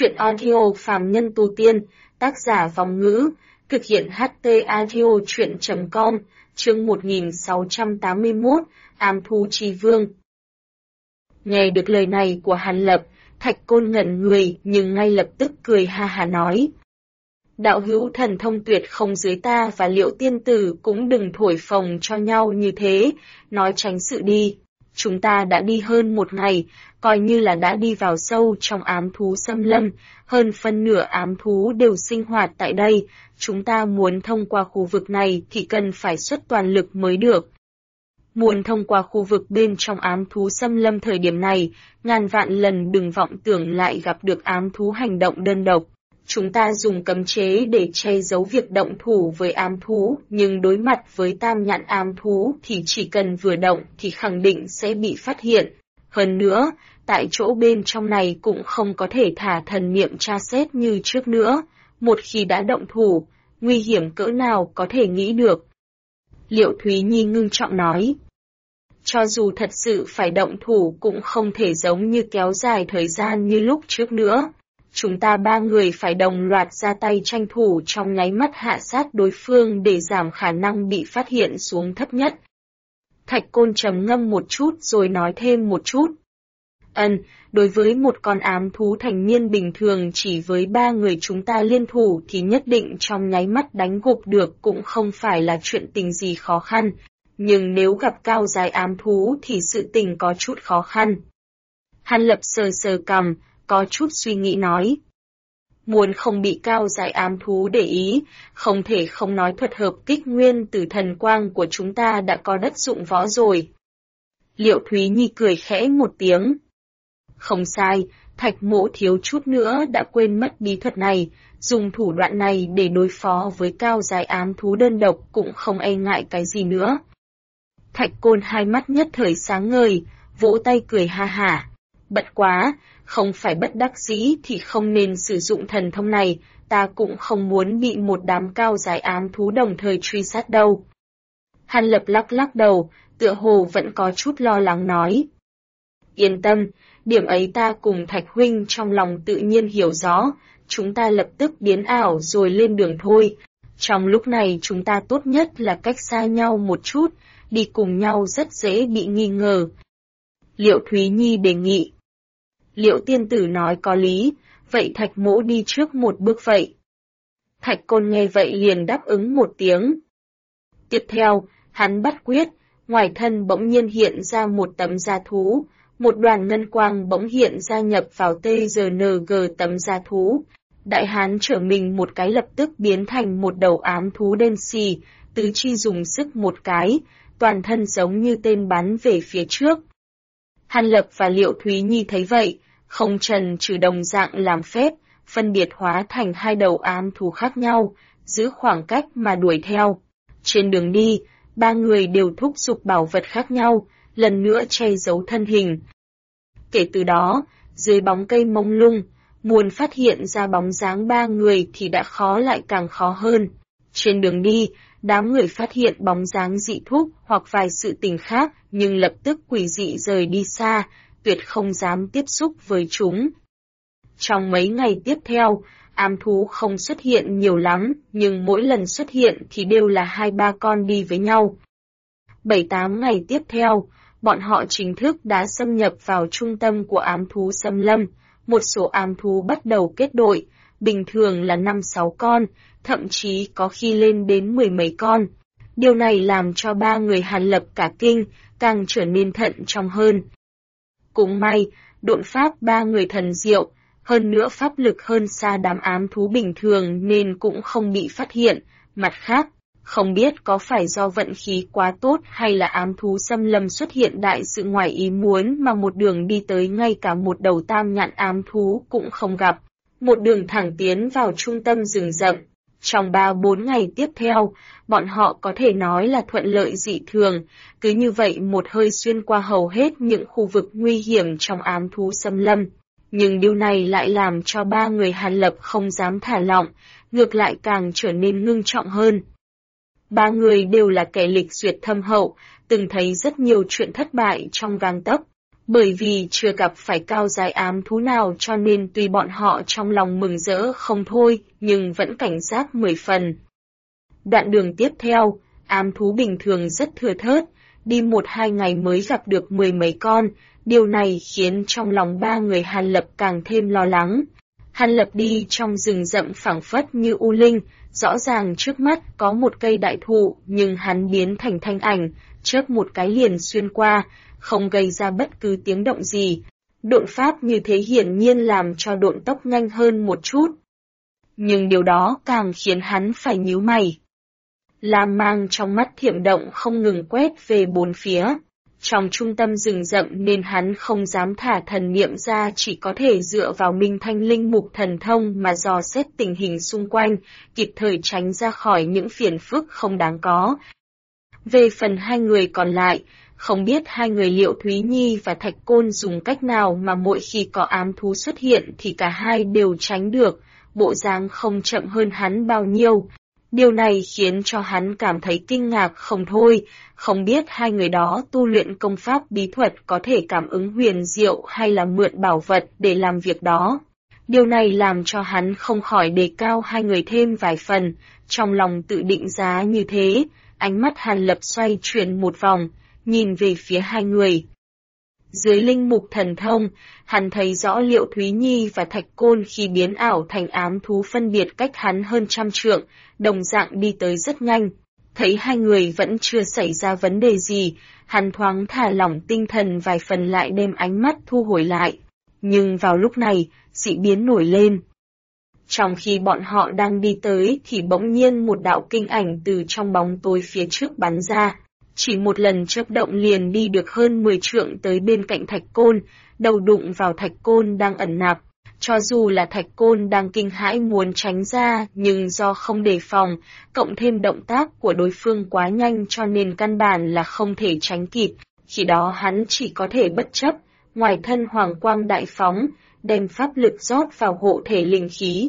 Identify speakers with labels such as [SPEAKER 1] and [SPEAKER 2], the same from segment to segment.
[SPEAKER 1] Chuyện audio phàm nhân tu tiên, tác giả Vòng Ngữ, thực hiện HT audio chuyện.com, chương 1681, Ám thú Chi Vương. Nghe được lời này của Hàn Lập, Thạch Côn ngẩn người nhưng ngay lập tức cười ha hả nói. Đạo hữu thần thông tuyệt không dưới ta và Liệu tiên tử cũng đừng thổi phồng cho nhau như thế, nói tránh sự đi. Chúng ta đã đi hơn một ngày, coi như là đã đi vào sâu trong ám thú xâm lâm, hơn phân nửa ám thú đều sinh hoạt tại đây, chúng ta muốn thông qua khu vực này thì cần phải xuất toàn lực mới được. Muốn thông qua khu vực bên trong ám thú xâm lâm thời điểm này, ngàn vạn lần đừng vọng tưởng lại gặp được ám thú hành động đơn độc. Chúng ta dùng cấm chế để che giấu việc động thủ với ám thú, nhưng đối mặt với tam nhãn ám thú thì chỉ cần vừa động thì khẳng định sẽ bị phát hiện. Hơn nữa, tại chỗ bên trong này cũng không có thể thả thần niệm tra xét như trước nữa. Một khi đã động thủ, nguy hiểm cỡ nào có thể nghĩ được. Liệu Thúy Nhi ngưng trọng nói. Cho dù thật sự phải động thủ cũng không thể giống như kéo dài thời gian như lúc trước nữa. Chúng ta ba người phải đồng loạt ra tay tranh thủ trong nháy mắt hạ sát đối phương để giảm khả năng bị phát hiện xuống thấp nhất. Thạch Côn trầm ngâm một chút rồi nói thêm một chút. Đối với một con ám thú thành niên bình thường chỉ với ba người chúng ta liên thủ thì nhất định trong nháy mắt đánh gục được cũng không phải là chuyện tình gì khó khăn. Nhưng nếu gặp cao dài ám thú thì sự tình có chút khó khăn. Hàn Lập sờ sờ cằm, có chút suy nghĩ nói. Muốn không bị cao dài ám thú để ý, không thể không nói thuật hợp kích nguyên từ thần quang của chúng ta đã có đất dụng võ rồi. Liệu Thúy Nhi cười khẽ một tiếng. Không sai, Thạch Mỗ thiếu chút nữa đã quên mất bí thuật này, dùng thủ đoạn này để đối phó với cao dài ám thú đơn độc cũng không e ngại cái gì nữa. Thạch Côn hai mắt nhất thời sáng ngời, vỗ tay cười ha hả. Bất quá, không phải bất đắc dĩ thì không nên sử dụng thần thông này, ta cũng không muốn bị một đám cao dài ám thú đồng thời truy sát đâu. Hàn Lập lắc lắc đầu, tựa hồ vẫn có chút lo lắng nói. Yên tâm, điểm ấy ta cùng Thạch Huynh trong lòng tự nhiên hiểu rõ, chúng ta lập tức biến ảo rồi lên đường thôi. Trong lúc này chúng ta tốt nhất là cách xa nhau một chút, đi cùng nhau rất dễ bị nghi ngờ. Liệu Thúy Nhi đề nghị. Liệu tiên tử nói có lý, vậy Thạch Mỗ đi trước một bước vậy. Thạch Côn nghe vậy liền đáp ứng một tiếng. Tiếp theo, hắn bắt quyết, ngoài thân bỗng nhiên hiện ra một tấm da thú, một đoàn ngân quang bỗng hiện ra nhập vào TRNG tấm da thú. Đại hán trở mình một cái lập tức biến thành một đầu ám thú đen xì, tứ chi dùng sức một cái, toàn thân giống như tên bắn về phía trước. Hàn Lập và Liệu Thúy Nhi thấy vậy, không chần chừ đồng dạng làm phép, phân biệt hóa thành hai đầu ám thú khác nhau, giữ khoảng cách mà đuổi theo. Trên đường đi, ba người đều thúc giục bảo vật khác nhau, lần nữa che giấu thân hình. Kể từ đó, dưới bóng cây mông lung, muốn phát hiện ra bóng dáng ba người thì đã khó lại càng khó hơn. Trên đường đi, đám người phát hiện bóng dáng dị thúc hoặc vài sự tình khác nhưng lập tức quỷ dị rời đi xa, tuyệt không dám tiếp xúc với chúng. Trong mấy ngày tiếp theo, ám thú không xuất hiện nhiều lắm, nhưng mỗi lần xuất hiện thì đều là 2-3 con đi với nhau. 7-8 ngày tiếp theo, bọn họ chính thức đã xâm nhập vào trung tâm của ám thú xâm lâm. Một số ám thú bắt đầu kết đội, bình thường là 5-6 con, thậm chí có khi lên đến 10 mấy con. Điều này làm cho ba người Hàn Lập cả kinh, càng trở nên thận trọng hơn. Cũng may, độn pháp ba người thần diệu, hơn nữa pháp lực hơn xa đám ám thú bình thường nên cũng không bị phát hiện. Mặt khác, không biết có phải do vận khí quá tốt hay là ám thú xâm lâm xuất hiện đại sự ngoài ý muốn mà một đường đi tới ngay cả một đầu tam nhãn ám thú cũng không gặp. Một đường thẳng tiến vào trung tâm rừng rậm. Trong 3-4 ngày tiếp theo, bọn họ có thể nói là thuận lợi dị thường, cứ như vậy một hơi xuyên qua hầu hết những khu vực nguy hiểm trong ám thú xâm lâm. Nhưng điều này lại làm cho ba người Hàn Lập không dám thả lỏng, ngược lại càng trở nên ngưng trọng hơn. Ba người đều là kẻ lịch duyệt thâm hậu, từng thấy rất nhiều chuyện thất bại trong gang tấc. Bởi vì chưa gặp phải cao giai ám thú nào cho nên tuy bọn họ trong lòng mừng rỡ không thôi, nhưng vẫn cảnh giác 10 phần. Đoạn đường tiếp theo, ám thú bình thường rất thưa thớt, đi 1-2 ngày mới gặp được 10 mấy con, điều này khiến trong lòng ba người Hàn Lập càng thêm lo lắng. Hàn Lập đi trong rừng rậm phảng phất như u linh, rõ ràng trước mắt có một cây đại thụ nhưng hắn biến thành thanh ảnh, chớp một cái liền xuyên qua, không gây ra bất cứ tiếng động gì. Độn pháp như thế hiển nhiên làm cho độn tốc nhanh hơn một chút. Nhưng điều đó càng khiến hắn phải nhíu mày. Lam mang trong mắt thiểm động không ngừng quét về bốn phía. Trong trung tâm rừng rậm nên hắn không dám thả thần niệm ra, chỉ có thể dựa vào minh thanh linh mục thần thông mà dò xét tình hình xung quanh, kịp thời tránh ra khỏi những phiền phức không đáng có. Về phần hai người còn lại, không biết hai người Liệu Thúy Nhi và Thạch Côn dùng cách nào mà mỗi khi có ám thú xuất hiện thì cả hai đều tránh được, bộ dáng không chậm hơn hắn bao nhiêu. Điều này khiến cho hắn cảm thấy kinh ngạc không thôi, không biết hai người đó tu luyện công pháp bí thuật có thể cảm ứng huyền diệu hay là mượn bảo vật để làm việc đó. Điều này làm cho hắn không khỏi đề cao hai người thêm vài phần, trong lòng tự định giá như thế, ánh mắt Hàn Lập xoay chuyển một vòng, nhìn về phía hai người. Dưới linh mục thần thông, hắn thấy rõ Liệu Thúy Nhi và Thạch Côn khi biến ảo thành ám thú phân biệt cách hắn hơn 100 trượng, đồng dạng đi tới rất nhanh. Thấy hai người vẫn chưa xảy ra vấn đề gì, hắn thoáng thả lỏng tinh thần vài phần lại đem ánh mắt thu hồi lại. Nhưng vào lúc này, dị biến nổi lên. Trong khi bọn họ đang đi tới thì bỗng nhiên một đạo kinh ảnh từ trong bóng tối phía trước bắn ra. Chỉ một lần chớp động liền đi được hơn 10 trượng tới bên cạnh Thạch Côn, đầu đụng vào Thạch Côn đang ẩn nạp. Cho dù là Thạch Côn đang kinh hãi muốn tránh ra, nhưng do không đề phòng, cộng thêm động tác của đối phương quá nhanh cho nên căn bản là không thể tránh kịp. Khi đó hắn chỉ có thể bất chấp, ngoài thân hoàng quang đại phóng, đem pháp lực rót vào hộ thể linh khí.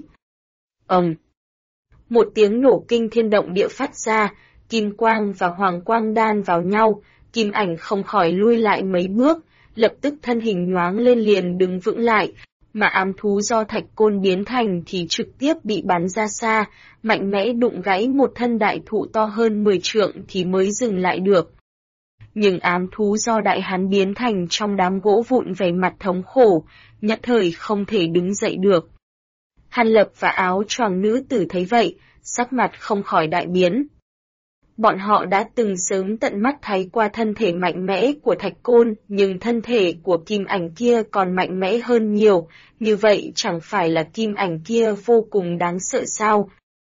[SPEAKER 1] Một tiếng nổ kinh thiên động địa phát ra, kim quang và hoàng quang đan vào nhau, kim ảnh không khỏi lui lại mấy bước, lập tức thân hình nhoáng lên liền đứng vững lại, mà ám thú do Thạch Côn biến thành thì trực tiếp bị bắn ra xa, mạnh mẽ đụng gãy một thân đại thụ to hơn 10 trượng thì mới dừng lại được. Nhưng ám thú do đại hán biến thành trong đám gỗ vụn vẻ mặt thống khổ, nhất thời không thể đứng dậy được. Hàn Lập và áo choàng nữ tử thấy vậy, sắc mặt không khỏi đại biến. Bọn họ đã từng sớm tận mắt thấy qua thân thể mạnh mẽ của Thạch Côn, nhưng thân thể của kim ảnh kia còn mạnh mẽ hơn nhiều, như vậy chẳng phải là kim ảnh kia vô cùng đáng sợ sao?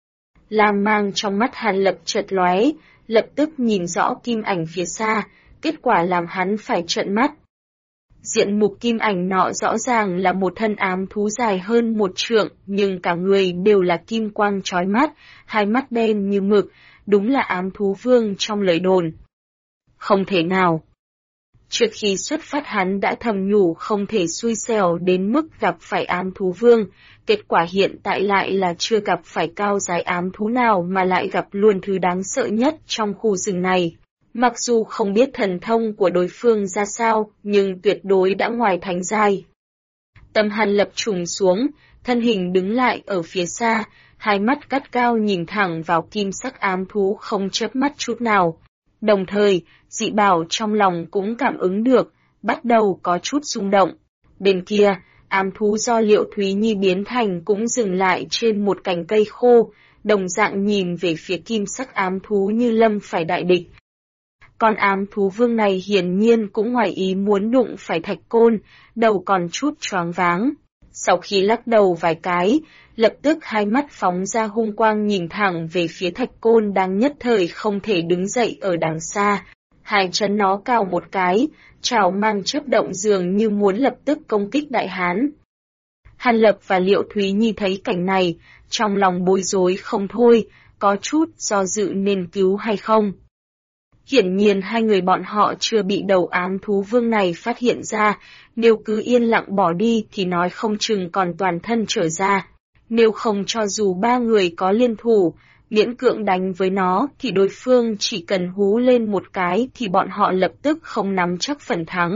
[SPEAKER 1] Lam mang trong mắt Hàn Lập chợt lóe, lập tức nhìn rõ kim ảnh phía xa, kết quả làm hắn phải trợn mắt. Diện mục kim ảnh nọ rõ ràng là một thân ám thú dài hơn 1 trượng, nhưng cả người đều là kim quang chói mắt, hai mắt đen như mực, đúng là ám thú vương trong lời đồn. Không thể nào. Trước khi xuất phát hắn đã thầm nhủ không thể xui xẻo đến mức gặp phải ám thú vương, kết quả hiện tại lại là chưa gặp phải cao giai ám thú nào mà lại gặp luôn thứ đáng sợ nhất trong khu rừng này. Mặc dù không biết thần thông của đối phương ra sao, nhưng tuyệt đối đã ngoài thánh giai. Tâm Hàn Lập trùng xuống, thân hình đứng lại ở phía xa, hai mắt gắt cao nhìn thẳng vào kim sắc ám thú không chớp mắt chút nào. Đồng thời, dị bảo trong lòng cũng cảm ứng được, bắt đầu có chút rung động. Bên kia, ám thú do Liệu Thúy Nhi biến thành cũng dừng lại trên một cành cây khô, đồng dạng nhìn về phía kim sắc ám thú như lâm phải đại địch. Con ám thú vương này hiển nhiên cũng ngoài ý muốn đụng phải Thạch Côn, đầu còn chút choáng váng. Sau khi lắc đầu vài cái, lập tức hai mắt phóng ra hung quang nhìn thẳng về phía Thạch Côn đang nhất thời không thể đứng dậy ở đằng xa. Hai chân nó cào một cái, trảo mang chớp động dường như muốn lập tức công kích đại hán. Hàn Lập và Liệu Thúy Nhi thấy cảnh này, trong lòng bối rối không thôi, có chút do dự nên cứu hay không. Hiển nhiên hai người bọn họ chưa bị đầu ám thú vương này phát hiện ra, nếu cứ yên lặng bỏ đi thì nói không chừng còn toàn thân trở ra. Nếu không cho dù ba người có liên thủ, miễn cưỡng đánh với nó thì đối phương chỉ cần hú lên một cái thì bọn họ lập tức không nắm chắc phần thắng.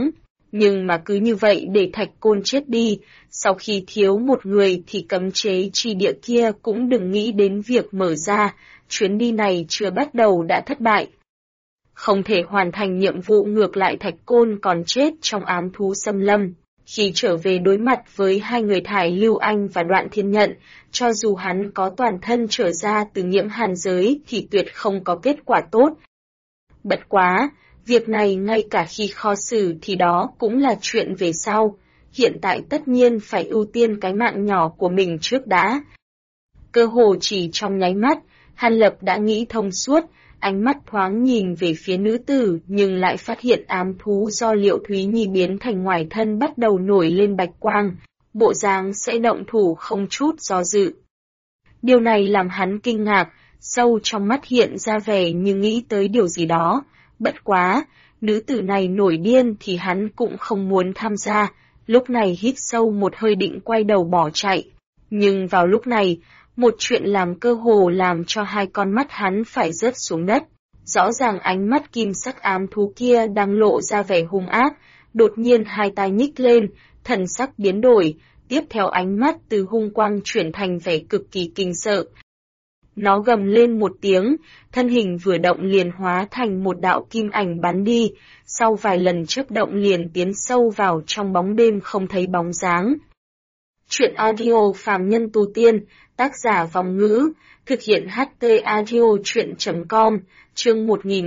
[SPEAKER 1] Nhưng mà cứ như vậy để Thạch Côn chết đi, sau khi thiếu một người thì cấm chế chi địa kia cũng đừng nghĩ đến việc mở ra, chuyến đi này chưa bắt đầu đã thất bại. Không thể hoàn thành nhiệm vụ, ngược lại Thạch Côn còn chết trong ám thú xâm lâm. Khi trở về đối mặt với hai người Thải Lưu Anh và Đoạn Thiên Nhận, cho dù hắn có toàn thân trở ra từ nhiễm hàn giới thì tuyệt không có kết quả tốt. Bất quá, việc này ngay cả khi khó xử thì đó cũng là chuyện về sau, hiện tại tất nhiên phải ưu tiên cái mạng nhỏ của mình trước đã. Cơ hồ chỉ trong nháy mắt, Hàn Lập đã nghĩ thông suốt, ánh mắt thoáng nhìn về phía nữ tử nhưng lại phát hiện ám thú do Liệu Thúy Nhi biến thành ngoài thân bắt đầu nổi lên bạch quang, bộ dáng sẽ động thủ không chút do dự. Điều này làm hắn kinh ngạc, sâu trong mắt hiện ra vẻ như nghĩ tới điều gì đó, bất quá, nữ tử này nổi điên thì hắn cũng không muốn tham gia, lúc này hít sâu một hơi định quay đầu bỏ chạy. Nhưng vào lúc này, một chuyện làm cơ hồ làm cho hai con mắt hắn phải rớt xuống đất. Rõ ràng ánh mắt kim sắc ám thú kia đang lộ ra vẻ hung ác, đột nhiên hai tai nhích lên, thần sắc biến đổi, tiếp theo ánh mắt từ hung quang chuyển thành vẻ cực kỳ kinh sợ. Nó gầm lên một tiếng, thân hình vừa động liền hóa thành một đạo kim ảnh bắn đi, sau vài lần chớp động liền tiến sâu vào trong bóng đêm không thấy bóng dáng. Chuyện audio phàm nhân tu tiên, tác giả Vòng Ngữ, thực hiện HT audio chuyện.com, chương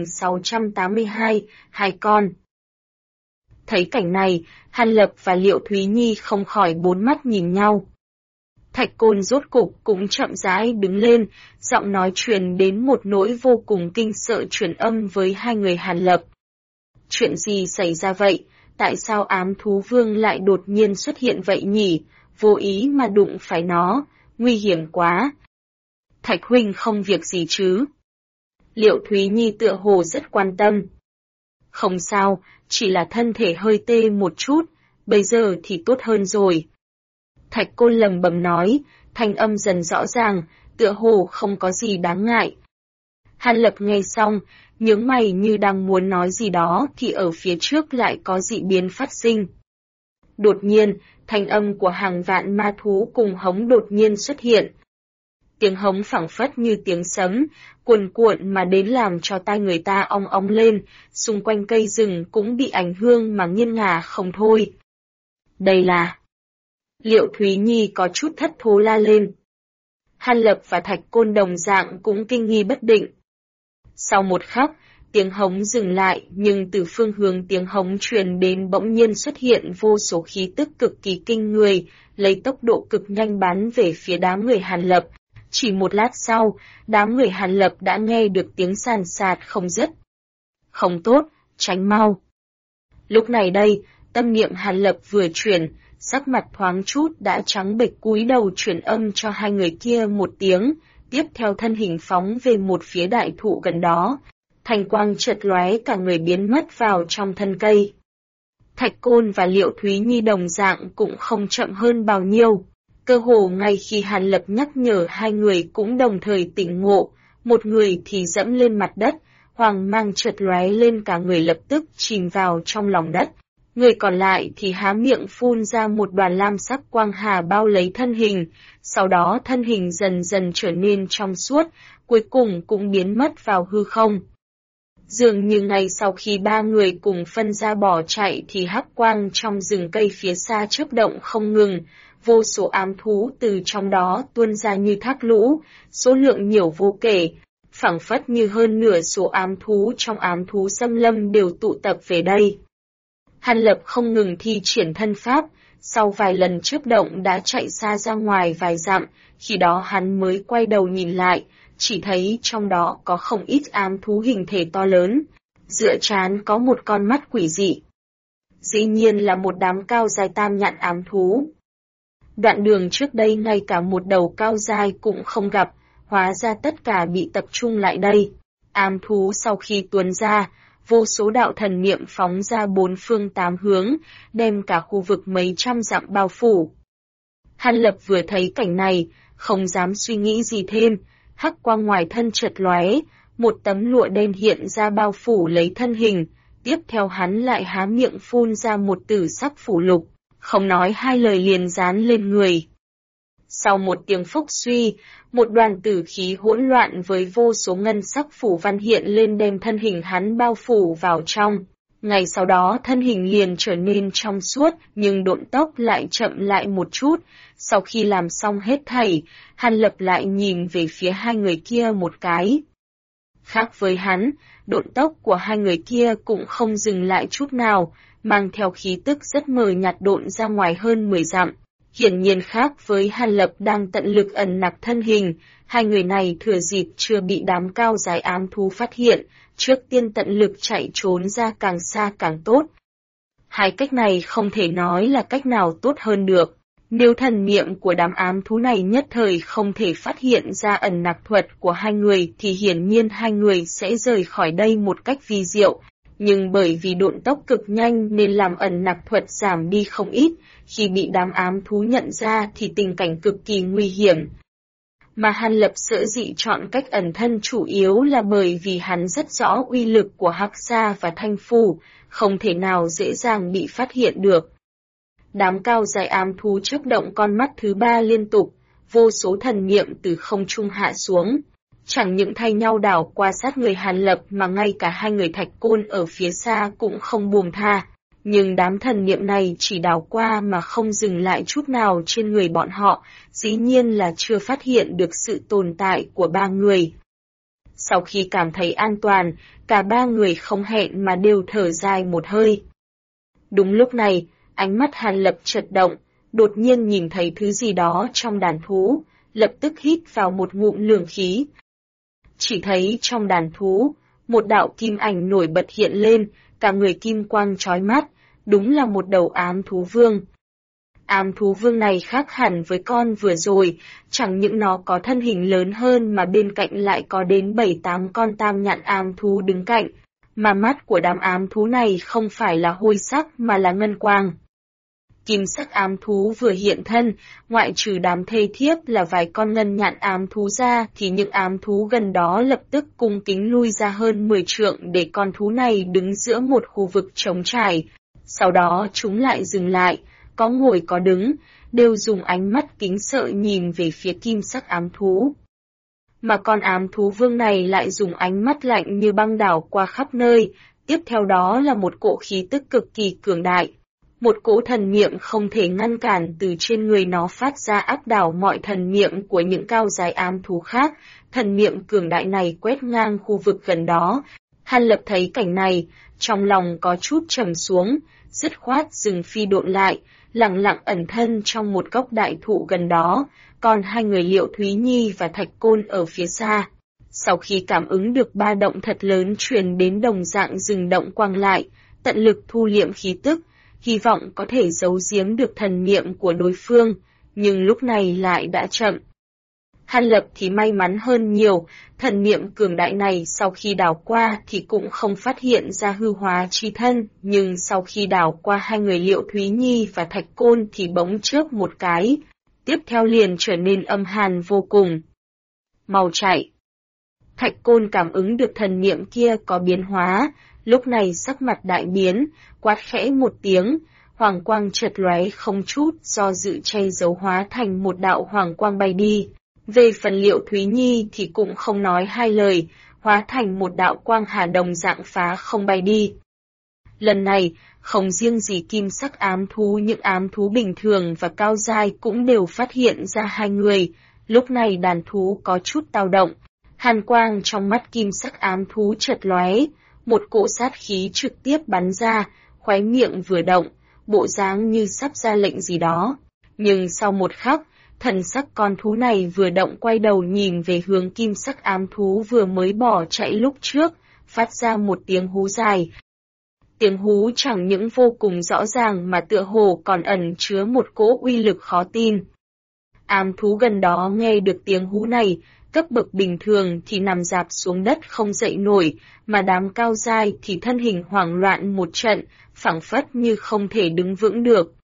[SPEAKER 1] 1682, hai con. Thấy cảnh này, Hàn Lập và Liệu Thúy Nhi không khỏi bốn mắt nhìn nhau. Thạch Côn rốt cục cũng chậm rãi đứng lên, giọng nói truyền đến một nỗi vô cùng kinh sợ truyền âm với hai người Hàn Lập. Chuyện gì xảy ra vậy? Tại sao ám thú vương lại đột nhiên xuất hiện vậy nhỉ? Vô ý mà đụng phải nó, nguy hiểm quá. Thạch huynh không việc gì chứ? Liệu Thúy Nhi tựa hồ rất quan tâm. Không sao, chỉ là thân thể hơi tê một chút, bây giờ thì tốt hơn rồi. Thạch Côn lầm bầm nói, thanh âm dần rõ ràng, tựa hồ không có gì đáng ngại. Hàn Lập nghe xong, nhướng mày như đang muốn nói gì đó thì ở phía trước lại có dị biến phát sinh. Đột nhiên, thanh âm của hàng vạn ma thú cùng hống đột nhiên xuất hiện. Tiếng hống phảng phất như tiếng sấm, cuồn cuộn mà đến làm cho tai người ta ong ong lên, xung quanh cây rừng cũng bị ảnh hưởng mà nghiêng ngả không thôi. Đây là... Liệu Thúy Nhi có chút thất thố la lên. Hàn Lập và Thạch Côn đồng dạng cũng kinh nghi bất định. Sau một khắc, tiếng hống dừng lại, nhưng từ phương hướng tiếng hống truyền đến bỗng nhiên xuất hiện vô số khí tức cực kỳ kinh người, lấy tốc độ cực nhanh bắn về phía đám người Hàn Lập. Chỉ một lát sau, đám người Hàn Lập đã nghe được tiếng sàn sạt không dứt. Không tốt, tránh mau. Lúc này đây, tâm niệm Hàn Lập vừa chuyển, sắc mặt thoáng chút đã trắng bệch cúi đầu truyền âm cho hai người kia một tiếng, tiếp theo thân hình phóng về một phía đại thụ gần đó. Thành quang chợt lóe, cả người biến mất vào trong thân cây. Thạch Côn và Liệu Thúy Nhi đồng dạng cũng không chậm hơn bao nhiêu. Cơ hồ ngay khi Hàn Lập nhắc nhở, hai người cũng đồng thời tỉnh ngộ, một người thì dẫm lên mặt đất, hoàng mang chợt lóe lên, cả người lập tức chìm vào trong lòng đất. Người còn lại thì há miệng phun ra một đoàn lam sắc quang hà bao lấy thân hình, sau đó thân hình dần dần trở nên trong suốt, cuối cùng cũng biến mất vào hư không. Dường như ngay sau khi ba người cùng phân ra bỏ chạy thì hắc quang trong rừng cây phía xa chớp động không ngừng, vô số ám thú từ trong đó tuôn ra như thác lũ, số lượng nhiều vô kể, phảng phất như hơn nửa số ám thú trong ám thú xâm lâm đều tụ tập về đây. Hàn Lập không ngừng thi triển thân pháp, sau vài lần chớp động đã chạy xa ra ngoài vài dặm, khi đó hắn mới quay đầu nhìn lại, chỉ thấy trong đó có không ít ám thú hình thể to lớn, giữa trán có một con mắt quỷ dị. Dĩ nhiên là một đám cao dài tam nhạn ám thú. Đoạn đường trước đây ngay cả một đầu cao dài cũng không gặp, hóa ra tất cả bị tập trung lại đây. Ám thú sau khi tuôn ra, vô số đạo thần niệm phóng ra bốn phương tám hướng, đem cả khu vực mấy trăm dặm bao phủ. Hàn Lập vừa thấy cảnh này, không dám suy nghĩ gì thêm, hắc quang ngoài thân chợt lóe, một tấm lụa đen hiện ra bao phủ lấy thân hình, Tiếp theo hắn lại há miệng phun ra một tử sắc phủ lục, không nói hai lời liền dán lên người. Sau một tiếng phốc suy, một đoàn tử khí hỗn loạn với vô số ngân sắc phủ văn hiện lên đem thân hình hắn bao phủ vào trong. Ngay sau đó thân hình liền trở nên trong suốt, nhưng độn tốc lại chậm lại một chút. Sau khi làm xong hết thảy, Hàn Lập lại nhìn về phía hai người kia một cái. Khác với hắn, độn tốc của hai người kia cũng không dừng lại chút nào, mang theo khí tức rất mờ nhạt độn ra ngoài hơn 10 dặm. Hiển nhiên khác với Hàn Lập đang tận lực ẩn nặc thân hình, hai người này thừa dịp chưa bị đám cao dài ám thú phát hiện, trước tiên tận lực chạy trốn ra càng xa càng tốt. Hai cách này không thể nói là cách nào tốt hơn được. Nếu thần niệm của đám ám thú này nhất thời không thể phát hiện ra ẩn nặc thuật của hai người thì hiển nhiên hai người sẽ rời khỏi đây một cách vi diệu. Nhưng bởi vì độn tốc cực nhanh nên làm ẩn nặc thuật giảm đi không ít, khi bị đám ám thú nhận ra thì tình cảnh cực kỳ nguy hiểm. Mà Hàn Lập sở dĩ chọn cách ẩn thân chủ yếu là bởi vì hắn rất rõ uy lực của Hắc Sa và Thanh Phù, không thể nào dễ dàng bị phát hiện được. Đám cao dài ám thú chớp động con mắt thứ ba liên tục, vô số thần niệm từ không trung hạ xuống. Chẳng những thay nhau đảo qua sát người Hàn Lập mà ngay cả hai người Thạch Côn ở phía xa cũng không buông tha. Nhưng đám thần niệm này chỉ đảo qua mà không dừng lại chút nào trên người bọn họ, dĩ nhiên là chưa phát hiện được sự tồn tại của ba người. Sau khi cảm thấy an toàn, cả ba người không hẹn mà đều thở dài một hơi. Đúng lúc này, ánh mắt Hàn Lập chợt động, đột nhiên nhìn thấy thứ gì đó trong đàn thú, lập tức hít vào một ngụm lường khí. Chỉ thấy trong đàn thú, một đạo kim ảnh nổi bật hiện lên, cả người kim quang chói mắt, đúng là một đầu ám thú vương. Ám thú vương này khác hẳn với con vừa rồi, chẳng những nó có thân hình lớn hơn mà bên cạnh lại có đến 7-8 con tam nhạn ám thú đứng cạnh, mà mắt của đám ám thú này không phải là hôi sắc mà là ngân quang. Kim sắc ám thú vừa hiện thân, ngoại trừ đám thê thiếp là vài con ngân nhạn ám thú ra thì những ám thú gần đó lập tức cung kính lui ra hơn 10 trượng để con thú này đứng giữa một khu vực trống trải. Sau đó chúng lại dừng lại, có ngồi có đứng, đều dùng ánh mắt kính sợ nhìn về phía kim sắc ám thú. Mà con ám thú vương này lại dùng ánh mắt lạnh như băng đảo qua khắp nơi, tiếp theo đó là một cỗ khí tức cực kỳ cường đại. Một cỗ thần niệm không thể ngăn cản từ trên người nó phát ra áp đảo mọi thần niệm của những cao dài ám thú khác, thần niệm cường đại này quét ngang khu vực gần đó. Hàn Lập thấy cảnh này, trong lòng có chút trầm xuống, dứt khoát dừng phi độn lại, lặng lặng ẩn thân trong một gốc đại thụ gần đó, còn hai người Liệu Thúy Nhi và Thạch Côn ở phía xa. Sau khi cảm ứng được ba động thật lớn truyền đến đồng dạng dừng động quang lại, tận lực thu liệm khí tức, hy vọng có thể giấu giếm được thần niệm của đối phương, nhưng lúc này lại đã chậm. Hàn Lập thì may mắn hơn nhiều, thần niệm cường đại này sau khi đảo qua thì cũng không phát hiện ra hư hóa chi thân, nhưng sau khi đảo qua hai người Liệu Thúy Nhi và Thạch Côn thì bỗng chớp một cái, tiếp theo liền trở nên âm hàn vô cùng. Mau chạy! Thạch Côn cảm ứng được thần niệm kia có biến hóa, lúc này sắc mặt đại biến, quát khẽ một tiếng, hoàng quang chợt lóe không chút do dự che giấu hóa thành một đạo hoàng quang bay đi. Về phần Liệu Thúy Nhi thì cũng không nói hai lời, hóa thành một đạo quang hà đồng dạng phá không bay đi. Lần này, không riêng gì kim sắc ám thú, những ám thú bình thường và cao giai cũng đều phát hiện ra hai người. Lúc này đàn thú có chút dao động, hàn quang trong mắt kim sắc ám thú chợt lóe, một cỗ sát khí trực tiếp bắn ra, khóe miệng vừa động, bộ dáng như sắp ra lệnh gì đó. Nhưng sau một khắc, thần sắc con thú này vừa động quay đầu nhìn về hướng kim sắc ám thú vừa mới bỏ chạy lúc trước, phát ra một tiếng hú dài. Tiếng hú chẳng những vô cùng rõ ràng mà tựa hồ còn ẩn chứa một cỗ uy lực khó tin. Ám thú gần đó nghe được tiếng hú này, cấp bậc bình thường thì nằm rạp xuống đất không dậy nổi, mà đám cao giai thì thân hình hoảng loạn một trận, phảng phất như không thể đứng vững được.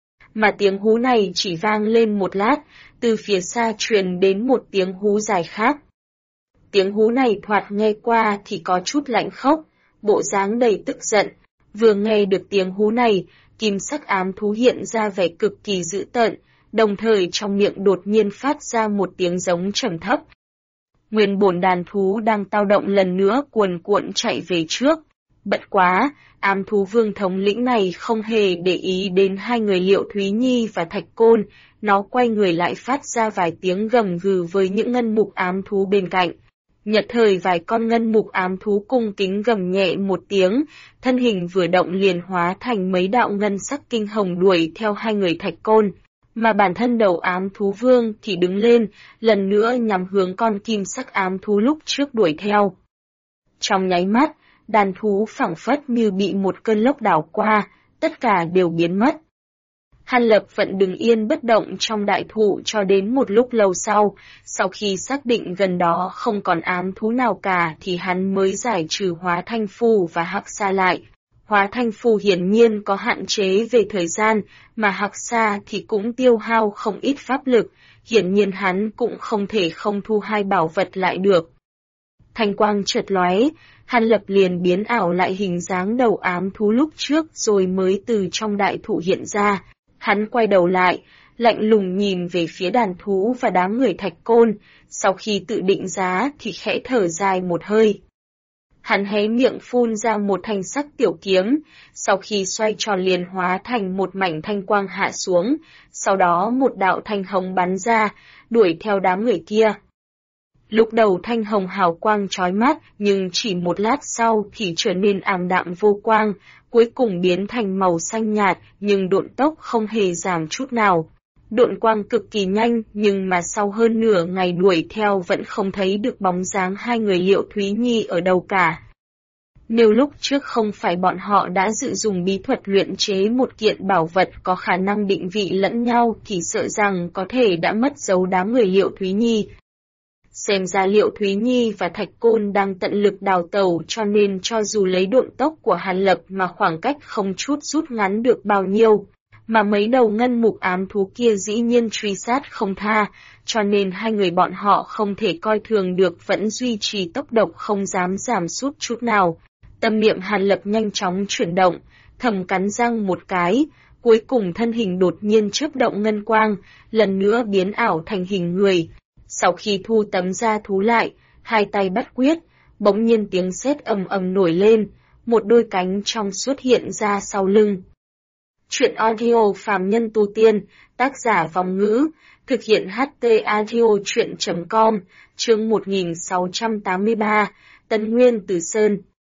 [SPEAKER 1] Mà tiếng hú này chỉ vang lên một lát, từ phía xa truyền đến một tiếng hú dài khác. Tiếng hú này thoạt nghe qua thì có chút lạnh khốc, bộ dáng đầy tức giận. Vừa nghe được tiếng hú này, kim sắc ám thú hiện ra vẻ cực kỳ dữ tợn, đồng thời trong miệng đột nhiên phát ra một tiếng giống trầm thấp. Nguyên bổn đàn thú đang tao động lần nữa cuồn cuộn chạy về trước. Bất quá, ám thú vương thống lĩnh này không hề để ý đến hai người Liệu Thúy Nhi và Thạch Côn, nó quay người lại phát ra vài tiếng gầm gừ với những ngân mục ám thú bên cạnh. Nhật thời vài con ngân mục ám thú cung kính gầm nhẹ một tiếng, thân hình vừa động liền hóa thành mấy đạo ngân sắc kinh hồng đuổi theo hai người Thạch Côn, mà bản thân đầu ám thú vương thì đứng lên, lần nữa nhằm hướng con kim sắc ám thú lúc trước đuổi theo. Trong nháy mắt, đàn thú phảng phất như bị một cơn lốc đảo qua, tất cả đều biến mất. Hàn Lập vẫn đứng yên bất động trong đại thụ cho đến một lúc lâu sau khi xác định gần đó không còn ám thú nào cả thì hắn mới giải trừ Hóa Thanh Phù và Hắc Sa lại. Hóa Thanh Phù hiển nhiên có hạn chế về thời gian, mà Hắc Sa thì cũng tiêu hao không ít pháp lực, hiển nhiên hắn cũng không thể không thu hai bảo vật lại được. Thanh quang chợt lóe, Hàn Lập liền biến ảo lại hình dáng đầu ám thú lúc trước rồi mới từ trong đại thụ hiện ra. Hắn quay đầu lại, lạnh lùng nhìn về phía đàn thú và đám người Thạch Côn, sau khi tự định giá thì khẽ thở dài một hơi. Hắn hé miệng phun ra một thanh sắc tiểu kiếm, sau khi xoay tròn liền hóa thành một mảnh thanh quang hạ xuống, sau đó một đạo thanh hồng bắn ra, đuổi theo đám người kia. Lúc đầu thanh hồng hào quang chói mắt, nhưng chỉ một lát sau thì trở nên ảm đạm vô quang, cuối cùng biến thành màu xanh nhạt, nhưng độn tốc không hề giảm chút nào. Độn quang cực kỳ nhanh, nhưng mà sau hơn nửa ngày đuổi theo vẫn không thấy được bóng dáng hai người Liệu Thúy Nhi ở đâu cả. Nếu lúc trước không phải bọn họ đã dự dùng bí thuật luyện chế một kiện bảo vật có khả năng định vị lẫn nhau thì sợ rằng có thể đã mất dấu đám người Liệu Thúy Nhi. Xem ra Liệu Thúy Nhi và Thạch Côn đang tận lực đào tẩu cho nên cho dù lấy độn tốc của Hàn Lập mà khoảng cách không chút rút ngắn được bao nhiêu, mà mấy đầu ngân mục ám thú kia dĩ nhiên truy sát không tha, cho nên hai người bọn họ không thể coi thường được vẫn duy trì tốc độ không dám giảm sút chút nào. Tâm niệm Hàn Lập nhanh chóng chuyển động, thầm cắn răng một cái, cuối cùng thân hình đột nhiên chớp động ngân quang, lần nữa biến ảo thành hình người. Sau khi thu tấm da thú lại, hai tay bắt quyết, bỗng nhiên tiếng sét ầm ầm nổi lên, một đôi cánh trong suốt hiện ra sau lưng. Chuyện audio phàm nhân tu tiên, tác giả Vong Ngữ, thực hiện HT audio chuyện.com, chương 1683, Tân Nguyên Tử Sơn.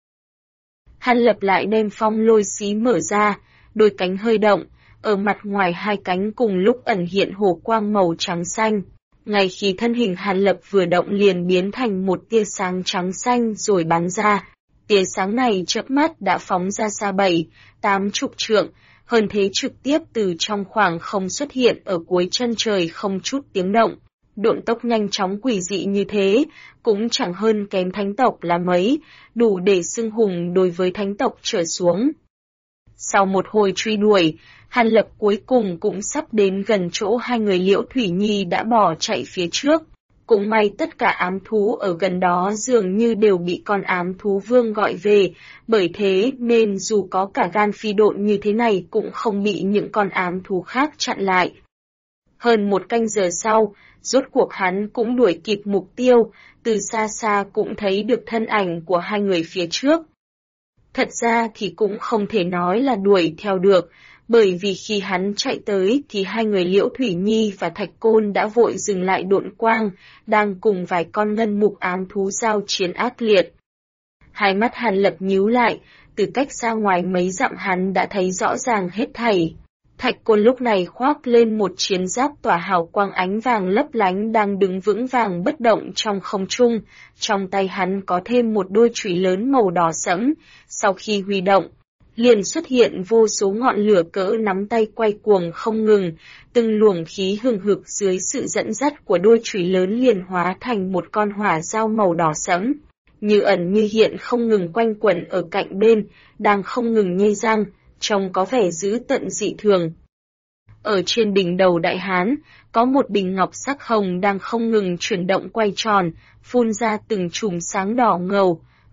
[SPEAKER 1] Hàn Lập lại đem phong lôi xí mở ra, đôi cánh hơi động, ở mặt ngoài hai cánh cùng lúc ẩn hiện hồ quang màu trắng xanh. Ngay khi thân hình Hàn Lập vừa động liền biến thành một tia sáng trắng xanh rồi bắn ra. Tia sáng này chớp mắt đã phóng ra xa 7-80 trượng, hơn thế trực tiếp từ trong khoảng không xuất hiện ở cuối chân trời không chút tiếng động. Độn tốc nhanh chóng quỷ dị như thế, cũng chẳng hơn kém thánh tộc là mấy, đủ để xưng hùng đối với thánh tộc trở xuống. Sau một hồi truy đuổi, Hàn Lập cuối cùng cũng sắp đến gần chỗ hai người Liễu Thủy Nhi đã bỏ chạy phía trước. Cũng may tất cả ám thú ở gần đó dường như đều bị con ám thú vương gọi về, bởi thế nên dù có cả gan phi độn như thế này cũng không bị những con ám thú khác chặn lại. Hơn một canh giờ sau, rốt cuộc hắn cũng đuổi kịp mục tiêu, từ xa xa cũng thấy được thân ảnh của hai người phía trước. Thật ra thì cũng không thể nói là đuổi theo được, bởi vì khi hắn chạy tới thì hai người Liễu Thủy Nhi và Thạch Côn đã vội dừng lại độn quang, đang cùng vài con ngân mục ám thú giao chiến ác liệt. Hai mắt Hàn Lập nhíu lại, từ cách xa ngoài mấy dặm hắn đã thấy rõ ràng hết thảy. Thạch Côn lúc này khoác lên một chiến giáp tỏa hào quang ánh vàng lấp lánh đang đứng vững vàng bất động trong không trung, trong tay hắn có thêm một đôi chùy lớn màu đỏ sẫm, sau khi huy động, liền xuất hiện vô số ngọn lửa cỡ nắm tay quay cuồng không ngừng, từng luồng khí hừng hực dưới sự dẫn dắt của đôi chùy lớn liền hóa thành một con hỏa dao màu đỏ sẫm, như ẩn như hiện không ngừng quanh quẩn ở cạnh bên, đang không ngừng nhây răng, trông có vẻ dữ tợn dị thường. Ở trên đỉnh đầu đại hán, có một bình ngọc sắc hồng đang không ngừng chuyển động quay tròn, phun ra từng chùm sáng đỏ ngầu,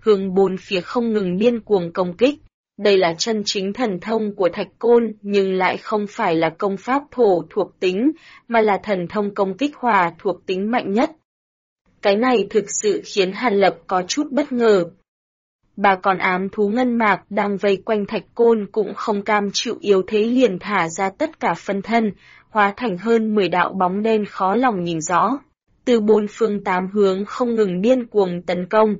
[SPEAKER 1] hướng bốn phía không ngừng điên cuồng công kích. Đây là chân chính thần thông của Thạch Côn, nhưng lại không phải là công pháp thổ thuộc tính, mà là thần thông công kích hỏa thuộc tính mạnh nhất. Cái này thực sự khiến Hàn Lập có chút bất ngờ. Ba con ám thú ngân mạc đang vây quanh Thạch Côn cũng không cam chịu yếu thế, liền thả ra tất cả phân thân, hóa thành hơn 10 đạo bóng đen khó lòng nhìn rõ, từ bốn phương tám hướng không ngừng điên cuồng tấn công.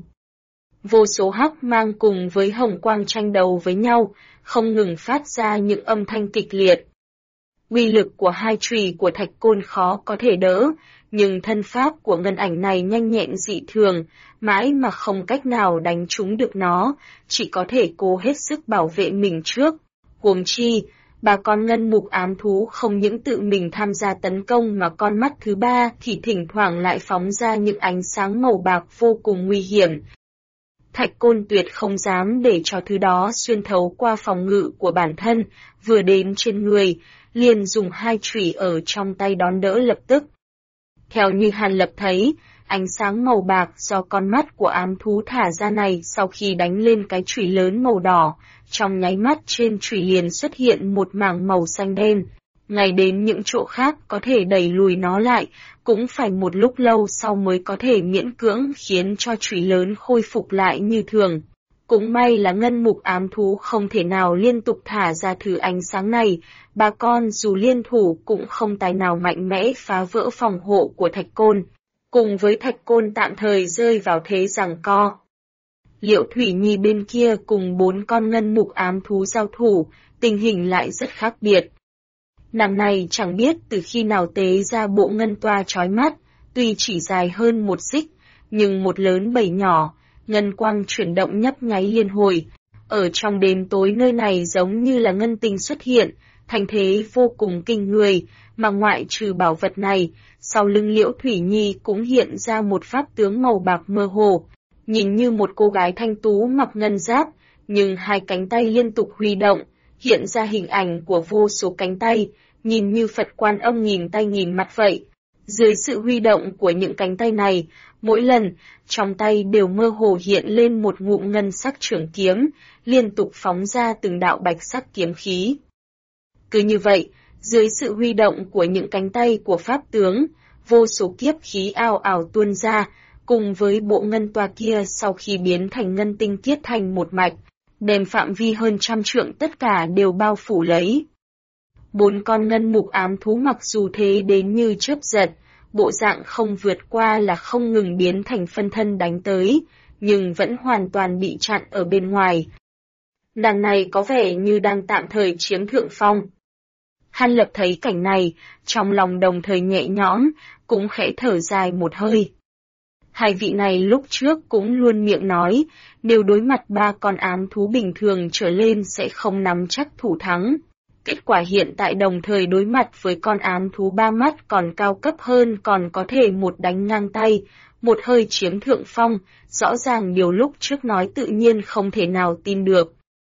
[SPEAKER 1] Vô số hắc mang cùng với hồng quang tranh đấu với nhau, không ngừng phát ra những âm thanh kịch liệt. Uy lực của hai chùy của Thạch Côn khó có thể đỡ, nhưng thân pháp của ngân ảnh này nhanh nhẹn dị thường, mãi mà không cách nào đánh trúng được nó, chỉ có thể cố hết sức bảo vệ mình trước. Huống chi, ba con ngân mục ám thú không những tự mình tham gia tấn công mà con mắt thứ ba thì thỉnh thoảng lại phóng ra những ánh sáng màu bạc vô cùng nguy hiểm. Thạch Côn tuyệt không dám để cho thứ đó xuyên thấu qua phòng ngự của bản thân, vừa đến trên người, liền dùng hai chùy ở trong tay đón đỡ lập tức. Theo như Hàn Lập thấy, ánh sáng màu bạc do con mắt của ám thú thả ra này sau khi đánh lên cái chùy lớn màu đỏ, trong nháy mắt trên chùy liền xuất hiện một mảng màu xanh đen. Ngay đến những chỗ khác có thể đẩy lùi nó lại, cũng phải một lúc lâu sau mới có thể miễn cưỡng khiến cho chùy lớn khôi phục lại như thường. Cũng may là ngân mục ám thú không thể nào liên tục thả ra thứ ánh sáng này, ba con dù liên thủ cũng không tài nào mạnh mẽ phá vỡ phòng hộ của Thạch Côn. Cùng với Thạch Côn tạm thời rơi vào thế giằng co. Liễu Thủy Nhi bên kia cùng 4 con ngân mục ám thú giao thủ, tình hình lại rất khác biệt. Nàng này chẳng biết từ khi nào tế ra bộ ngân toa chói mắt, tuy chỉ dài hơn 1 xích, nhưng một lớn 7 nhỏ, ngân quang chuyển động nhấp nháy liên hồi. Ở trong đêm tối nơi này giống như là ngân tinh xuất hiện, thành thế vô cùng kinh người, mà ngoại trừ bảo vật này, sau lưng Liễu Thủy Nhi cũng hiện ra một pháp tướng màu bạc mơ hồ, nhìn như một cô gái thanh tú mặc ngân giáp, nhưng hai cánh tay liên tục huy động, hiện ra hình ảnh của vô số cánh tay, nhìn như Phật Quan Âm nhìn tay nhìn mặt vậy. Dưới sự huy động của những cánh tay này, mỗi lần, trong tay đều mơ hồ hiện lên một ngụm ngân sắc trường kiếm, liên tục phóng ra từng đạo bạch sắc kiếm khí. Cứ như vậy, dưới sự huy động của những cánh tay của pháp tướng, vô số kiếp khí ào ào tuôn ra, cùng với bộ ngân toa kia sau khi biến thành ngân tinh tiết thành một mạch, đem phạm vi hơn 100 trượng tất cả đều bao phủ lấy. 4 con ngân mục ám thú mặc dù thế đến như chớp giật, bộ dạng không vượt qua là không ngừng biến thành phân thân đánh tới, nhưng vẫn hoàn toàn bị chặn ở bên ngoài. Đằng này có vẻ như đang tạm thời chiếm thượng phong. Hàn Lập thấy cảnh này, trong lòng đồng thời nhẹ nhõm, cũng khẽ thở dài một hơi. Hai vị này lúc trước cũng luôn miệng nói, nếu đối mặt 3 con ám thú bình thường trở lên sẽ không nắm chắc thủ thắng. Kết quả hiện tại đồng thời đối mặt với con ám thú 3 mắt còn cao cấp hơn, còn có thể một đánh ngang tay, một hơi chiếm thượng phong, rõ ràng điều lúc trước nói tự nhiên không thể nào tin được.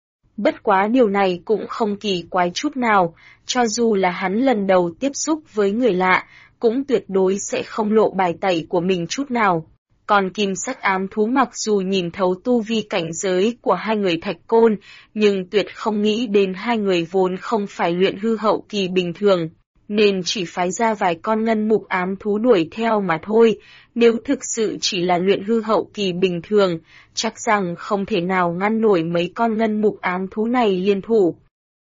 [SPEAKER 1] Bất quá điều này cũng không kỳ quái chút nào, cho dù là hắn lần đầu tiếp xúc với người lạ, cũng tuyệt đối sẽ không lộ bài tẩy của mình chút nào. Còn kim sắc ám thú mặc dù nhìn thấu tu vi cảnh giới của hai người Thạch Côn, nhưng tuyệt không nghĩ đến hai người vốn không phải luyện hư hậu kỳ bình thường, nên chỉ phái ra vài con ngân mục ám thú đuổi theo mà thôi. Nếu thực sự chỉ là luyện hư hậu kỳ bình thường, chắc rằng không thể nào ngăn nổi mấy con ngân mục ám thú này liên thủ.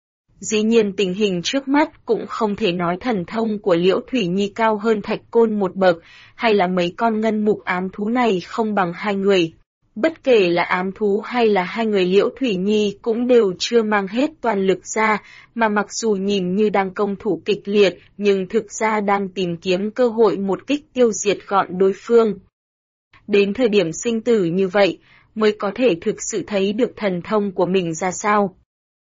[SPEAKER 1] Dĩ nhiên tình hình trước mắt cũng không thể nói thần thông của Liễu Thủy Nhi cao hơn Thạch Côn một bậc, hay là mấy con ngân mục ám thú này không bằng hai người. Bất kể là ám thú hay là hai người Liễu Thủy Nhi cũng đều chưa mang hết toàn lực ra, mà mặc dù nhìn như đang công thủ kịch liệt, nhưng thực ra đang tìm kiếm cơ hội một kích tiêu diệt gọn đối phương. Đến thời điểm sinh tử như vậy, mới có thể thực sự thấy được thần thông của mình ra sao.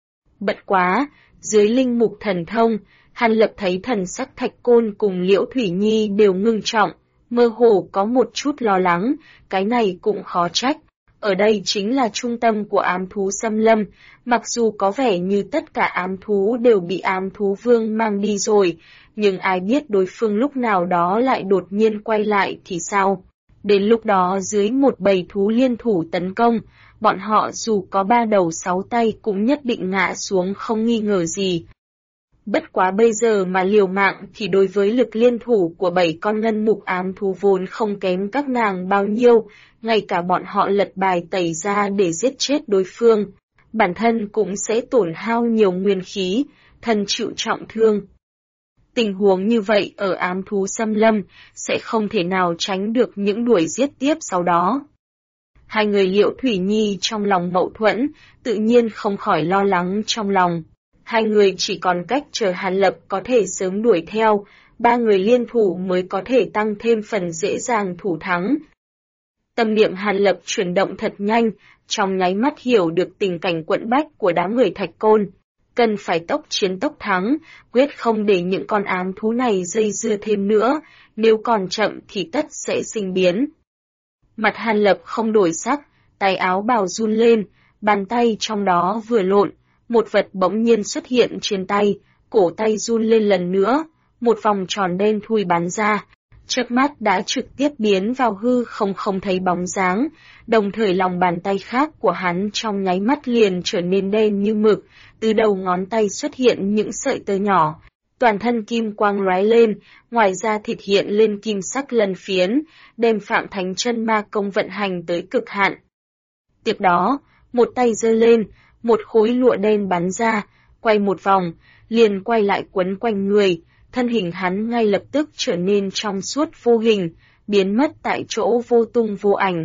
[SPEAKER 1] Bất quá, dưới linh mục thần thông, Hàn Lập thấy thần sắc Thạch Côn cùng Liễu Thủy Nhi đều ngưng trọng, mơ hồ có một chút lo lắng, cái này cũng khó trách. Ở đây chính là trung tâm của ám thú xâm lâm, mặc dù có vẻ như tất cả ám thú đều bị ám thú vương mang đi rồi, nhưng ai biết đối phương lúc nào đó lại đột nhiên quay lại thì sao? Đến lúc đó dưới một bầy thú liên thủ tấn công, bọn họ dù có 3 đầu 6 tay cũng nhất định ngã xuống không nghi ngờ gì. Bất quá bây giờ mà liều mạng thì đối với lực liên thủ của 7 con ngân mục ám thú vốn không kém các nàng bao nhiêu, ngay cả bọn họ lật bài tẩy ra để giết chết đối phương, bản thân cũng sẽ tổn hao nhiều nguyên khí, thân chịu trọng thương. Tình huống như vậy ở ám thú xâm lâm sẽ không thể nào tránh được những đuổi giết tiếp sau đó. Hai người Liễu Thủy Nhi trong lòng mâu thuẫn, tự nhiên không khỏi lo lắng trong lòng. Hai người chỉ còn cách chờ Hàn Lập có thể sớm đuổi theo, 3 người liên thủ mới có thể tăng thêm phần dễ dàng thủ thắng. Tâm niệm Hàn Lập chuyển động thật nhanh, trong nháy mắt hiểu được tình cảnh quẫn bách của đám người Thạch Côn. Cần phải tốc chiến tốc thắng, quyết không để những con ám thú này dây dưa thêm nữa, nếu còn chậm thì tất sẽ sinh biến. Mặt Hàn Lập không đổi sắc, tay áo bào run lên, bàn tay trong đó vừa lộn, một vật bỗng nhiên xuất hiện trên tay, cổ tay run lên lần nữa, một vòng tròn đen thui bắn ra, chớp mắt đã trực tiếp biến vào hư không thấy bóng dáng, đồng thời lòng bàn tay khác của hắn trong nháy mắt liền trở nên đen như mực, từ đầu ngón tay xuất hiện những sợi tơ nhỏ, toàn thân kim quang lóe lên, ngoài ra thịt hiện lên kim sắc lân phiến, đem Phạm Thánh Chân Ma công vận hành tới cực hạn. Tiếp đó, một tay giơ lên, một khối lụa đen bắn ra, quay một vòng, liền quay lại quấn quanh người, thân hình hắn ngay lập tức trở nên trong suốt vô hình, biến mất tại chỗ vô tung vô ảnh.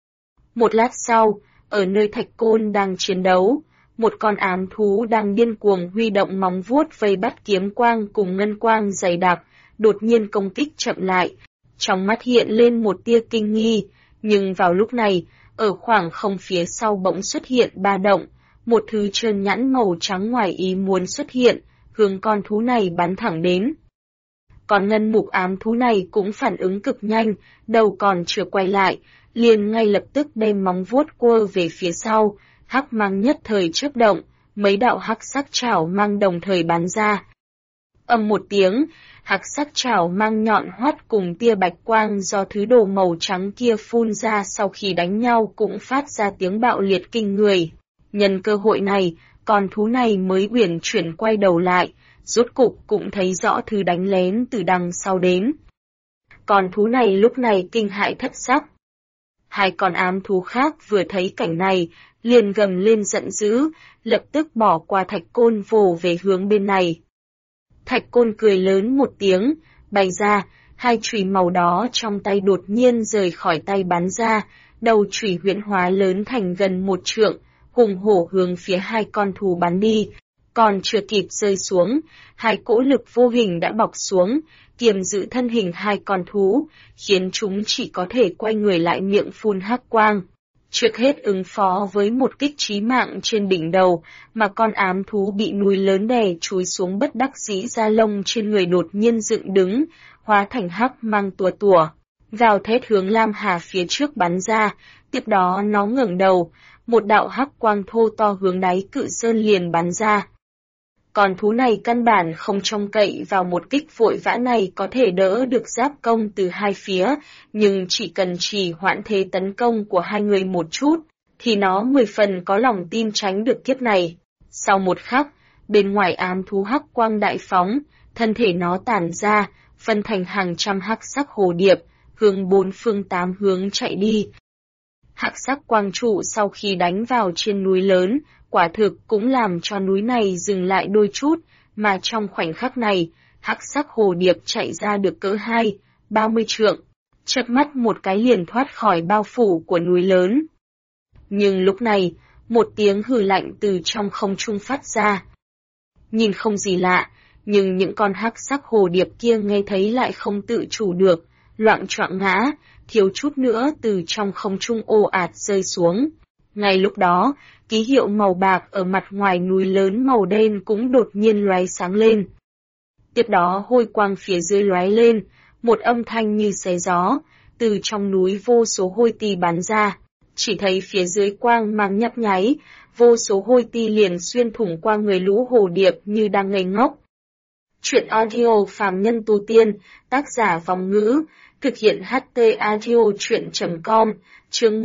[SPEAKER 1] Một lát sau, ở nơi Thạch Côn đang chiến đấu, một con ám thú đang điên cuồng huy động móng vuốt vây bắt kiếm quang cùng ngân quang dày đặc, đột nhiên công kích chậm lại, trong mắt hiện lên một tia kinh nghi, nhưng vào lúc này, ở khoảng không phía sau bỗng xuất hiện ba động, một thứ trơn nhẵn màu trắng ngoài ý muốn xuất hiện, hướng con thú này bắn thẳng đến. Còn ngân mục ám thú này cũng phản ứng cực nhanh, đầu còn chưa quay lại, liền ngay lập tức đem móng vuốt quơ về phía sau, hắc mang nhất thời chớp động, mấy đạo hắc sắc chảo mang đồng thời bắn ra. Ầm một tiếng, hắc sắc chảo mang nhọn hoắt cùng tia bạch quang do thứ đồ màu trắng kia phun ra sau khi đánh nhau cũng phát ra tiếng bạo liệt kinh người. Nhân cơ hội này, con thú này mới uyển chuyển quay đầu lại, rốt cục cũng thấy rõ thứ đánh lén từ đằng sau đến. Con thú này lúc này kinh hãi thất sắc. Hai con ám thú khác vừa thấy cảnh này, liền gầm lên giận dữ, lập tức bỏ qua Thạch Côn vồ về hướng bên này. Thạch Côn cười lớn một tiếng, bay ra, hai chùy màu đó trong tay đột nhiên rời khỏi tay bắn ra, đầu chùy huyễn hóa lớn thành gần 1 trượng, hùng hổ hướng phía hai con thú bắn đi. Còn chưa kịp rơi xuống, hai cỗ lực vô hình đã bọc xuống, kiềm giữ thân hình hai con thú, khiến chúng chỉ có thể quay người lại miệng phun hắc quang. Trước hết ứng phó với một kích chí mạng trên đỉnh đầu, mà con ám thú bị núi lớn đè chúi xuống bất đắc dĩ da lông trên người đột nhiên dựng đứng, hóa thành hắc mang tua tủa, gào thét hướng Lam Hà phía trước bắn ra, tiếp đó nó ngẩng đầu, một đạo hắc quang thô to hướng đáy cự sơn liền bắn ra. Con thú này căn bản không trông cậy vào một kích vội vã này có thể đỡ được giáp công từ hai phía, nhưng chỉ cần trì hoãn thế tấn công của hai người một chút, thì nó 10 phần có lòng tin tránh được kiếp này. Sau một khắc, bên ngoài ám thú hắc quang đại phóng, thân thể nó tản ra, phân thành hàng trăm hắc sắc hồ điệp, hướng 4 phương 8 hướng chạy đi. Hắc sắc quang trụ sau khi đánh vào trên núi lớn, quả thực cũng làm cho núi này dừng lại đôi chút, mà trong khoảnh khắc này, hắc sắc hồ điệp chạy ra được cỡ 20-30 trượng, chớp mắt một cái liền thoát khỏi bao phủ của núi lớn. Nhưng lúc này, một tiếng hừ lạnh từ trong không trung phát ra. Nhìn không gì lạ, nhưng những con hắc sắc hồ điệp kia nghe thấy lại không tự chủ được, loạng choạng ngã, thiếu chút nữa từ trong không trung ồ ạt rơi xuống. Ngay lúc đó, ký hiệu màu bạc ở mặt ngoài núi lớn màu đen cũng đột nhiên lóe sáng lên. Tiếp đó hôi quang phía dưới lóe lên, một âm thanh như xé gió, từ trong núi vô số hôi ti bắn ra, chỉ thấy phía dưới quang mang nhấp nháy, vô số hôi ti liền xuyên thủng qua người lũ hồ điệp như đang ngây ngốc. Truyện audio Phàm Nhân Tu Tiên, tác giả Vong Ngữ, thực hiện HT Audio Truyện.com, chương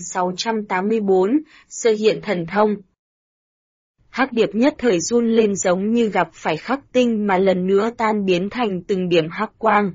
[SPEAKER 1] 1684, sơ hiện thần thông. Hắc điệp nhất thời run lên giống như gặp phải khắc tinh mà lần nữa tan biến thành từng điểm hắc quang.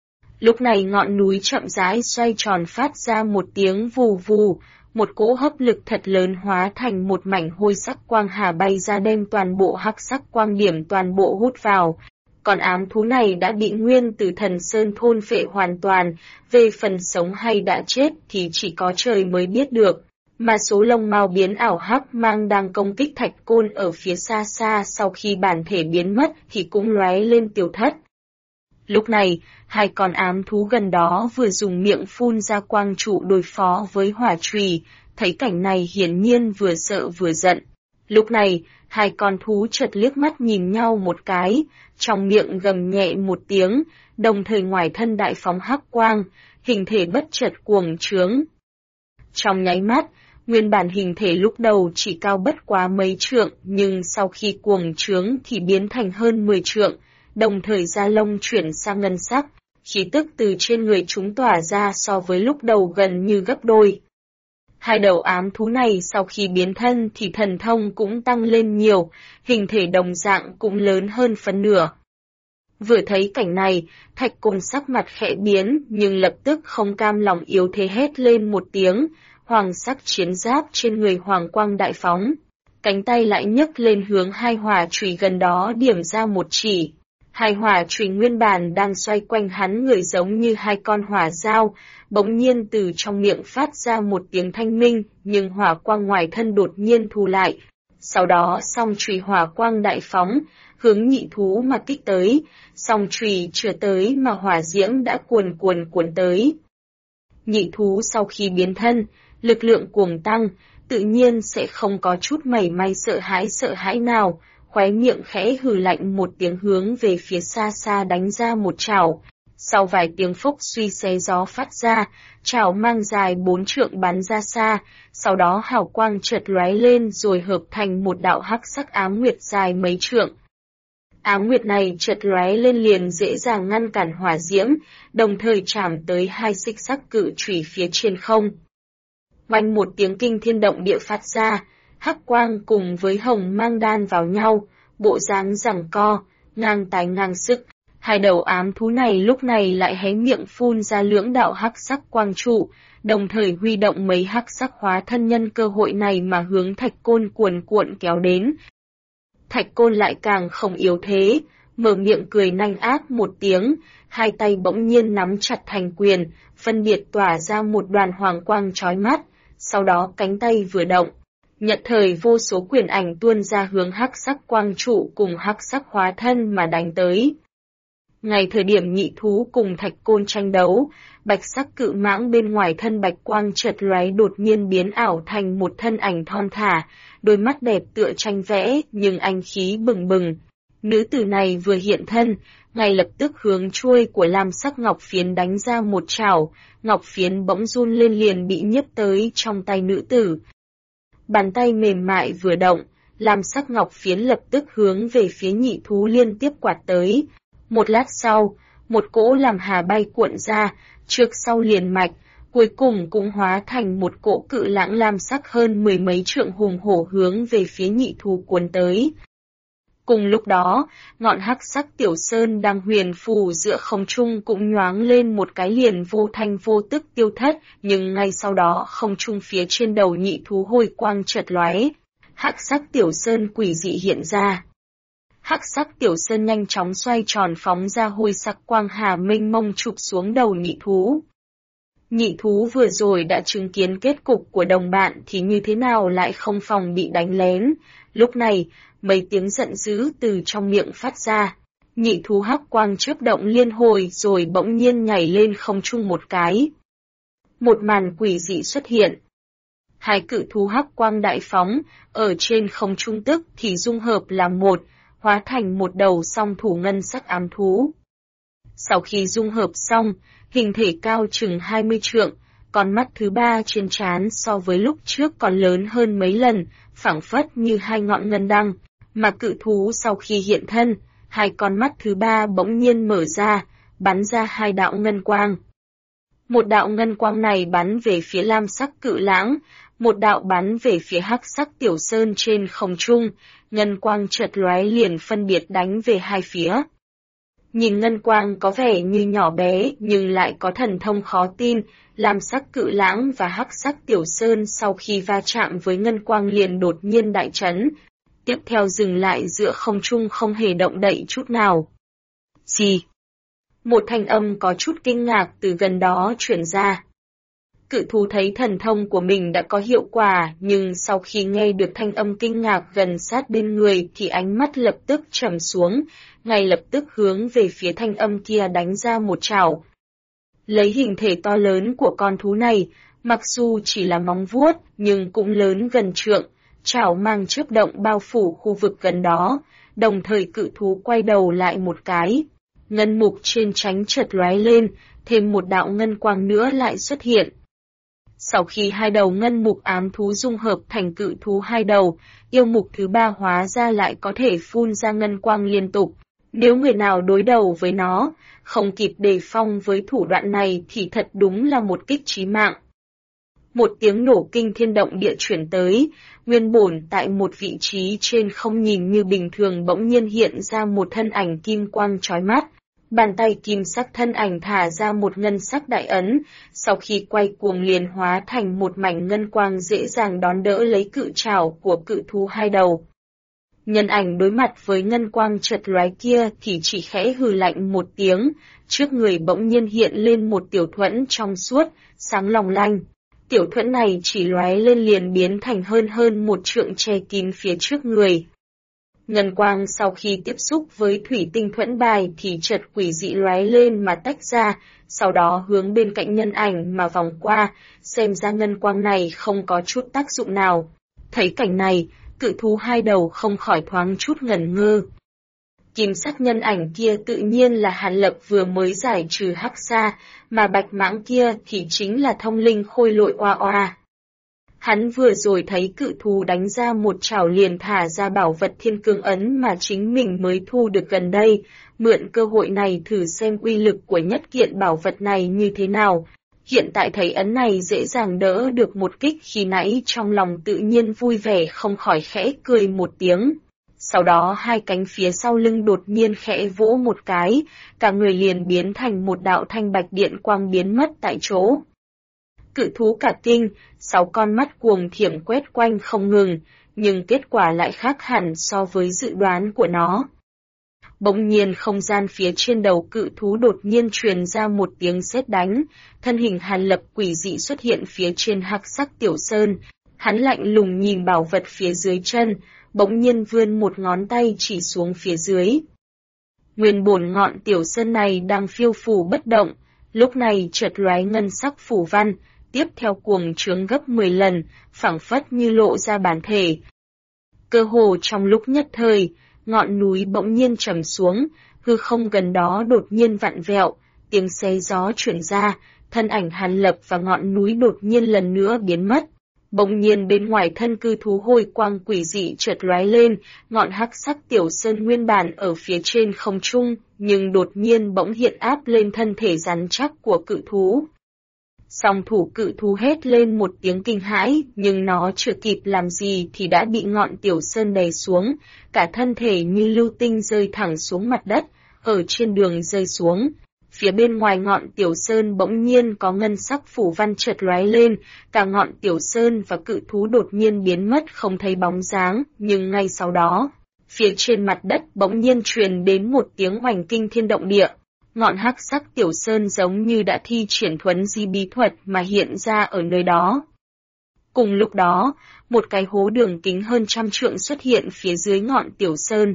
[SPEAKER 1] Lúc này ngọn núi chậm rãi xoay tròn phát ra một tiếng vù vù, một cỗ hấp lực thật lớn hóa thành một mảnh hôi sắc quang hà bay ra đem toàn bộ hắc sắc quang điểm toàn bộ hút vào. Còn ám thú này đã bị Nguyên Tử Thần Sơn thôn phệ hoàn toàn, về phần sống hay đã chết thì chỉ có trời mới biết được. Mà số lông mao biến ảo hắc mang đang công kích Thạch Côn ở phía xa xa sau khi bản thể biến mất thì cũng lóe lên tiêu thất. Lúc này, hai con ám thú gần đó vừa dùng miệng phun ra quang trụ đối phó với hỏa chùy, thấy cảnh này hiển nhiên vừa sợ vừa giận. Lúc này, hai con thú chợt liếc mắt nhìn nhau một cái, trong miệng gầm nhẹ một tiếng, đồng thời ngoài thân đại phóng hắc quang, hình thể bất chợt cuồng trướng. Trong nháy mắt, nguyên bản hình thể lúc đầu chỉ cao bất quá mấy trượng, nhưng sau khi cuồng trướng thì biến thành hơn 10 trượng, đồng thời da lông chuyển sang ngân sắc, khí tức từ trên người chúng tỏa ra so với lúc đầu gần như gấp đôi. Hai đầu ám thú này sau khi biến thân thì thần thông cũng tăng lên nhiều, hình thể đồng dạng cũng lớn hơn phân nửa. Vừa thấy cảnh này, Thạch Côn sắc mặt khẽ biến nhưng lập tức không cam lòng yếu thế hét lên một tiếng, hoàng sắc chiến giáp trên người hoàng quang đại phóng. Cánh tay lại nhấc lên hướng hai hỏa chùy gần đó điểm ra một chỉ. Hai hỏa chùy nguyên bản đang xoay quanh hắn người giống như hai con hỏa dao, bỗng nhiên từ trong miệng phát ra một tiếng thanh minh, nhưng hỏa quang ngoài thân đột nhiên thu lại. Sau đó song chùy hỏa quang đại phóng, hướng nhị thú mà kích tới, song chùy chưa tới mà hỏa diễm đã cuồn tới. Nhị thú sau khi biến thân, lực lượng cuồng tăng, tự nhiên sẽ không có chút mảy may sợ hãi nào, khóe miệng khẽ hừ lạnh một tiếng hướng về phía xa xa đánh ra một chảo. Sau vài tiếng phốc suy xé gió phát ra, chảo mang dài 4 trượng bắn ra xa, sau đó hào quang chợt lóe lên rồi hợp thành một đạo hắc sắc ám nguyệt dài mấy trượng. Ám nguyệt này chợt lóe lên liền dễ dàng ngăn cản hỏa diễm, đồng thời chạm tới hai xích sắc cự chùy phía trên không. Oanh một tiếng kinh thiên động địa phát ra, hắc quang cùng với hồng mang đan vào nhau, bộ dáng giằng co, ngang tài ngang sức. Hai đầu ám thú này lúc này lại hé miệng phun ra lưỡng đạo hắc sắc quang trụ, đồng thời huy động mấy hắc sắc hóa thân nhân cơ hội này mà hướng Thạch Côn cuồn cuộn kéo đến. Thạch Côn lại càng không yếu thế, mở miệng cười nanh ác một tiếng, hai tay bỗng nhiên nắm chặt thành quyền, phân biệt tỏa ra một đoàn hoàng quang chói mắt, sau đó cánh tay vừa động. Nhận thời vô số quyền ảnh tuôn ra hướng hắc sắc quang trụ cùng hắc sắc hóa thân mà đánh tới. Ngay thời điểm nhị thú cùng Thạch Côn tranh đấu, bạch sắc cự mãng bên ngoài thân bạch quang chợt lóe đột nhiên biến ảo thành một thân ảnh thon thả, đôi mắt đẹp tựa tranh vẽ nhưng anh khí bừng bừng. Nữ tử này vừa hiện thân, ngay lập tức hướng chuôi của lam sắc ngọc phiến đánh ra một chảo, ngọc phiến bỗng run lên liền bị nhấp tới trong tay nữ tử. Bàn tay mềm mại vừa động, lam sắc ngọc phiến lập tức hướng về phía nhị thú liên tiếp quạt tới. Một lát sau, một cỗ làm hà bay cuộn ra, trước sau liền mạch, cuối cùng cũng hóa thành một cỗ cự lãng lam sắc hơn 10 mấy trượng hùng hổ hướng về phía nhị thú cuốn tới. Cùng lúc đó, ngọn hắc sắc tiểu sơn đang huyền phù giữa không trung cũng nhoáng lên một cái liền vô thanh vô tức tiêu thất, nhưng ngay sau đó không trung phía trên đầu nhị thú hồi quang chợt lóe, hắc sắc tiểu sơn quỷ dị hiện ra. Hắc sắc tiểu sơn nhanh chóng xoay tròn phóng ra hôi sắc quang hà mênh mông chụp xuống đầu nhị thú. Nhị thú vừa rồi đã chứng kiến kết cục của đồng bạn thì như thế nào lại không phòng bị đánh lén. Lúc này, mấy tiếng giận dữ từ trong miệng phát ra. Nhị thú hắc quang chớp động liên hồi rồi bỗng nhiên nhảy lên không trung một cái. Một màn quỷ dị xuất hiện. Hai cự thú hắc quang đại phóng, ở trên không trung tức thì dung hợp làm một, hóa thành một đầu song thủ ngân sắc ám thú. Sau khi dung hợp xong, hình thể cao chừng 20 trượng, con mắt thứ ba trên trán so với lúc trước còn lớn hơn mấy lần, phảng phất như hai ngọn ngân đăng, mà cự thú sau khi hiện thân, hai con mắt thứ ba bỗng nhiên mở ra, bắn ra hai đạo ngân quang. Một đạo ngân quang này bắn về phía lam sắc cự lãng, một đạo bắn về phía hắc sắc tiểu sơn trên không trung, ngân quang chợt lóe liền phân biệt đánh về hai phía. Nhìn ngân quang có vẻ như nhỏ bé nhưng lại có thần thông khó tin, lam sắc cự lãng và hắc sắc tiểu sơn sau khi va chạm với ngân quang liền đột nhiên đại chấn, tiếp theo dừng lại giữa không trung không hề động đậy chút nào. Gì? Một thanh âm có chút kinh ngạc từ gần đó truyền ra. Cự thú thấy thần thông của mình đã có hiệu quả, nhưng sau khi nghe được thanh âm kinh ngạc gần sát bên người thì ánh mắt lập tức trầm xuống, ngay lập tức hướng về phía thanh âm kia đánh ra một chảo. Lấy hình thể to lớn của con thú này, mặc dù chỉ là móng vuốt nhưng cũng lớn gần trượng, chảo mang chớp động bao phủ khu vực gần đó, đồng thời cự thú quay đầu lại một cái. Ngân mục trên trán chợt lóe lên, thêm một đạo ngân quang nữa lại xuất hiện. Sau khi hai đầu ngân mục ám thú dung hợp thành cự thú hai đầu, yêu mục thứ ba hóa ra lại có thể phun ra ngân quang liên tục. Nếu người nào đối đầu với nó, không kịp đề phòng với thủ đoạn này thì thật đúng là một kích chí mạng. Một tiếng nổ kinh thiên động địa chuyển tới, nguyên bổn tại một vị trí trên không nhìn như bình thường bỗng nhiên hiện ra một thân ảnh kim quang chói mắt. Bàn tay kim sắc thân ảnh thả ra một ngân sắc đại ấn, sau khi quay cuồng liền hóa thành một mảnh ngân quang dễ dàng đón đỡ lấy cự trảo của cự thú hai đầu. Nhân ảnh đối mặt với ngân quang chợt lóe kia thì chỉ khẽ hừ lạnh một tiếng, trước người bỗng nhiên hiện lên một tiểu thuẫn trong suốt, sáng long lanh. Tiểu thuẫn này chỉ lóe lên liền biến thành hơn một trượng che kín phía trước người. Ngân quang sau khi tiếp xúc với thủy tinh thuẫn bài thì chợt quỷ dị lóe lên mà tách ra, sau đó hướng bên cạnh nhân ảnh mà vòng qua, xem ra ngân quang này không có chút tác dụng nào. Thấy cảnh này, cự thú hai đầu không khỏi thoáng chút ngẩn ngơ. Kim sắc nhân ảnh kia tự nhiên là Hàn Lập vừa mới giải trừ hắc sa, mà bạch mãng kia thì chính là thông linh khôi lội oa oa. Hắn vừa rồi thấy cự thú đánh ra một chảo liền thả ra bảo vật thiên cương ấn mà chính mình mới thu được gần đây, mượn cơ hội này thử xem uy lực của nhất kiện bảo vật này như thế nào. Hiện tại thấy ấn này dễ dàng đỡ được một kích khi nãy trong lòng tự nhiên vui vẻ không khỏi khẽ cười một tiếng. Sau đó hai cánh phía sau lưng đột nhiên khẽ vỗ một cái, cả người liền biến thành một đạo thanh bạch điện quang biến mất tại chỗ. Cự thú cả kinh, 6 con mắt cuồng thiểm quét quanh không ngừng, nhưng kết quả lại khác hẳn so với dự đoán của nó. Bỗng nhiên không gian phía trên đầu cự thú đột nhiên truyền ra một tiếng sét đánh, thân hình Hàn Lập quỷ dị xuất hiện phía trên hắc sắc tiểu sơn, hắn lạnh lùng nhìn bảo vật phía dưới chân, bỗng nhiên vươn một ngón tay chỉ xuống phía dưới. Nguyên bổn ngọn tiểu sơn này đang phiêu phù bất động, lúc này chợt lóe ngân sắc phủ văn, tiếp theo cuồng trướng gấp 10 lần, phảng phất như lộ ra bản thể. Cơ hồ trong lúc nhất thời, ngọn núi bỗng nhiên trầm xuống, hư không gần đó đột nhiên vặn vẹo, tiếng xé gió chuyển ra, thân ảnh Hàn Lập và ngọn núi đột nhiên lần nữa biến mất. Bỗng nhiên bên ngoài thân cư thú hôi quang quỷ dị chợt lóe lên, ngọn hắc sắc tiểu sơn nguyên bản ở phía trên không trung, nhưng đột nhiên bỗng hiện áp lên thân thể rắn chắc của cự thú. Song thủ cự thú hét lên một tiếng kinh hãi, nhưng nó chưa kịp làm gì thì đã bị ngọn tiểu sơn đè xuống, cả thân thể như lưu tinh rơi thẳng xuống mặt đất, ở trên đường rơi xuống. Phía bên ngoài ngọn tiểu sơn bỗng nhiên có ngân sắc phủ văn chợt lóe lên, cả ngọn tiểu sơn và cự thú đột nhiên biến mất không thấy bóng dáng, nhưng ngay sau đó, phía trên mặt đất bỗng nhiên truyền đến một tiếng oành kinh thiên động địa. Ngọn hắc sắc tiểu sơn giống như đã thi triển thuấn di bí thuật mà hiện ra ở nơi đó. Cùng lúc đó, một cái hố đường kính hơn 100 trượng xuất hiện phía dưới ngọn tiểu sơn.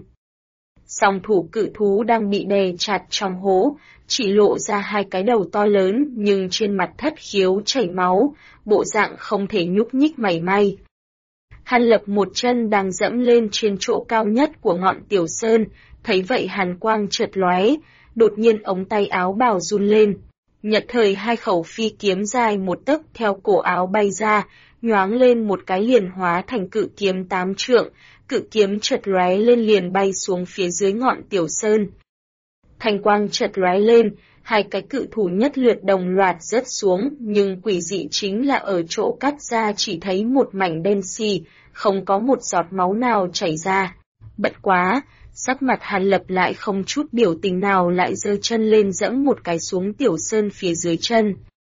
[SPEAKER 1] Song thủ cự thú đang bị đè chặt trong hố, chỉ lộ ra hai cái đầu to lớn nhưng trên mặt thất khiếu chảy máu, bộ dạng không thể nhúc nhích mảy may. Hàn Lập một chân đang dẫm lên trên chỗ cao nhất của ngọn tiểu sơn, thấy vậy hàn quang chợt lóe, đột nhiên ống tay áo bào run lên. Nhật thời hai khẩu phi kiếm dài một tấc theo cổ áo bay ra, nhoáng lên một cái liền hóa thành cự kiếm 8 trượng, cự kiếm chợt lóe lên liền bay xuống phía dưới ngọn tiểu sơn. Thanh quang chợt lóe lên, hai cái cự thủ nhất lượt đồng loạt rớt xuống, nhưng quỷ dị chính là ở chỗ cắt ra chỉ thấy một mảnh đen xì, không có một giọt máu nào chảy ra. Bất quá, sắc mặt Hàn Lập lại không chút biểu tình nào, lại giơ chân lên giẫm một cái xuống tiểu sơn phía dưới chân.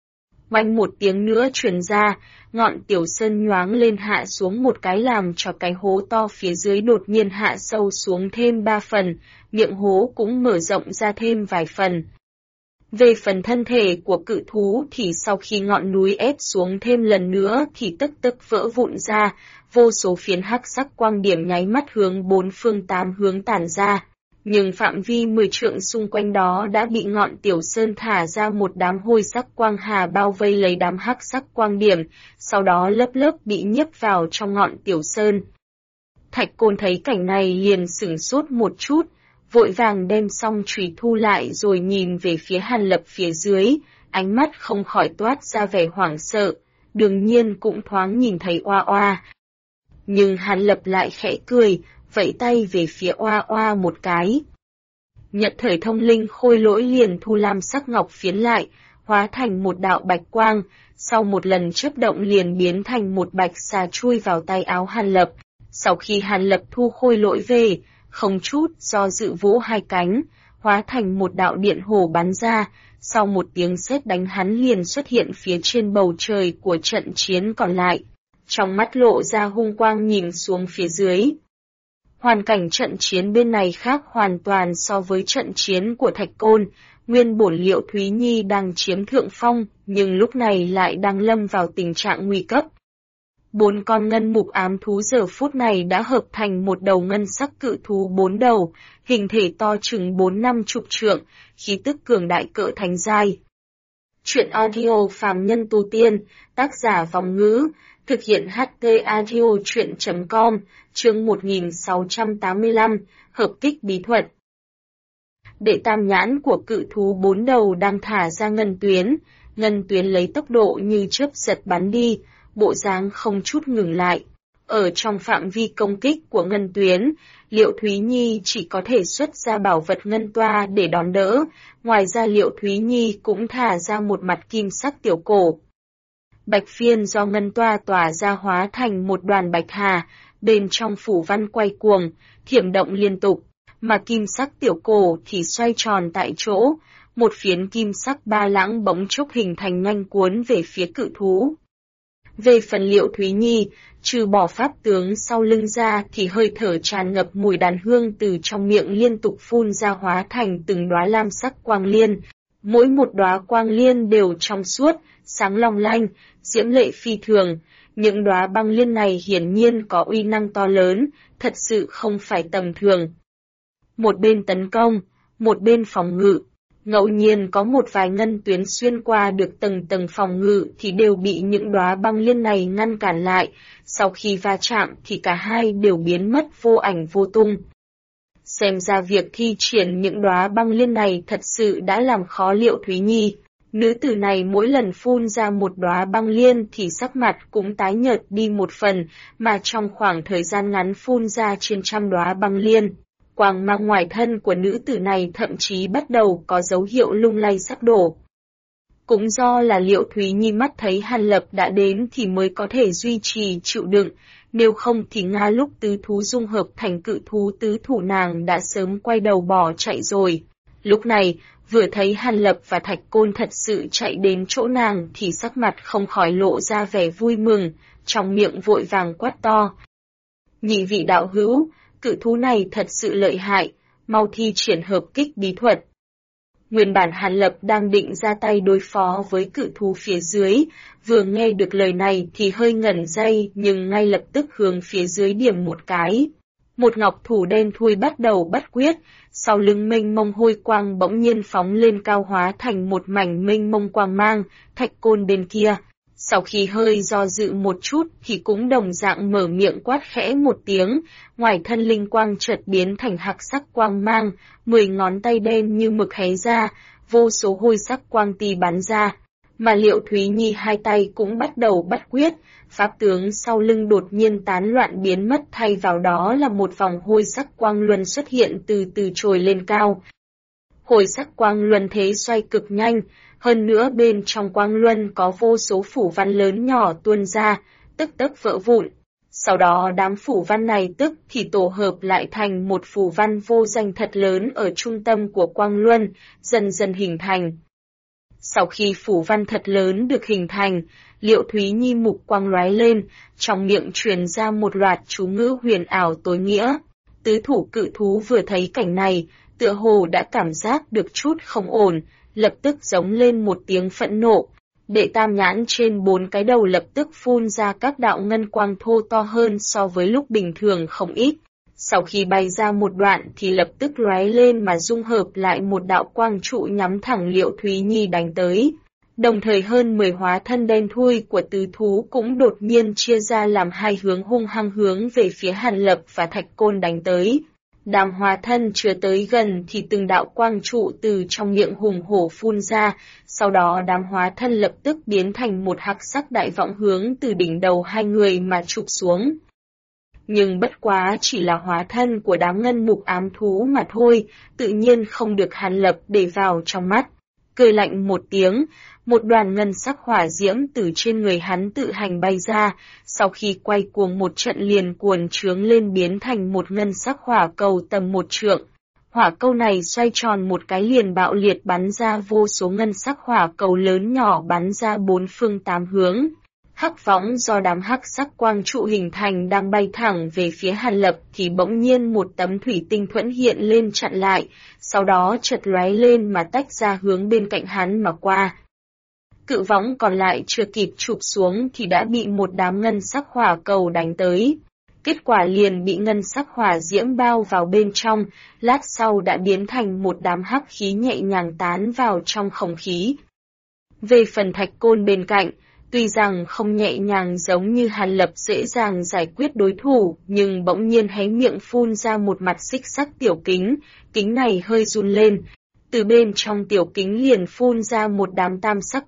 [SPEAKER 1] Oanh một tiếng nữa truyền ra, ngọn tiểu sơn nhoáng lên hạ xuống một cái làm cho cái hố to phía dưới đột nhiên hạ sâu xuống thêm 3 phần, miệng hố cũng mở rộng ra thêm vài phần. Về phần thân thể của cự thú thì sau khi ngọn núi ép xuống thêm lần nữa thì tức tức vỡ vụn ra, vô số phiến hắc sắc quang điểm nháy mắt hướng 4 phương 8 hướng tản ra. Nhưng phạm vi 10 trượng xung quanh đó đã bị ngọn tiểu sơn thả ra một đám hôi sắc quang hà bao vây lấy đám hắc sắc quang điểm, sau đó lớp lớp bị nhấp vào trong ngọn tiểu sơn. Thạch Côn thấy cảnh này liền sửng sốt một chút, vội vàng đem xong chùy thu lại rồi nhìn về phía Hàn Lập phía dưới, ánh mắt không khỏi toát ra vẻ hoảng sợ, đương nhiên cũng thoáng nhìn thấy Oa Oa. Nhưng Hàn Lập lại khẽ cười, vẫy tay về phía Oa Oa một cái. Nhật thời thông linh khôi lỗi liền thu lam sắc ngọc phiến lại, hóa thành một đạo bạch quang, sau một lần chớp động liền biến thành một bạch xà chui vào tay áo Hàn Lập. Sau khi Hàn Lập thu khôi lỗi về, không chút do dự vỗ hai cánh, hóa thành một đạo điện hồ bắn ra, sau một tiếng sét đánh hắn liền xuất hiện phía trên bầu trời của trận chiến còn lại. Trong mắt lộ ra hung quang nhìn xuống phía dưới. Hoàn cảnh trận chiến bên này khác hoàn toàn so với trận chiến của Thạch Côn, nguyên bổn Liệu Thúy Nhi đang chiếm thượng phong, nhưng lúc này lại đang lâm vào tình trạng nguy cấp. 4 con ngân mục ám thú giờ phút này đã hợp thành một đầu ngân sắc cự thú 4 đầu, hình thể to chừng 4-50 trượng, khí tức cường đại cỡ thánh giai. Truyện audio phàm nhân tu tiên, tác giả Vòng Ngữ, thực hiện HT audio truyện.com, chương 1685, hợp kích bí thuật. Đệ tam nhãn của cự thú 4 đầu đang thả ra ngân tuyến lấy tốc độ như chớp giật bắn đi, bộ dáng không chút ngừng lại. Ở trong phạm vi công kích của ngân tuyến, Liệu Thúy Nhi chỉ có thể xuất ra bảo vật ngân toa để đón đỡ, ngoài ra Liệu Thúy Nhi cũng thả ra một mặt kim sắc tiểu cổ. Bạch phiên do ngân toa tỏa ra hóa thành một đoàn bạch hà, bên trong phủ văn quay cuồng, thiểm động liên tục, mà kim sắc tiểu cổ thì xoay tròn tại chỗ, một phiến kim sắc ba lãng bỗng chốc hình thành nhanh cuốn về phía cự thú. Về phần Liệu Thúy Nhi, trừ bỏ pháp tướng sau lưng ra thì hơi thở tràn ngập mùi đàn hương từ trong miệng liên tục phun ra hóa thành từng đóa lam sắc quang liên. Mỗi một đóa quang liên đều trong suốt, sáng long lanh, diễm lệ phi thường. Những đóa băng liên này hiển nhiên có uy năng to lớn, thật sự không phải tầm thường. Một bên tấn công, một bên phòng ngự. Ngẫu nhiên có một vài ngân tuyến xuyên qua được tầng tầng phòng ngự thì đều bị những đóa băng liên này ngăn cản lại, sau khi va chạm thì cả hai đều biến mất vô ảnh vô tung. Xem ra việc thi triển những đóa băng liên này thật sự đã làm khó Liệu Thúy Nhi. Nữ tử này mỗi lần phun ra một đóa băng liên thì sắc mặt cũng tái nhợt đi một phần, mà trong khoảng thời gian ngắn phun ra trên trăm đóa băng liên. Quang mang ngoài thân của nữ tử này thậm chí bắt đầu có dấu hiệu lung lay sắp đổ. Cũng do là Liệu Thúy Nhi mắt thấy Hàn Lập đã đến thì mới có thể duy trì chịu đựng, nếu không thì ngay lúc tứ thú dung hợp thành cự thú tứ thủ nàng đã sớm quay đầu bỏ chạy rồi. Lúc này, vừa thấy Hàn Lập và Thạch Côn thật sự chạy đến chỗ nàng thì sắc mặt không khỏi lộ ra vẻ vui mừng, trong miệng vội vàng quát to. Nhị vị đạo hữu, cự thú này thật sự lợi hại, mau thi triển hợp kích bí thuật. Nguyên bản Hàn Lập đang định ra tay đối phó với cự thú phía dưới, vừa nghe được lời này thì hơi ngẩn dây nhưng ngay lập tức hướng phía dưới điểm một cái. Một ngọc thủ đen thui bắt đầu bắt quyết, sau lưng mênh mông hôi quang bỗng nhiên phóng lên cao hóa thành một mảnh mênh mông quang mang, Thạch Côn bên kia. Sau khi hơi do dự một chút thì cũng đồng dạng mở miệng quát khẽ một tiếng, ngoài thân linh quang chợt biến thành hắc sắc quang mang, 10 ngón tay đen như mực hé ra, vô số hôi sắc quang ti bắn ra, mà Liệu Thúy Nhi hai tay cũng bắt đầu bắt quyết, pháp tướng sau lưng đột nhiên tán loạn biến mất, thay vào đó là một vòng hôi sắc quang luân xuất hiện từ từ trồi lên cao. Hôi sắc quang luân thế xoay cực nhanh, hơn nữa bên trong quang luân có vô số phủ văn lớn nhỏ tuôn ra, tức tấc vỡ vụn. Sau đó đám phủ văn này tức thì tổ hợp lại thành một phủ văn vô danh thật lớn ở trung tâm của quang luân, dần dần hình thành. Sau khi phủ văn thật lớn được hình thành, Liệu Thúy Nhi mục quang lóe lên, trong miệng truyền ra một loạt chú ngữ huyền ảo tối nghĩa. Tứ thủ cự thú vừa thấy cảnh này, tựa hồ đã cảm giác được chút không ổn, lập tức giống lên một tiếng phẫn nộ. Đệ tam nhãn trên 4 cái đầu lập tức phun ra các đạo ngân quang thô to hơn so với lúc bình thường không ít. Sau khi bay ra một đoạn thì lập tức lóe lên mà dung hợp lại một đạo quang trụ nhắm thẳng Liệu Thúy Nhi đánh tới. Đồng thời hơn 10 hóa thân đen thui của tứ thú cũng đột nhiên chia ra làm hai hướng hung hăng hướng về phía Hàn Lập và Thạch Côn đánh tới. Đám hóa thân chưa tới gần thì từng đạo quang trụ từ trong miệng hùng hổ phun ra, sau đó đám hóa thân lập tức biến thành một hắc sắc đại võng hướng từ đỉnh đầu hai người mà chụp xuống. Nhưng bất quá chỉ là hóa thân của đám ngân mục ám thú mà thôi, tự nhiên không được Hàn Lập để vào trong mắt. Cười lạnh một tiếng, một đoàn ngân sắc hỏa diễm từ trên người hắn tự hành bay ra, sau khi quay cuồng một trận liền cuồn trướng lên biến thành một ngân sắc hỏa cầu tầm 1 trượng. Hỏa cầu này xoay tròn một cái liền bạo liệt bắn ra vô số ngân sắc hỏa cầu lớn nhỏ bắn ra 4 phương 8 hướng. Hắc võng do đám hắc sắc quang trụ hình thành đang bay thẳng về phía Hàn Lập thì bỗng nhiên một tấm thủy tinh thuẫn hiện lên chặn lại, sau đó chợt lóe lên mà tách ra hướng bên cạnh hắn mà qua. Cự võng còn lại chưa kịp chụp xuống thì đã bị một đám ngân sắc hỏa cầu đánh tới. Kết quả liền bị ngân sắc hỏa diễm bao vào bên trong, lát sau đã biến thành một đám hắc khí nhẹ nhàng tán vào trong không khí. Về phần Thạch Côn bên cạnh, tuy rằng không nhẹ nhàng giống như Hàn Lập dễ dàng giải quyết đối thủ, nhưng bỗng nhiên hé miệng phun ra một mặt xích sắc tiểu kính, kính này hơi run lên. Từ bên trong tiểu kính liền phun ra một đám tam sắc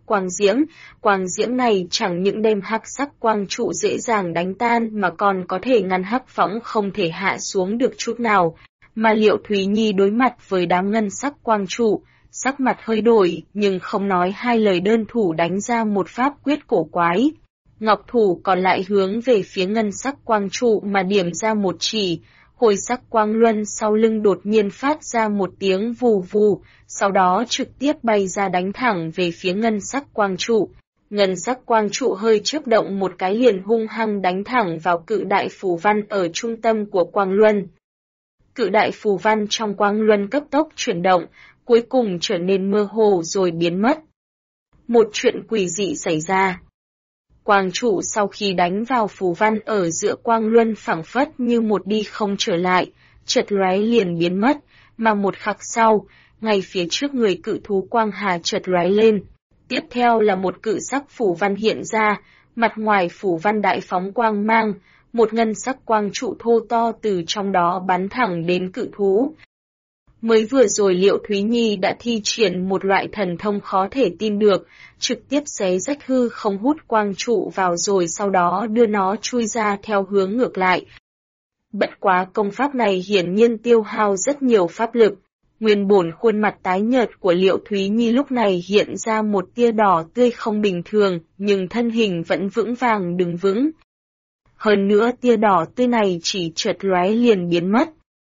[SPEAKER 1] quang diễm này chẳng những đem hắc sắc quang trụ dễ dàng đánh tan mà còn có thể ngăn hắc võng không thể hạ xuống được chút nào. Mà Liệu Thúy Nhi đối mặt với đám ngân sắc quang trụ, sắc mặt hơi đổi, nhưng không nói hai lời đơn thủ đánh ra một pháp quyết cổ quái. Ngọc thủ còn lại hướng về phía ngân sắc quang trụ mà điểm ra một chỉ, hồi sắc quang luân sau lưng đột nhiên phát ra một tiếng vù vù, sau đó trực tiếp bay ra đánh thẳng về phía ngân sắc quang trụ. Ngân sắc quang trụ hơi chớp động một cái liền hung hăng đánh thẳng vào cự đại phù văn ở trung tâm của quang luân. Cự đại phù văn trong quang luân cấp tốc chuyển động, cuối cùng trở nên mơ hồ rồi biến mất. Một chuyện quỷ dị xảy ra. Quang trụ sau khi đánh vào phù văn ở giữa quang luân phảng phất như một đi không trở lại, chợt lóe liền biến mất, mà một khắc sau, ngay phía trước người cự thú quang hà chợt lóe lên. Tiếp theo là một cự sắc phù văn hiện ra, mặt ngoài phù văn đại phóng quang mang, một ngân sắc quang trụ thô to từ trong đó bắn thẳng đến cự thú. Mới vừa rồi Liệu Thúy Nhi đã thi triển một loại thần thông khó thể tin được, trực tiếp xé rách hư không hút quang trụ vào rồi sau đó đưa nó chui ra theo hướng ngược lại. Bất quá công pháp này hiển nhiên tiêu hao rất nhiều pháp lực. Nguyên bổn khuôn mặt tái nhợt của Liệu Thúy Nhi lúc này hiện ra một tia đỏ tươi không bình thường, nhưng thân hình vẫn vững vàng đứng vững. Hơn nữa tia đỏ tươi này chỉ chợt lóe liền biến mất.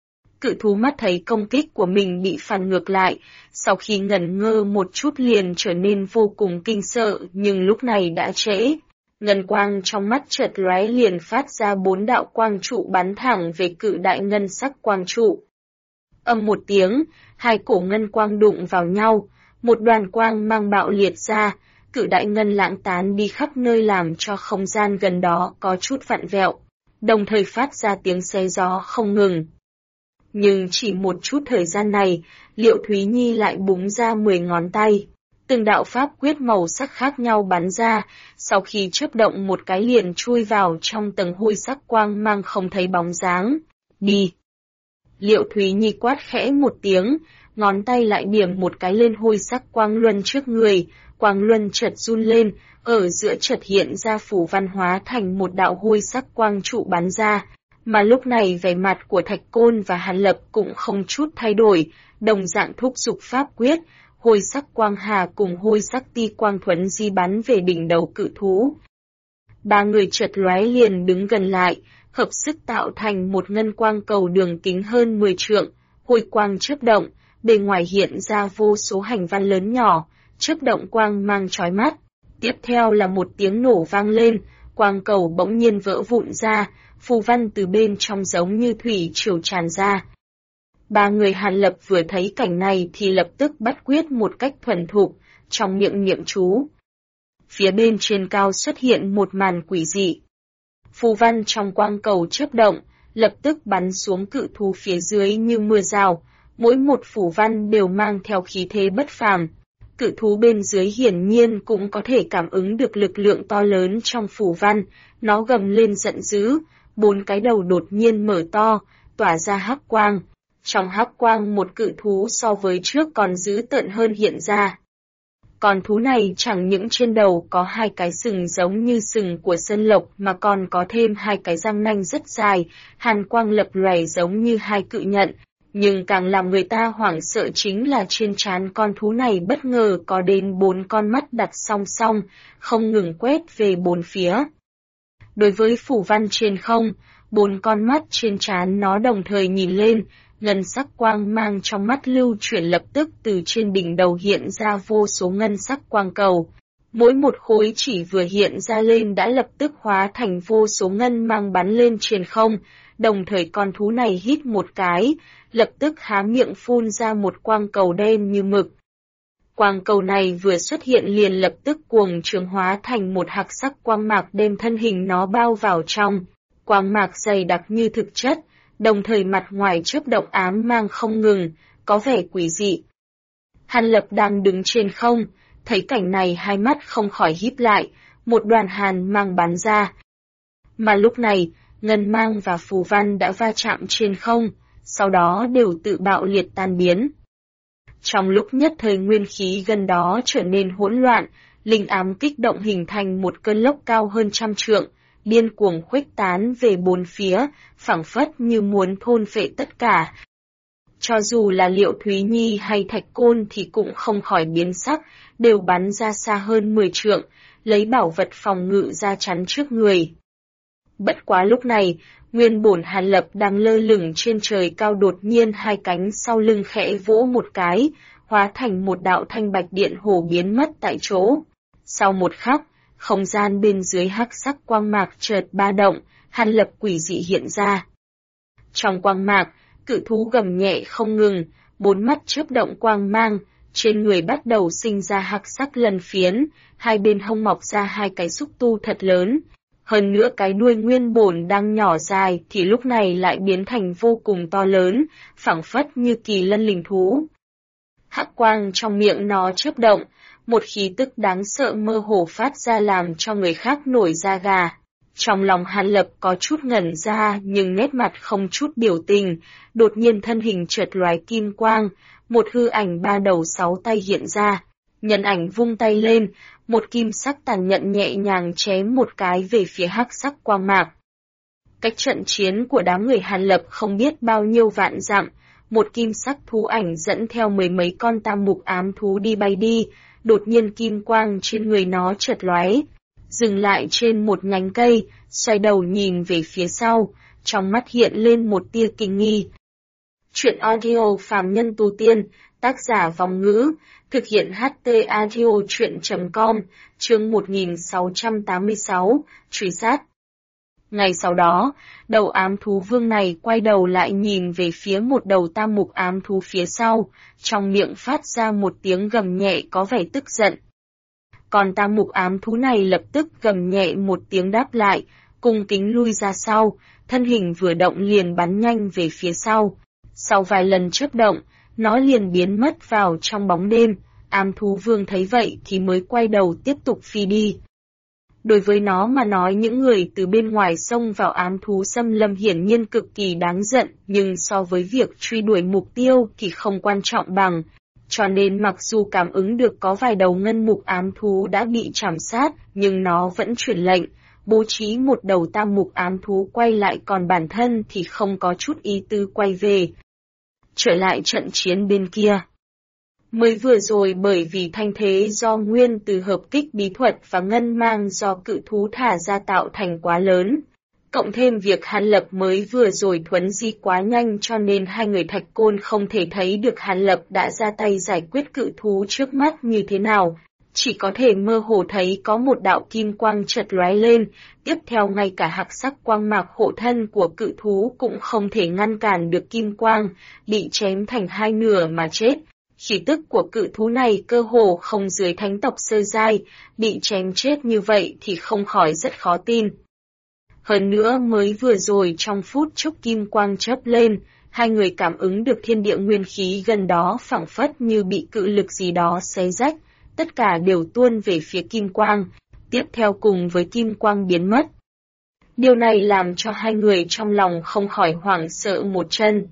[SPEAKER 1] Cự thú mắt thấy công kích của mình bị phản ngược lại, sau khi ngẩn ngơ một chút liền trở nên vô cùng kinh sợ, nhưng lúc này đã trễ. Ngân quang trong mắt chợt lóe liền phát ra 4 đạo quang trụ bắn thẳng về cự đại ngân sắc quang trụ. Âm một tiếng, hai cổ ngân quang đụng vào nhau, một đoàn quang mang bạo liệt ra, cự đại ngân lãng tán đi khắp nơi làm cho không gian gần đó có chút vặn vẹo, đồng thời phát ra tiếng xé gió không ngừng. Nhưng chỉ một chút thời gian này, Liệu Thúy Nhi lại búng ra 10 ngón tay. Từng đạo pháp quyết màu sắc khác nhau bắn ra, sau khi chớp động một cái liền chui vào trong tầng hôi sắc quang mang không thấy bóng dáng. Đi! Liệu Thúy Nhi quát khẽ một tiếng, ngón tay lại điểm một cái lên hôi sắc quang luân trước người, quang luân chợt run lên, ở giữa chợt hiện ra phù văn hóa thành một đạo hôi sắc quang trụ bắn ra. Mà lúc này vẻ mặt của Thạch Côn và Hàn Lập cũng không chút thay đổi, đồng dạng thúc giục pháp quyết, hôi sắc quang hà cùng hôi sắc ti quang thuấn di bắn về đỉnh đầu cự thú. Ba người chợt lóe liền đứng gần lại, hợp sức tạo thành một ngân quang cầu đường kính hơn 10 trượng, hôi quang chớp động, bề ngoài hiện ra vô số hành văn lớn nhỏ, chớp động quang mang chói mắt. Tiếp theo là một tiếng nổ vang lên, quang cầu bỗng nhiên vỡ vụn ra, phù văn từ bên trong giống như thủy triều tràn ra. Ba người Hàn Lập vừa thấy cảnh này thì lập tức bắt quyết một cách thuần thục, trong miệng niệm chú. Phía bên trên cao xuất hiện một màn quỷ dị. Phù văn trong quang cầu chớp động, lập tức bắn xuống cự thú phía dưới như mưa rào, mỗi một phù văn đều mang theo khí thế bất phàm. Cự thú bên dưới hiển nhiên cũng có thể cảm ứng được lực lượng to lớn trong phù văn, nó gầm lên giận dữ, 4 cái đầu đột nhiên mở to, tỏa ra hắc quang. Trong hắc quang một cự thú so với trước còn dữ tợn hơn hiện ra. Con thú này chẳng những trên đầu có 2 cái sừng giống như sừng của sơn lộc mà còn có thêm 2 cái răng nanh rất dài, hàn quang lập lòe giống như 2 cự nhận. Nhưng càng làm người ta hoảng sợ chính là trên trán con thú này bất ngờ có đến 4 con mắt đặt song song, không ngừng quét về 4 phía. Đối với phù văn trên không, 4 con mắt trên trán nó đồng thời nhìn lên, ngân sắc quang mang trong mắt lưu chuyển lập tức từ trên đỉnh đầu hiện ra vô số ngân sắc quang cầu. Mỗi một khối chỉ vừa hiện ra lên đã lập tức hóa thành vô số ngân mang bắn lên trên không, đồng thời con thú này hít một cái, lập tức há miệng phun ra một quang cầu đen như mực. Quang cầu này vừa xuất hiện liền lập tức cuồng trường hóa thành một hạc sắc quang mạc đem thân hình nó bao vào trong. Quang mạc dày đặc như thực chất, đồng thời mặt ngoài chớp động ám mang không ngừng, có vẻ quỷ dị. Hàn Lập đang đứng trên không, thấy cảnh này hai mắt không khỏi híp lại, một đoàn hàn mang bắn ra. Mà lúc này, ngân mang và phù văn đã va chạm trên không, sau đó đều tự bạo liệt tan biến. Trong lúc nhất thời nguyên khí gần đó trở nên hỗn loạn, linh ám kích động hình thành một cơn lốc cao hơn 100 trượng, điên cuồng khuếch tán về 4 phía, phảng phất như muốn thôn phệ tất cả. Cho dù là Liệu Thúy Nhi hay Thạch Côn thì cũng không khỏi biến sắc, đều bắn ra xa hơn 10 trượng, lấy bảo vật phòng ngự ra chắn trước người. Bất quá lúc này, nguyên bổn Hàn Lập đang lơ lửng trên trời cao đột nhiên 2 cánh sau lưng khẽ vỗ một cái, hóa thành một đạo thanh bạch điện hồ biến mất tại chỗ. Sau một khắc, không gian bên dưới hắc sắc quang mạc chợt ba động, Hàn Lập quỷ dị hiện ra. Trong quang mạc, cự thú gầm nhẹ không ngừng, 4 mắt chớp động quang mang, trên người bắt đầu sinh ra hắc sắc lân phiến, hai bên hông mọc ra 2 cái xúc tu thật lớn. Hơn nữa cái đuôi nguyên bổn đang nhỏ dài thì lúc này lại biến thành vô cùng to lớn, phảng phất như kỳ lân linh thú. Hắc quang trong miệng nó chớp động, một khí tức đáng sợ mơ hồ phát ra làm cho người khác nổi da gà. Trong lòng Hàn Lập có chút ngẩn ra nhưng nét mặt không chút biểu tình, đột nhiên thân hình chợt lóe kim quang, một hư ảnh 3 đầu 6 tay hiện ra. Nhân ảnh vung tay lên, một kim sắc tàn nhẫn nhẹ nhàng chém một cái về phía hắc sắc quang mạc. Cách trận chiến của đám người Hàn Lập không biết bao nhiêu vạn dặm, một kim sắc thú ảnh dẫn theo 10 mấy con tam mục ám thú đi bay đi, đột nhiên kim quang trên người nó chợt lóe, dừng lại trên một nhánh cây, xoay đầu nhìn về phía sau, trong mắt hiện lên một tia kinh nghi. Chuyện audio phàm nhân tu tiên, tác giả Vong Ngữ, thực hiện HT Audio Chuyện.com, chương 1686, truy sát. Ngày sau đó, đầu ám thú vương này quay đầu lại nhìn về phía một đầu tam mục ám thú phía sau, trong miệng phát ra một tiếng gầm nhẹ có vẻ tức giận. Còn tam mục ám thú này lập tức gầm nhẹ một tiếng đáp lại, cung kính lui ra sau, thân hình vừa động liền bắn nhanh về phía sau. Sau vài lần chớp động, nó liền biến mất vào trong bóng đêm, ám thú vương thấy vậy thì mới quay đầu tiếp tục phi đi. Đối với nó mà nói những người từ bên ngoài xông vào ám thú xâm lâm hiển nhiên cực kỳ đáng giận, nhưng so với việc truy đuổi mục tiêu thì không quan trọng bằng. Cho nên mặc dù cảm ứng được có vài đầu ngân mục ám thú đã bị trảm sát, nhưng nó vẫn truyền lệnh, bố trí một đầu tam mục ám thú quay lại, còn bản thân thì không có chút ý tư quay về. Trở lại trận chiến bên kia. Mới vừa rồi bởi vì thanh thế do nguyên từ hợp kích bí thuật và ngân mang do cự thú thả ra tạo thành quá lớn. Cộng thêm việc Hàn Lập mới vừa rồi thuấn di quá nhanh cho nên hai người Thạch Côn không thể thấy được Hàn Lập đã ra tay giải quyết cự thú trước mắt như thế nào. Chỉ có thể mơ hồ thấy có một đạo kim quang chợt lóe lên, tiếp theo ngay cả hạc sắc quang mạc hộ thân của cự thú cũng không thể ngăn cản được kim quang, bị chém thành hai nửa mà chết. Khí tức của cự thú này cơ hồ không dưới thánh tộc sơ giai, bị chém chết như vậy thì không khỏi rất khó tin. Hơn nữa mới vừa rồi trong phút chốc kim quang chớp lên, hai người cảm ứng được thiên địa nguyên khí gần đó phảng phất như bị cự lực gì đó xé rách, tất cả đều tuôn về phía kim quang, tiếp theo cùng với kim quang biến mất. Điều này làm cho hai người trong lòng không khỏi hoảng sợ một chân.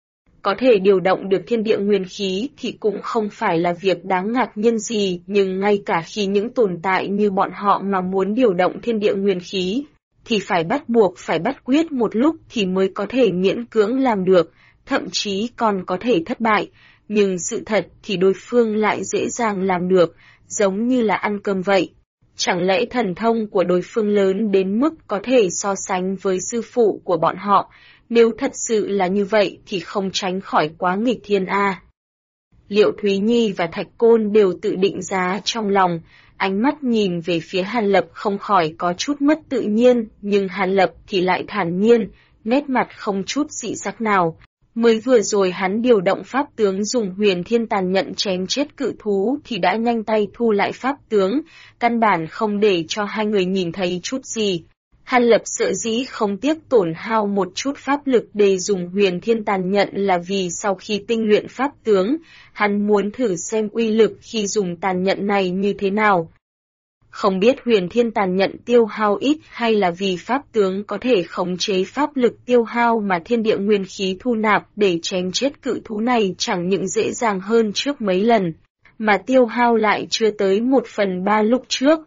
[SPEAKER 1] Có thể điều động được thiên địa nguyên khí thì cũng không phải là việc đáng ngạc nhiên gì, nhưng ngay cả khi những tồn tại như bọn họ mà muốn điều động thiên địa nguyên khí, thì phải bắt quyết một lúc thì mới có thể miễn cưỡng làm được, thậm chí còn có thể thất bại, nhưng sự thật thì đối phương lại dễ dàng làm được, giống như là ăn cơm vậy. Chẳng lẽ thần thông của đối phương lớn đến mức có thể so sánh với sư phụ của bọn họ? Nếu thật sự là như vậy thì không tránh khỏi quá nghịch thiên a. Liệu Thúy Nhi và Thạch Côn đều tự định giá trong lòng, ánh mắt nhìn về phía Hàn Lập không khỏi có chút mất tự nhiên, nhưng Hàn Lập thì lại thản nhiên, nét mặt không chút dị sắc nào. Mới vừa rồi hắn điều động pháp tướng dùng huyền thiên tàn nhận chém chết cự thú thì đã nhanh tay thu lại pháp tướng, căn bản không để cho hai người nhìn thấy chút gì. Hàn Lập sợ dĩ không tiếc tổn hao một chút pháp lực để dùng huyền thiên tàn nhận là vì sau khi tinh luyện pháp tướng, hắn muốn thử xem uy lực khi dùng tàn nhận này như thế nào. Không biết huyền thiên tàn nhận tiêu hao ít hay là vì pháp tướng có thể khống chế pháp lực tiêu hao mà thiên địa nguyên khí thu nạp để chém chết cự thú này chẳng những dễ dàng hơn trước mấy lần, mà tiêu hao lại chưa tới 1/3 lúc trước.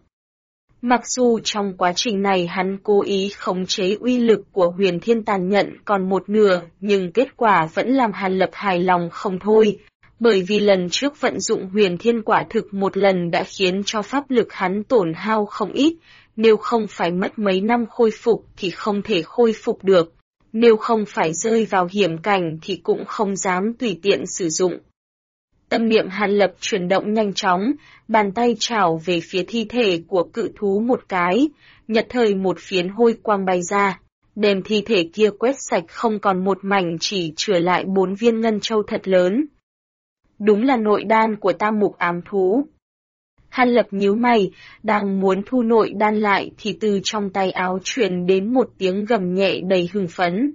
[SPEAKER 1] Mặc dù trong quá trình này hắn cố ý khống chế uy lực của huyền thiên tàn nhận còn một nửa, nhưng kết quả vẫn làm Hàn Lập hài lòng không thôi, bởi vì lần trước vận dụng huyền thiên quả thực một lần đã khiến cho pháp lực hắn tổn hao không ít, nếu không phải mất mấy năm khôi phục thì không thể khôi phục được, nếu không phải rơi vào hiểm cảnh thì cũng không dám tùy tiện sử dụng. Tâm niệm Hàn Lập chuyển động nhanh chóng, bàn tay chảo về phía thi thể của cự thú một cái, nhất thời một phiến hôi quang bay ra, đem thi thể kia quét sạch không còn một mảnh, chỉ chừa lại 4 viên ngân châu thật lớn. Đúng là nội đan của tam mục ám thú. Hàn Lập nhíu mày, đang muốn thu nội đan lại thì từ trong tay áo truyền đến một tiếng gầm nhẹ đầy hưng phấn.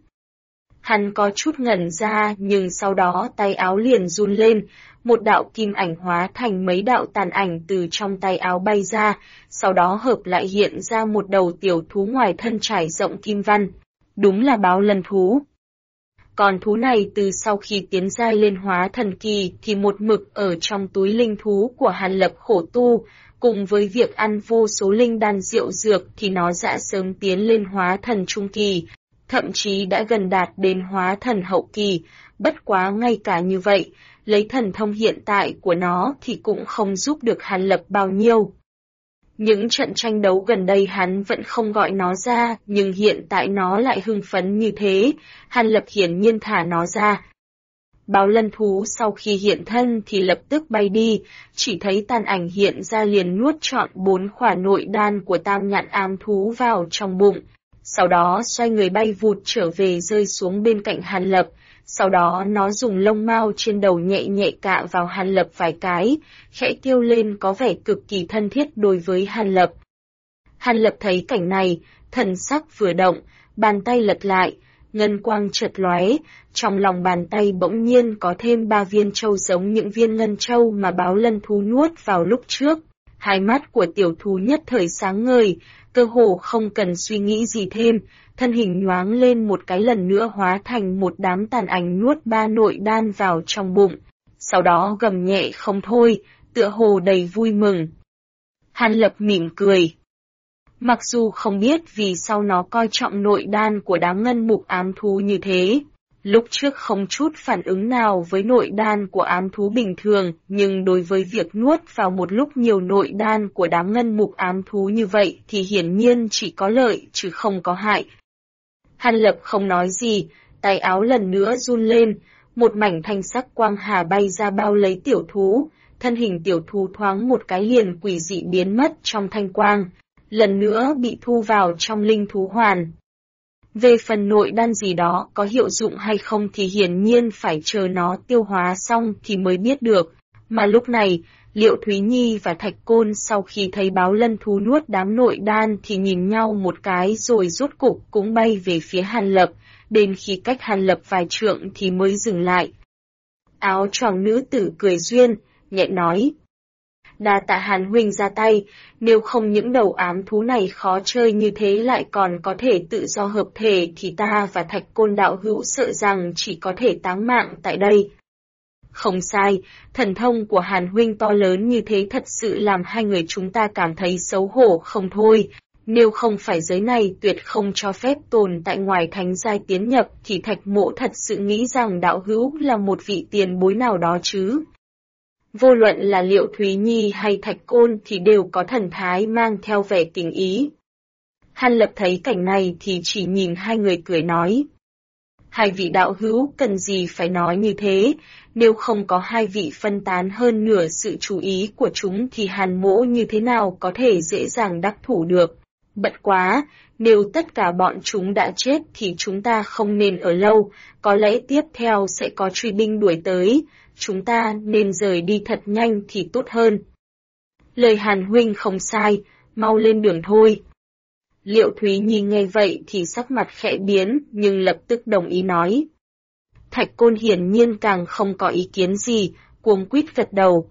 [SPEAKER 1] Hắn có chút ngẩn ra nhưng sau đó tay áo liền run lên, một đạo kim ảnh hóa thành mấy đạo tàn ảnh từ trong tay áo bay ra, sau đó hợp lại hiện ra một đầu tiểu thú ngoài thân trải rộng kim văn. Đúng là báo lân thú. Con thú này từ sau khi tiến giai lên hóa thần kỳ thì một mực ở trong túi linh thú của Hàn Lập khổ tu, cùng với việc ăn vô số linh đan rượu dược thì nó đã sớm tiến lên hóa thần trung kỳ, thậm chí đã gần đạt đến hóa thần hậu kỳ, bất quá ngay cả như vậy, lấy thần thông hiện tại của nó thì cũng không giúp được Hàn Lập bao nhiêu. Những trận tranh đấu gần đây hắn vẫn không gọi nó ra, nhưng hiện tại nó lại hưng phấn như thế, Hàn Lập hiển nhiên thả nó ra. Báo lân thú sau khi hiện thân thì lập tức bay đi, chỉ thấy tàn ảnh hiện ra liền nuốt trọn 4 khỏa nội đan của tam nhạn ám thú vào trong bụng, sau đó xoay người bay vụt trở về rơi xuống bên cạnh Hàn Lập. Sau đó nó dùng lông mao trên đầu nhẹ nhẹ cạ vào Hàn Lập vài cái, khẽ kêu lên có vẻ cực kỳ thân thiết đối với Hàn Lập. Hàn Lập thấy cảnh này, thần sắc vừa động, bàn tay lật lại, ngân quang chợt lóe, trong lòng bàn tay bỗng nhiên có thêm 3 viên châu giống những viên ngân châu mà báo lân thú nuốt vào lúc trước. Hai mắt của tiểu thú nhất thời sáng ngời, cơ hồ không cần suy nghĩ gì thêm, thân hình nhoáng lên một cái lần nữa hóa thành một đám tàn ảnh nuốt 3 nội đan vào trong bụng, sau đó gầm nhẹ không thôi, tựa hồ đầy vui mừng. Hàn Lập mỉm cười. Mặc dù không biết vì sao nó coi trọng nội đan của đám ngân mục ám thú như thế, lúc trước không chút phản ứng nào với nội đan của ám thú bình thường, nhưng đối với việc nuốt vào một lúc nhiều nội đan của đám ngân mục ám thú như vậy thì hiển nhiên chỉ có lợi chứ không có hại. Hàn Lập không nói gì, tay áo lần nữa run lên, một mảnh thanh sắc quang hà bay ra bao lấy tiểu thú, thân hình tiểu thú thoáng một cái liền quỷ dị biến mất trong thanh quang, lần nữa bị thu vào trong linh thú hoàn. Về phần nội đan gì đó có hiệu dụng hay không thì hiển nhiên phải chờ nó tiêu hóa xong thì mới biết được, mà lúc này, Liệu Thúy Nhi và Thạch Côn sau khi thấy báo lân thú nuốt đám nội đan thì nhìn nhau một cái rồi rốt cục cũng bay về phía Hàn Lập, đến khi cách Hàn Lập vài trượng thì mới dừng lại. Áo choàng nữ tử cười duyên, nhẹ nói. Đa tạ Hàn huynh ra tay, nếu không những đầu ám thú này khó chơi như thế lại còn có thể tự do hợp thể thì ta và Thạch Côn đạo hữu sợ rằng chỉ có thể táng mạng tại đây. Không sai, thần thông của Hàn huynh to lớn như thế thật sự làm hai người chúng ta cảm thấy xấu hổ không thôi. Nếu không phải giới này tuyệt không cho phép tồn tại ngoài thánh giai tiến nhập thì Thạch Mộ thật sự nghĩ rằng đạo hữu là một vị tiền bối nào đó chứ. Vô luận là Liệu Thúy Nhi hay Thạch Côn thì đều có thần thái mang theo vẻ tình ý. Hàn Lập thấy cảnh này thì chỉ nhìn hai người cười nói. Hai vị đạo hữu cần gì phải nói như thế, nếu không có hai vị phân tán hơn nửa sự chú ý của chúng thì Hàn Mỗ như thế nào có thể dễ dàng đắc thủ được. Bất quá, nếu tất cả bọn chúng đã chết thì chúng ta không nên ở lâu, có lẽ tiếp theo sẽ có truy binh đuổi tới, chúng ta nên rời đi thật nhanh thì tốt hơn. Lời Hàn huynh không sai, mau lên đường thôi. Liệu Thúy Nhi nghe vậy thì sắc mặt khẽ biến, nhưng lập tức đồng ý nói. Thạch Côn hiển nhiên càng không có ý kiến gì, cuống quýt gật đầu.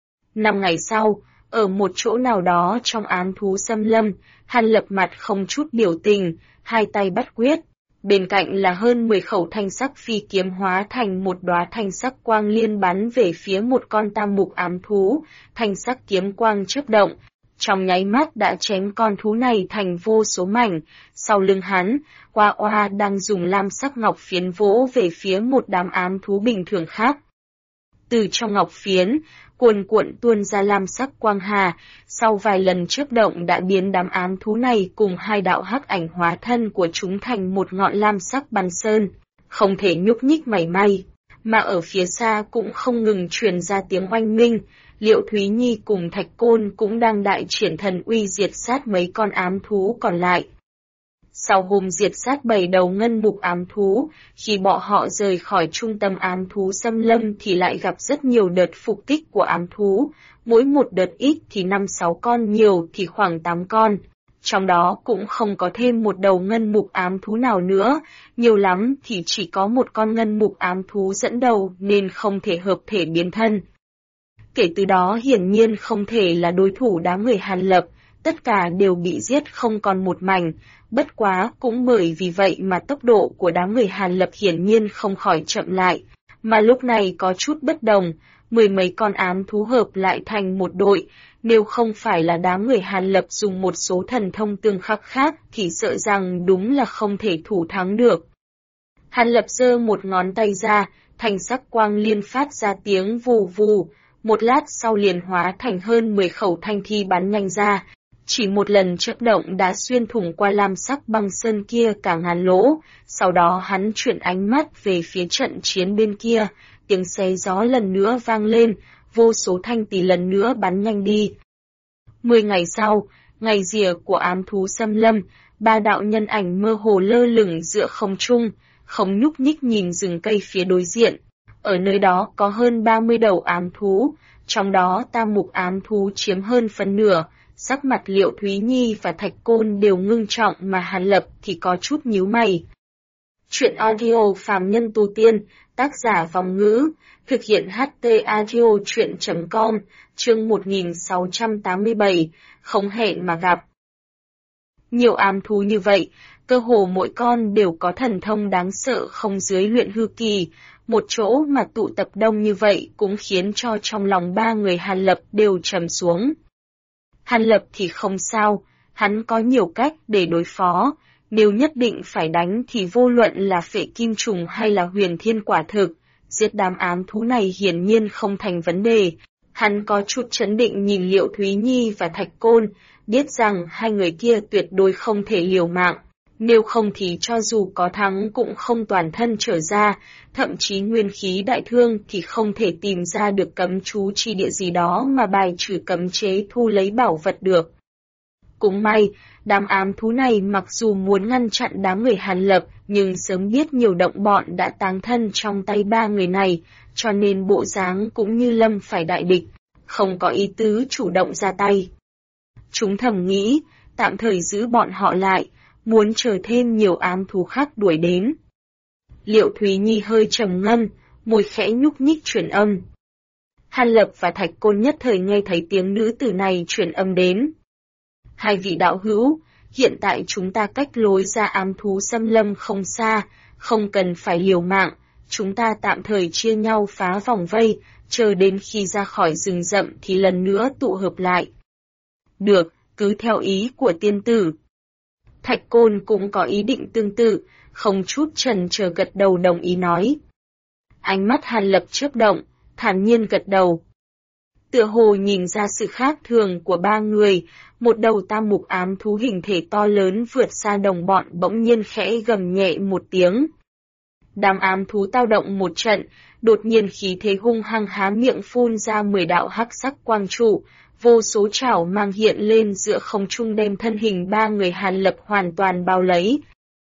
[SPEAKER 1] 5 ngày sau, ở một chỗ nào đó trong ám thú xâm lâm, Hàn Lập mặt không chút biểu tình, hai tay bắt quyết. Bên cạnh là hơn 10 khẩu thanh sắc phi kiếm hóa thành một đóa thanh sắc quang liên bắn về phía một con tam mục ám thú, thanh sắc kiếm quang chớp động. Trong nháy mắt đã chém con thú này thành vô số mảnh, sau lưng hắn, Oa Oa đang dùng lam sắc ngọc phiến vỗ về phía một đám ám thú bình thường khác. Từ trong ngọc phiến, cuồn cuộn tuôn ra lam sắc quang hà, sau vài lần chớp động đã biến đám ám thú này cùng hai đạo hắc ảnh hóa thân của chúng thành một ngọn lam sắc băng sơn, không thể nhúc nhích mảy may, mà ở phía xa cũng không ngừng truyền ra tiếng oanh minh. Liệu Thúy Nhi cùng Thạch Côn cũng đang đại triển thần uy diệt sát mấy con ám thú còn lại. Sau hôm diệt sát 7 đầu ngân mục ám thú, khi bọn họ rời khỏi trung tâm ám thú xâm lâm thì lại gặp rất nhiều đợt phục kích của ám thú, mỗi một đợt ít thì 5-6 con, nhiều thì khoảng 8 con. Trong đó cũng không có thêm một đầu ngân mục ám thú nào nữa, nhiều lắm thì chỉ có một con ngân mục ám thú dẫn đầu nên không thể hợp thể biến thân. Kể từ đó hiển nhiên không thể là đối thủ đám người Hàn Lập, tất cả đều bị giết không còn một mảnh, bất quá cũng bởi vì vậy mà tốc độ của đám người Hàn Lập hiển nhiên không khỏi chậm lại, mà lúc này có chút bất đồng, 10 mấy con ám thú hợp lại thành một đội, nếu không phải là đám người Hàn Lập dùng một số thần thông tương khắc khác thì sợ rằng đúng là không thể thủ thắng được. Hàn Lập giơ một ngón tay ra, thanh sắc quang liên phát ra tiếng vù vù, một lát sau liền hóa thành hơn 10 khẩu thanh thi bắn nhanh ra, chỉ một lần chớp động đã xuyên thủng qua lam sắc băng sơn kia cả ngàn lỗ, sau đó hắn chuyển ánh mắt về phía trận chiến bên kia, tiếng xé gió lần nữa vang lên, vô số thanh tỷ lần nữa bắn nhanh đi. 10 ngày sau, ngày rìa của ám thú xâm lâm, 3 đạo nhân ảnh mơ hồ lơ lửng giữa không trung, không nhúc nhích nhìn rừng cây phía đối diện. Ở nơi đó có hơn 30 đầu ám thú, trong đó tam mục ám thú chiếm hơn phần nửa, sắc mặt Liệu Thúy Nhi và Thạch Côn đều ngưng trọng mà Hàn Lập thì có chút nhíu mày. Truyện audio Phàm Nhân Tu Tiên, tác giả Vòng Ngữ, thực hiện HT Audio Truyện.com, chương 1687, không hẹn mà gặp. Nhiều ám thú như vậy, cơ hồ mỗi con đều có thần thông đáng sợ không dưới luyện hư kỳ, một chỗ mà tụ tập đông như vậy cũng khiến cho trong lòng ba người Hàn Lập đều trầm xuống. Hàn Lập thì không sao, hắn có nhiều cách để đối phó, nếu nhất định phải đánh thì vô luận là phệ kim trùng hay là huyền thiên quả thực, giết đám ám thú này hiển nhiên không thành vấn đề. Hắn có chút chấn định nhìn Liệu Thúy Nhi và Thạch Côn, biết rằng hai người kia tuyệt đối không thể liều mạng, nếu không thì cho dù có thắng cũng không toàn thân trở ra, thậm chí nguyên khí đại thương thì không thể tìm ra được cấm chú chi địa gì đó mà bài trừ cấm chế thu lấy bảo vật được. Cũng may, đám ám thú này mặc dù muốn ngăn chặn đám người Hàn Lập, nhưng sớm biết nhiều động bọn đã táng thân trong tay ba người này, cho nên bộ dáng cũng như lâm phải đại địch, không có ý tứ chủ động ra tay. Chúng thầm nghĩ, tạm thời giữ bọn họ lại, muốn chờ thêm nhiều ám thú khác đuổi đến. Liệu Thúy Nhi hơi trầm ngâm, môi khẽ nhúc nhích truyền âm. Hàn Lập và Thạch Côn nhất thời nghe thấy tiếng nữ tử này truyền âm đến. Hai vị đạo hữu, hiện tại chúng ta cách lối ra ám thú xâm lâm không xa, không cần phải liều mạng, chúng ta tạm thời chia nhau phá vòng vây, chờ đến khi ra khỏi rừng rậm thì lần nữa tụ hợp lại. Được, cứ theo ý của tiên tử. Thạch Côn cũng có ý định tương tự, không chút chần chờ gật đầu đồng ý nói. Ánh mắt Hàn Lập chớp động, thản nhiên gật đầu. Tựa hồ nhìn ra sự khác thường của ba người, một đầu tam mục ám thú hình thể to lớn vượt xa đồng bọn bỗng nhiên khẽ gầm nhẹ một tiếng. Đám ám thú tao động một trận, đột nhiên khí thế hung hăng há miệng phun ra 10 đạo hắc sắc quang trụ, vô số chảo mang hiện lên giữa không trung đem thân hình ba người Hàn Lập hoàn toàn bao lấy.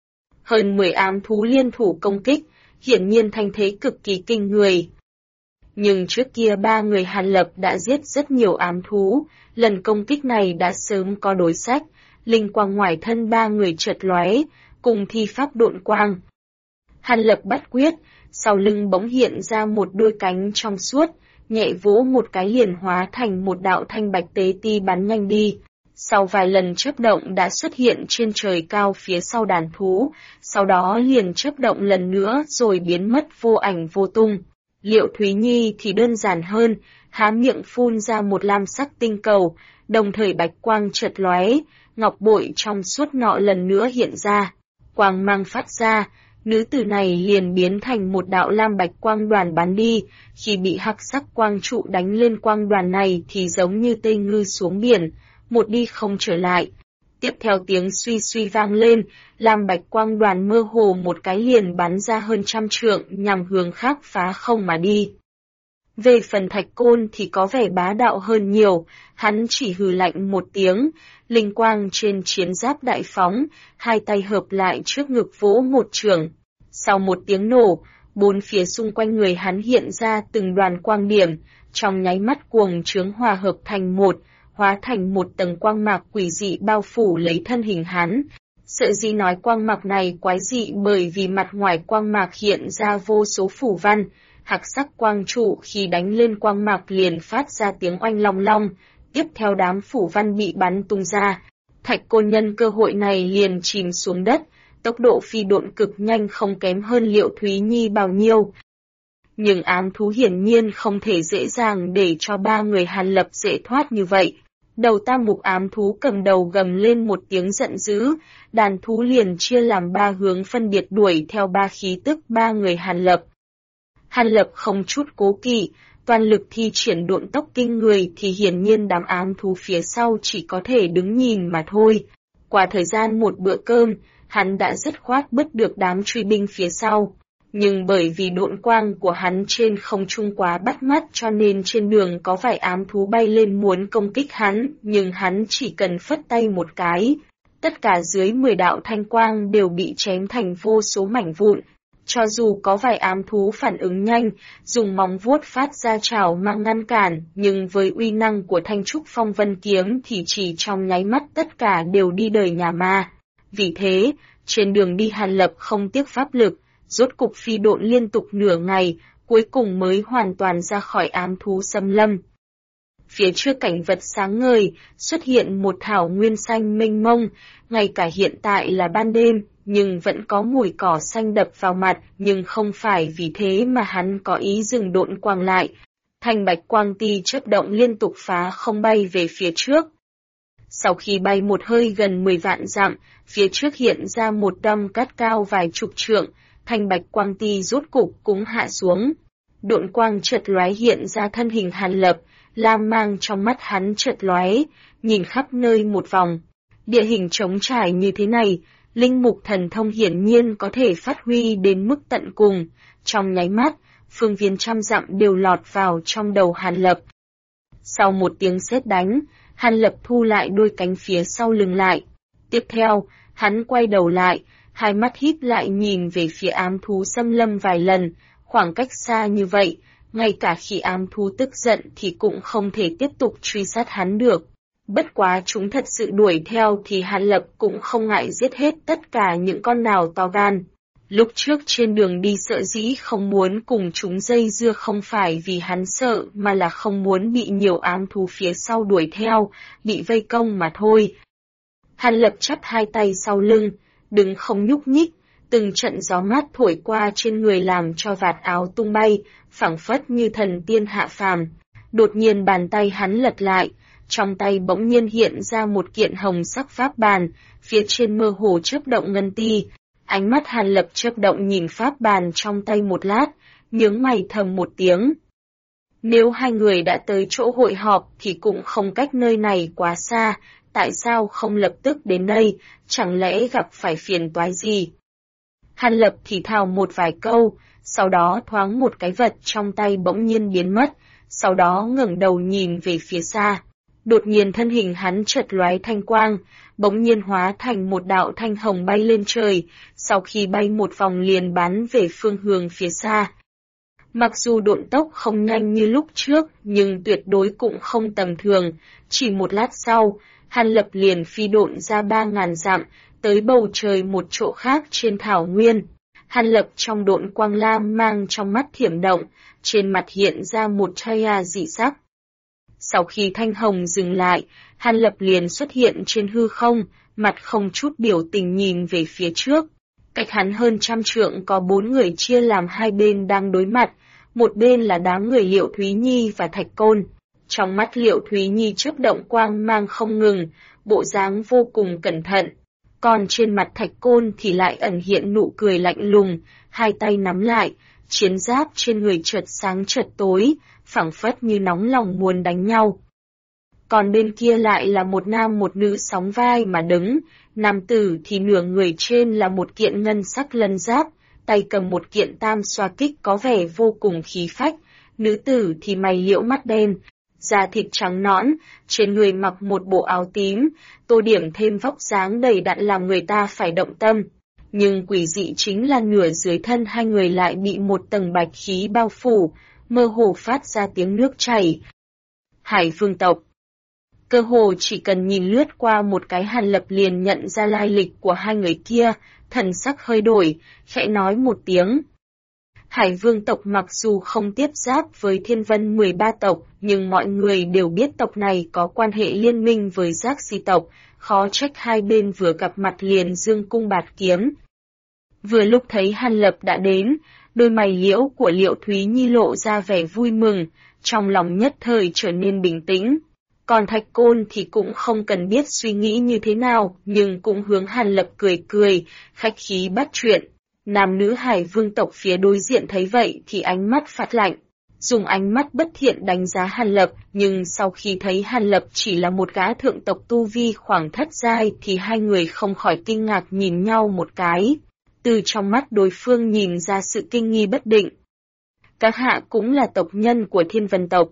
[SPEAKER 1] Hơn 10 ám thú liên thủ công kích, hiển nhiên thanh thế cực kỳ kinh người. Nhưng trước kia ba người Hàn Lập đã giết rất nhiều ám thú, lần công kích này đã sớm có đối sách, linh quang ngoài thân ba người chợt lóe, cùng thi pháp độn quang. Hàn Lập bắt quyết, sau lưng bỗng hiện ra một đôi cánh trong suốt, nhẹ vỗ một cái liền hóa thành một đạo thanh bạch tế ti bắn nhanh đi. Sau vài lần chớp động đã xuất hiện trên trời cao phía sau đàn thú, sau đó liền chớp động lần nữa rồi biến mất vô ảnh vô tung. Liệu Thúy Nhi thì đơn giản hơn, há miệng phun ra một lam sắc tinh cầu, đồng thời bạch quang chợt lóe, ngọc bội trong suốt nọ lần nữa hiện ra. Quang mang phát ra, nữ tử này liền biến thành một đạo lam bạch quang đoàn bắn đi, khi bị hắc sắc quang trụ đánh lên quang đoàn này thì giống như tê ngư xuống biển, một đi không trở lại. Tiếp theo tiếng suy suy vang lên, lam bạch quang đoàn mơ hồ một cái liền bắn ra hơn 100 trượng nhằm hướng khác phá không mà đi. Về phần Thạch Côn thì có vẻ bá đạo hơn nhiều, hắn chỉ hừ lạnh một tiếng, linh quang trên chiến giáp đại phóng, hai tay hợp lại trước ngực vỗ một chưởng. Sau một tiếng nổ, bốn phía xung quanh người hắn hiện ra từng đoàn quang điểm, trong nháy mắt cuồng chướng hòa hợp thành một, hóa thành một tầng quang mạc quỷ dị bao phủ lấy thân hình hắn. Sợ gì nói quang mạc này quái dị bởi vì mặt ngoài quang mạc hiện ra vô số phủ văn, hắc sắc quang trụ khi đánh lên quang mạc liền phát ra tiếng oanh long long, tiếp theo đám phủ văn bị bắn tung ra. Thạch Côn nhân cơ hội này liền chìm xuống đất, tốc độ phi độn cực nhanh không kém hơn Liệu Thúy Nhi bao nhiêu. Nhưng ám thú hiển nhiên không thể dễ dàng để cho ba người Hàn Lập dễ thoát như vậy. Đầu tam mục ám thú cầm đầu gầm lên một tiếng giận dữ, đàn thú liền chia làm ba hướng phân biệt đuổi theo ba khí tức ba người Hàn Lập. Hàn Lập không chút cố kỵ, toàn lực thi triển độn tốc kinh người thì hiển nhiên đám ám thú phía sau chỉ có thể đứng nhìn mà thôi. Qua thời gian một bữa cơm, hắn đã dứt khoát bứt được đám truy binh phía sau. Nhưng bởi vì độn quang của hắn trên không trung quá bắt mắt cho nên trên đường có vài ám thú bay lên muốn công kích hắn, nhưng hắn chỉ cần phất tay một cái. Tất cả dưới 10 đạo thanh quang đều bị chém thành vô số mảnh vụn. Cho dù có vài ám thú phản ứng nhanh, dùng móng vuốt phát ra chảo mang ngăn cản, nhưng với uy năng của thanh trúc phong vân kiếm thì chỉ trong nháy mắt tất cả đều đi đời nhà ma. Vì thế, Trên đường đi Hàn Lập không tiếc pháp lực, rốt cục phi độn liên tục nửa ngày, cuối cùng mới hoàn toàn ra khỏi ám thú xâm lâm. Phía trước cảnh vật sáng ngời, xuất hiện một thảo nguyên xanh mênh mông, ngay cả hiện tại là ban đêm, nhưng vẫn có mùi cỏ xanh đập vào mặt, nhưng không phải vì thế mà hắn có ý dừng độn quang lại. Thanh bạch quang ti chớp động liên tục phá không bay về phía trước. Sau khi bay một hơi gần 10 vạn dặm, phía trước hiện ra một đâm cát cao vài chục trượng, thanh bạch quang ti rốt cục cũng hạ xuống. Độn quang chợt lóe hiện ra thân hình Hàn Lập, lam mang trong mắt hắn chợt lóe, nhìn khắp nơi một vòng. Địa hình trống trải như thế này, linh mục thần thông hiển nhiên có thể phát huy đến mức tận cùng. Trong nháy mắt, phương viên trăm dặm đều lọt vào trong đầu Hàn Lập. Sau một tiếng sét đánh, Hàn Lập thu lại đôi cánh phía sau lưng lại. Tiếp theo, hắn quay đầu lại, hai mắt híp lại nhìn về phía ám thú xâm lâm vài lần, khoảng cách xa như vậy, ngay cả khi ám thú tức giận thì cũng không thể tiếp tục truy sát hắn được. Bất quá chúng thật sự đuổi theo thì Hàn Lập cũng không ngại giết hết tất cả những con nào to gan. Lúc trước trên đường đi sợ dĩ không muốn cùng chúng dây dưa không phải vì hắn sợ mà là không muốn bị nhiều ám thú phía sau đuổi theo, bị vây công mà thôi. Hàn Lập chắp hai tay sau lưng, đứng không nhúc nhích, từng trận gió mát thổi qua trên người làm cho vạt áo tung bay, phảng phất như thần tiên hạ phàm. Đột nhiên bàn tay hắn lật lại, trong tay bỗng nhiên hiện ra một kiện hồng sắc pháp bàn, phía trên mơ hồ chớp động ngân ti. Ánh mắt Hàn Lập chớp động nhìn pháp bàn trong tay một lát, nhướng mày thầm một tiếng. Nếu hai người đã tới chỗ hội họp thì cũng không cách nơi này quá xa, tại sao không lập tức đến đây, chẳng lẽ gặp phải phiền toái gì? Hàn Lập thì thào một vài câu, sau đó thoáng một cái vật trong tay bỗng nhiên biến mất, sau đó ngẩng đầu nhìn về phía xa. Đột nhiên thân hình hắn chợt lóe thanh quang, bỗng nhiên hóa thành một đạo thanh hồng bay lên trời, sau khi bay một vòng liền bắn về phương hướng phía xa. Mặc dù độn tốc không nhanh như lúc trước, nhưng tuyệt đối cũng không tầm thường, chỉ một lát sau, Hàn Lập liền phi độn ra 3.000 dặm, tới bầu trời một chỗ khác trên thảo nguyên. Hàn Lập trong độn quang lam mang trong mắt thiểm động, trên mặt hiện ra một chaya dị sắc. Sau khi thanh hồng dừng lại, Hàn Lập liền xuất hiện trên hư không, mặt không chút biểu tình nhìn về phía trước. Cách hắn hơn 100 trượng có 4 người chia làm hai bên đang đối mặt, một bên là đám người Liệu Thúy Nhi và Thạch Côn. Trong mắt Liệu Thúy Nhi chớp động quang mang không ngừng, bộ dáng vô cùng cẩn thận. Còn trên mặt Thạch Côn thì lại ẩn hiện nụ cười lạnh lùng, hai tay nắm lại, chiến giáp trên người chợt sáng chợt tối, phảng phất như nóng lòng muốn đánh nhau. Còn bên kia lại là một nam một nữ sóng vai mà đứng, nam tử thì nửa người trên là một kiện ngân sắc lân giáp, tay cầm một kiện tam xoa kích có vẻ vô cùng khí phách, nữ tử thì mày liễu mắt đen, da thịt trắng nõn, trên người mặc một bộ áo tím, tô điểm thêm vóc dáng đầy đặn làm người ta phải động tâm. Nhưng quỷ dị chính là nửa dưới thân hai người lại bị một tầng bạch khí bao phủ, mơ hồ phát ra tiếng nước chảy. Hải Vương tộc. Cơ hồ chỉ cần nhìn lướt qua một cái Hàn Lập liền nhận ra lai lịch của hai người kia, thần sắc hơi đổi, khẽ nói một tiếng. Hải Vương tộc mặc dù không tiếp giáp với Thiên Vân 13 tộc, nhưng mọi người đều biết tộc này có quan hệ liên minh với Giác Si tộc, khó trách hai bên vừa gặp mặt liền dương cung bạt kiếm. Vừa lúc thấy Hàn Lập đã đến, đôi mày liễu của Liệu Thúy Nhi lộ ra vẻ vui mừng, trong lòng nhất thời trở nên bình tĩnh. Còn Thạch Côn thì cũng không cần biết suy nghĩ như thế nào, nhưng cũng hướng Hàn Lập cười cười, khách khí bắt chuyện. Nam nữ Hải Vương tộc phía đối diện thấy vậy thì ánh mắt phát lạnh, dùng ánh mắt bất thiện đánh giá Hàn Lập, nhưng sau khi thấy Hàn Lập chỉ là một gã thượng tộc tu vi khoảng thất giai thì hai người không khỏi kinh ngạc nhìn nhau một cái. Từ trong mắt đối phương nhìn ra sự kinh nghi bất định. Các hạ cũng là tộc nhân của Thiên Vân tộc.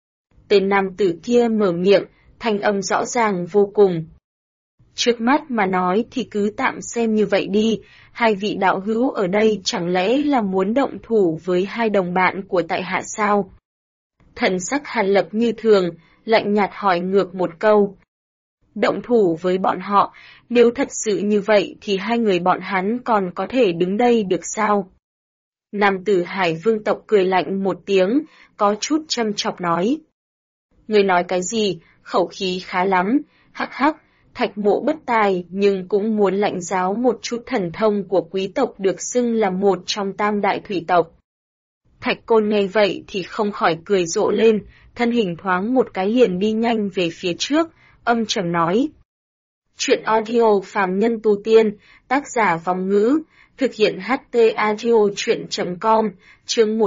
[SPEAKER 1] Tên nam tử kia mở miệng, thanh âm rõ ràng vô cùng. Trước mắt mà nói thì cứ tạm xem như vậy đi, hai vị đạo hữu ở đây chẳng lẽ là muốn động thủ với hai đồng bạn của tại hạ sao? Thần sắc Hàn Lập như thường, lạnh nhạt hỏi ngược một câu. động thủ với bọn họ, nếu thật sự như vậy thì hai người bọn hắn còn có thể đứng đây được sao? Nam tử Hải Vương tộc cười lạnh một tiếng, có chút châm chọc nói. Người nói cái gì, khẩu khí khá lắm, hắc hắc, Thạch Mộ bất tài nhưng cũng muốn lãnh giáo một chút thần thông của quý tộc được xưng là một trong tam đại thủy tộc. Thạch Côn nghe vậy thì không khỏi cười rộ lên, thân hình thoáng một cái liền đi nhanh về phía trước, âm trầm nói. Chuyện audio phàm nhân tu tiên, tác giả Vong Ngữ, thực hiện HT audio chuyện.com, chương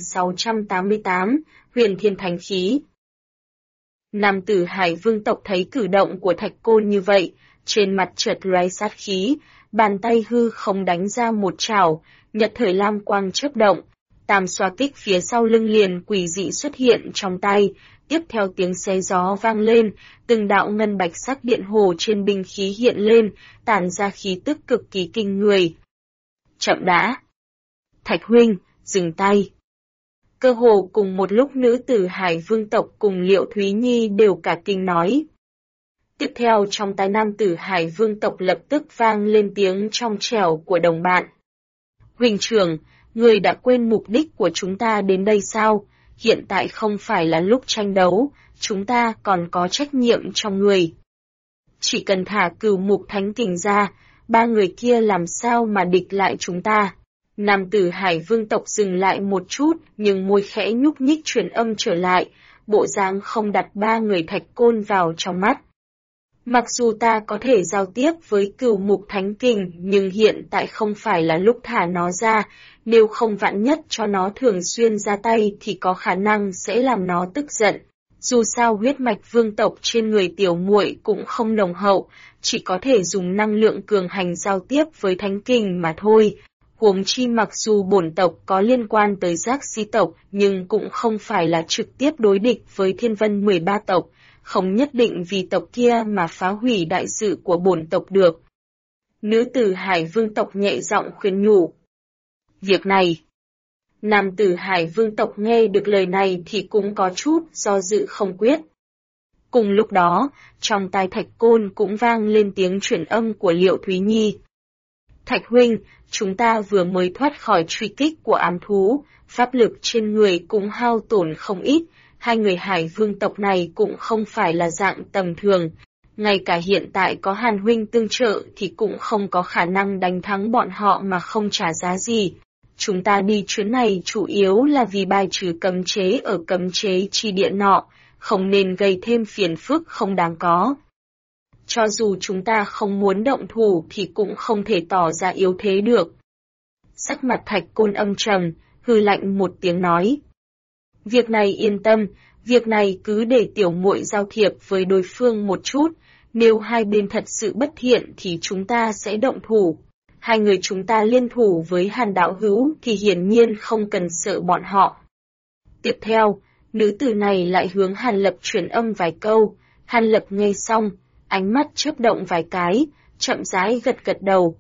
[SPEAKER 1] 1688, Huyền Thiên Thánh Khí. Nam tử Hải Vương tộc thấy cử động của Thạch Côn như vậy, trên mặt chợt lóe sát khí, bàn tay hư không đánh ra một chảo, nhật thời lam quang chớp động, tam xoa kích phía sau lưng liền quỷ dị xuất hiện trong tay, tiếp theo tiếng xé gió vang lên, từng đạo ngân bạch sắc điện hồ trên binh khí hiện lên, tản ra khí tức cực kỳ kinh người. Chậm đã! Thạch huynh, dừng tay! Cơ hồ cùng một lúc nữ tử Hải Vương tộc cùng Liệu Thúy Nhi đều cả kinh nói. Tiếp theo trong tai nam tử Hải Vương tộc lập tức vang lên tiếng trong trẻo của đồng bạn. Huynh trưởng, người đã quên mục đích của chúng ta đến đây sao? Hiện tại không phải là lúc tranh đấu, chúng ta còn có trách nhiệm trong người. Chỉ cần thả Cửu Mục Thánh Kình ra, ba người kia làm sao mà địch lại chúng ta? Nam tử Hải Vương tộc dừng lại một chút, nhưng môi khẽ nhúc nhích truyền âm trở lại, bộ dáng không đặt ba người Thạch Côn vào trong mắt. Mặc dù ta có thể giao tiếp với Cửu Mục Thánh Kình, nhưng hiện tại không phải là lúc thả nó ra, nếu không vạn nhất cho nó thường xuyên ra tay thì có khả năng sẽ làm nó tức giận. Dù sao huyết mạch vương tộc trên người tiểu muội cũng không nồng hậu, chỉ có thể dùng năng lượng cường hành giao tiếp với Thánh Kình mà thôi. Huống chi mặc dù bổn tộc có liên quan tới Giác Si tộc, nhưng cũng không phải là trực tiếp đối địch với Thiên Vân 13 tộc, không nhất định vì tộc kia mà phá hủy đại sự của bổn tộc được. Nữ tử Hải Vương tộc nhẹ giọng khuyên nhủ. Việc này, nam tử Hải Vương tộc nghe được lời này thì cũng có chút do dự không quyết. Cùng lúc đó, trong tai Thạch Côn cũng vang lên tiếng truyền âm của Liệu Thúy Nhi. Thạch huynh, chúng ta vừa mới thoát khỏi truy kích của ám thú, pháp lực trên người cũng hao tổn không ít, hai người Hải Vương tộc này cũng không phải là dạng tầm thường. Ngay cả hiện tại có Hàn huynh tương trợ thì cũng không có khả năng đánh thắng bọn họ mà không trả giá gì. Chúng ta đi chuyến này chủ yếu là vì bài trừ cấm chế ở cấm chế chi địa nọ, không nên gây thêm phiền phức không đáng có. Cho dù chúng ta không muốn động thủ thì cũng không thể tỏ ra yếu thế được. Sắc mặt Thạch Côn âm trầm, hừ lạnh một tiếng nói. Việc này yên tâm, việc này cứ để tiểu muội giao thiệp với đối phương một chút, nếu hai bên thật sự bất thiện thì chúng ta sẽ động thủ. Hai người chúng ta liên thủ với Hàn đạo hữu thì hiển nhiên không cần sợ bọn họ. Tiếp theo, nữ tử này lại hướng Hàn Lập truyền âm vài câu, Hàn Lập nghe xong, ánh mắt chớp động vài cái, chậm rãi gật gật đầu.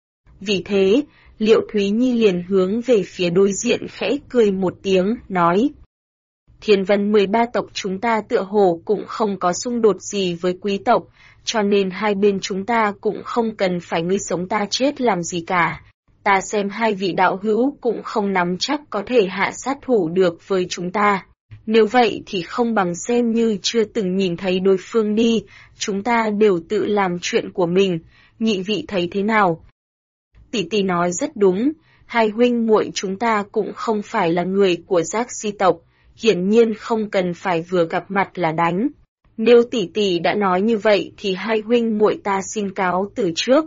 [SPEAKER 1] Vì thế, Liệu Thúy Nhi liền hướng về phía đối diện khẽ cười một tiếng, nói. Thiên Vân 13 tộc chúng ta tựa hồ cũng không có xung đột gì với quý tộc, cho nên hai bên chúng ta cũng không cần phải ngươi sống ta chết làm gì cả. Ta xem hai vị đạo hữu cũng không nắm chắc có thể hạ sát thủ được với chúng ta. Nếu vậy thì không bằng xem như chưa từng nhìn thấy đối phương đi, chúng ta đều tự làm chuyện của mình, nhị vị thấy thế nào? Tỷ tỷ nói rất đúng, hai huynh muội chúng ta cũng không phải là người của Giác Si tộc, hiển nhiên không cần phải vừa gặp mặt là đánh. Nếu tỷ tỷ đã nói như vậy thì hai huynh muội ta xin cáo từ trước.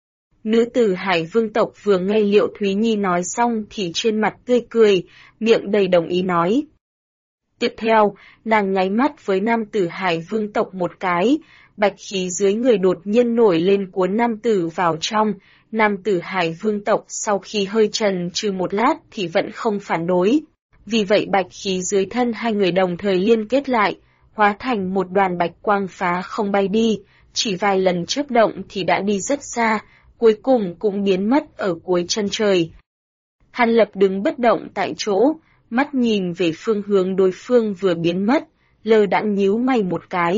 [SPEAKER 1] Nữ tử Hải Vương tộc vừa nghe Liệu Thúy Nhi nói xong thì trên mặt tươi cười, miệng đầy đồng ý nói. Tiếp theo, nàng nháy mắt với nam tử Hải Vương tộc một cái, bạch khí dưới người đột nhiên nổi lên cuốn nam tử vào trong. Nam tử Hải Vương tộc sau khi hơi chần chừ một lát thì vẫn không phản đối. Vì vậy bạch khí dưới thân hai người đồng thời liên kết lại, hóa thành một đoàn bạch quang phá không bay đi, chỉ vài lần chớp động thì đã đi rất xa, cuối cùng cũng biến mất ở cuối chân trời. Hàn Lập đứng bất động tại chỗ, mắt nhìn về phương hướng đối phương vừa biến mất, lơ đãng nhíu mày một cái.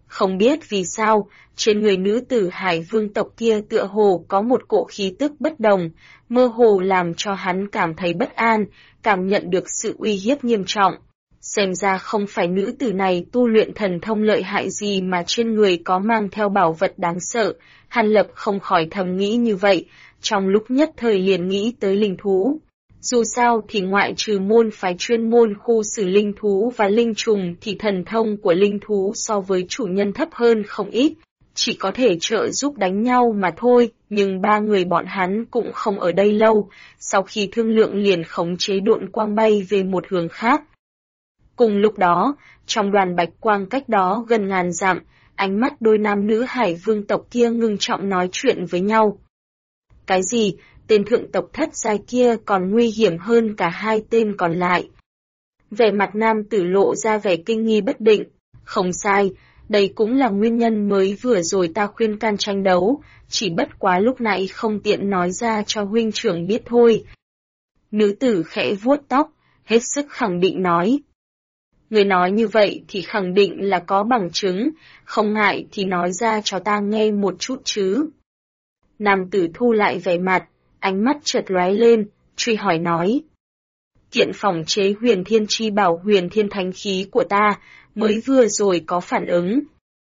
[SPEAKER 1] Không biết vì sao, trên người nữ tử Hải Vương tộc kia tựa hồ có một cỗ khí tức bất đồng, mơ hồ làm cho hắn cảm thấy bất an, cảm nhận được sự uy hiếp nghiêm trọng. Xem ra không phải nữ tử này tu luyện thần thông lợi hại gì mà trên người có mang theo bảo vật đáng sợ, Hàn Lập không khỏi thầm nghĩ như vậy, trong lúc nhất thời liền nghĩ tới linh thú. Dù sao thì ngoại trừ môn phái chuyên môn khu xử linh thú và linh trùng thì thần thông của linh thú so với chủ nhân thấp hơn không ít, chỉ có thể trợ giúp đánh nhau mà thôi, nhưng ba người bọn hắn cũng không ở đây lâu, sau khi thương lượng liền khống chế độn quang bay về một hướng khác. Cùng lúc đó, trong đoàn bạch quang cách đó gần ngàn dặm, ánh mắt đôi nam nữ Hải Vương tộc kia ngưng trọng nói chuyện với nhau. Cái gì? Tên thượng tộc thất giai kia còn nguy hiểm hơn cả hai tên còn lại. Vẻ mặt nam tử lộ ra vẻ kinh nghi bất định. Không sai, đây cũng là nguyên nhân mới vừa rồi ta khuyên can tranh đấu, chỉ bất quá lúc nãy không tiện nói ra cho huynh trưởng biết thôi. Nữ tử khẽ vuốt tóc, hết sức khẳng định nói. Người nói như vậy thì khẳng định là có bằng chứng, không ngại thì nói ra cho ta nghe một chút chứ. Nam tử thu lại vẻ mặt, ánh mắt chợt lóe lên, truy hỏi nói. Kiện phòng chế huyền thiên chi bảo huyền thiên thánh khí của ta, mới vừa rồi có phản ứng.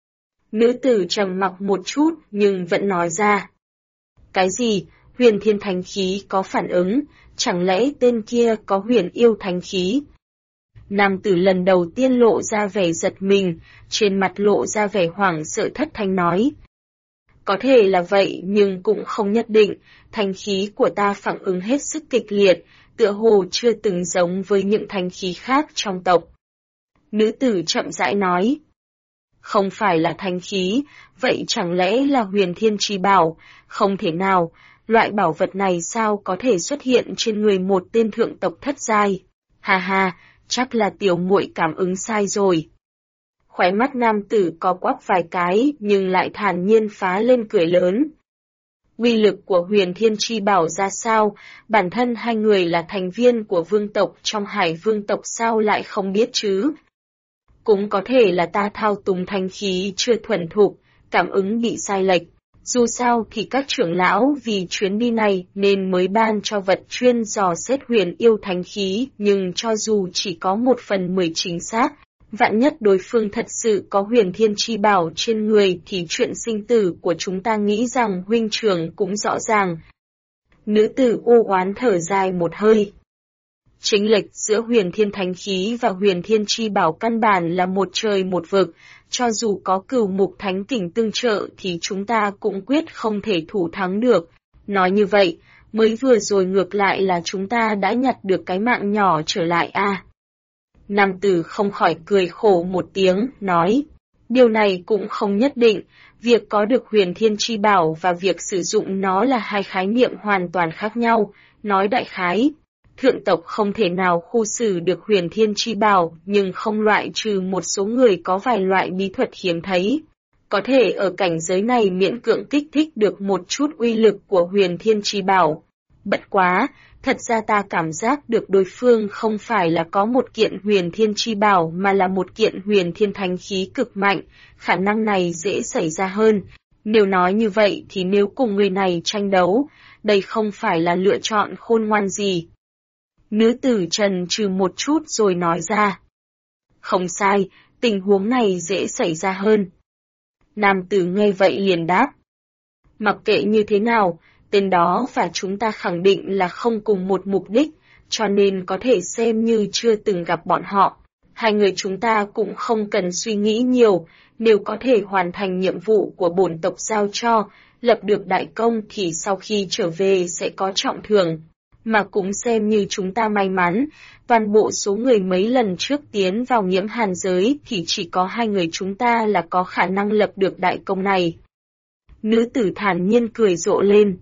[SPEAKER 1] Nữ tử trầm mặc một chút nhưng vẫn nói ra. Cái gì, huyền thiên thánh khí có phản ứng, chẳng lẽ tên kia có huyền yêu thánh khí? Nam tử lần đầu tiên lộ ra vẻ giật mình, trên mặt lộ ra vẻ hoảng sợ thất thanh nói. Có thể là vậy nhưng cũng không nhất định, thánh khí của ta phản ứng hết sức kịch liệt, tựa hồ chưa từng giống với những thánh khí khác trong tộc. Nữ tử chậm rãi nói. Không phải là thánh khí, vậy chẳng lẽ là huyền thiên chi bảo? Không thể nào, loại bảo vật này sao có thể xuất hiện trên người một tên thượng tộc thất giai? Ha ha, chắc là tiểu muội cảm ứng sai rồi. Khóe mắt nam tử có quắp vài cái nhưng lại thản nhiên phá lên cười lớn. Uy lực của huyền thiên chi bảo ra sao, bản thân hai người là thành viên của vương tộc trong Hải Vương tộc sao lại không biết chứ? Cũng có thể là ta thao túng thánh khí chưa thuần thục, cảm ứng bị sai lệch. Dù sao thì các trưởng lão vì chuyến đi này nên mới ban cho vật chuyên dò xét huyền yêu thánh khí, nhưng cho dù chỉ có 1/10 chính xác, vạn nhất đối phương thật sự có huyền thiên chi bảo trên người thì chuyện sinh tử của chúng ta nghĩ rằng huynh trưởng cũng rõ ràng. Nữ tử u oán thở dài một hơi. Chính lệch giữa huyền thiên thánh khí và huyền thiên chi bảo căn bản là một trời một vực, cho dù có cửu mục thánh kình tương trợ thì chúng ta cũng quyết không thể thủ thắng được. Nói như vậy, mới vừa rồi ngược lại là chúng ta đã nhặt được cái mạng nhỏ trở lại a. Nam tử không khỏi cười khổ một tiếng, nói, điều này cũng không nhất định, việc có được huyền thiên chi bảo và việc sử dụng nó là hai khái niệm hoàn toàn khác nhau, nói đại khái. Thượng tộc không thể nào khu xử được huyền thiên chi bảo, nhưng không loại trừ một số người có vài loại bí thuật hiếm thấy. Có thể ở cảnh giới này miễn cưỡng kích thích được một chút uy lực của huyền thiên chi bảo. Bất quá, thật ra ta cảm giác được đối phương không phải là có một kiện huyền thiên chi bảo mà là một kiện huyền thiên thánh khí cực mạnh, khả năng này dễ xảy ra hơn. Nếu nói như vậy thì nếu cùng người này tranh đấu, đây không phải là lựa chọn khôn ngoan gì. Nữ tử trần trừ một chút rồi nói ra. Không sai, tình huống này dễ xảy ra hơn. Nam tử nghe vậy liền đáp. Mặc kệ như thế nào, tên đó và chúng ta khẳng định là không cùng một mục đích, cho nên có thể xem như chưa từng gặp bọn họ. Hai người chúng ta cũng không cần suy nghĩ nhiều, nếu có thể hoàn thành nhiệm vụ của bổn tộc giao cho, lập được đại công thì sau khi trở về sẽ có trọng thưởng. Mà cũng xem như chúng ta may mắn, toàn bộ số người mấy lần trước tiến vào nhiễm hàn giới thì chỉ có hai người chúng ta là có khả năng lập được đại công này. Nữ tử thản nhiên cười rộ lên.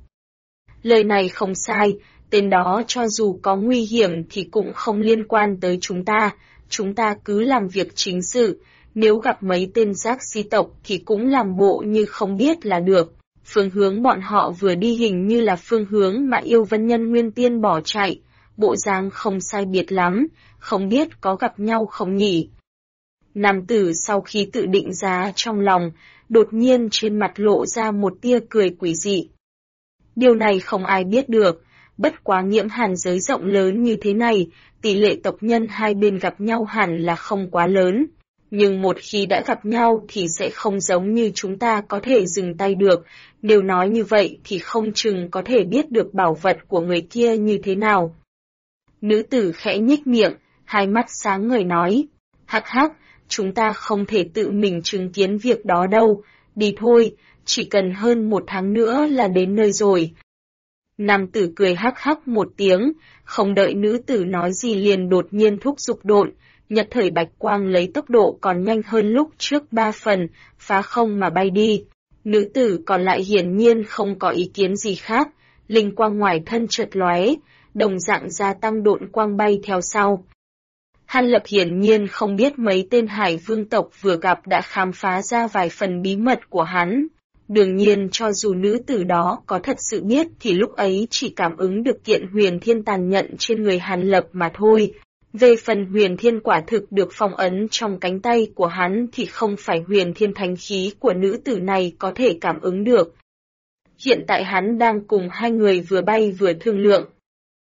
[SPEAKER 1] Lời này không sai, tên đó cho dù có nguy hiểm thì cũng không liên quan tới chúng ta cứ làm việc chính sự, nếu gặp mấy tên rác si tộc thì cũng làm bộ như không biết là được. Phương hướng bọn họ vừa đi hình như là phương hướng mà yêu vân nhân nguyên tiên bỏ chạy, bộ dáng không sai biệt lắm, không biết có gặp nhau không nhỉ? Nam tử sau khi tự định giá trong lòng, đột nhiên trên mặt lộ ra một tia cười quỷ dị. Điều này không ai biết được, bất quá Nghiễm Hàn giới rộng lớn như thế này, tỷ lệ tộc nhân hai bên gặp nhau hẳn là không quá lớn. Nhưng một khi đã gặp nhau thì sẽ không giống như chúng ta có thể dừng tay được, nếu nói như vậy thì không chừng có thể biết được bảo vật của người kia như thế nào. Nữ tử khẽ nhích miệng, hai mắt sáng ngời nói, hắc hắc, chúng ta không thể tự mình chứng kiến việc đó đâu, đi thôi, chỉ cần hơn 1 tháng nữa là đến nơi rồi. Nam tử cười hắc hắc một tiếng, không đợi nữ tử nói gì liền đột nhiên thúc giục độn, nhật thời bạch quang lấy tốc độ còn nhanh hơn lúc trước 3 phần, phá không mà bay đi. Nữ tử còn lại hiển nhiên không có ý kiến gì khác, linh quang ngoài thân chợt lóe, đồng dạng gia tăng độn quang bay theo sau. Hàn Lập hiển nhiên không biết mấy tên hải vương tộc vừa gặp đã khám phá ra vài phần bí mật của hắn. Đương nhiên cho dù nữ tử đó có thật sự biết thì lúc ấy chỉ cảm ứng được kiện huyền thiên tàn nhận trên người Hàn Lập mà thôi. Về phần huyền thiên quả thực được phong ấn trong cánh tay của hắn thì không phải huyền thiên thánh khí của nữ tử này có thể cảm ứng được. Hiện tại hắn đang cùng hai người vừa bay vừa thương lượng.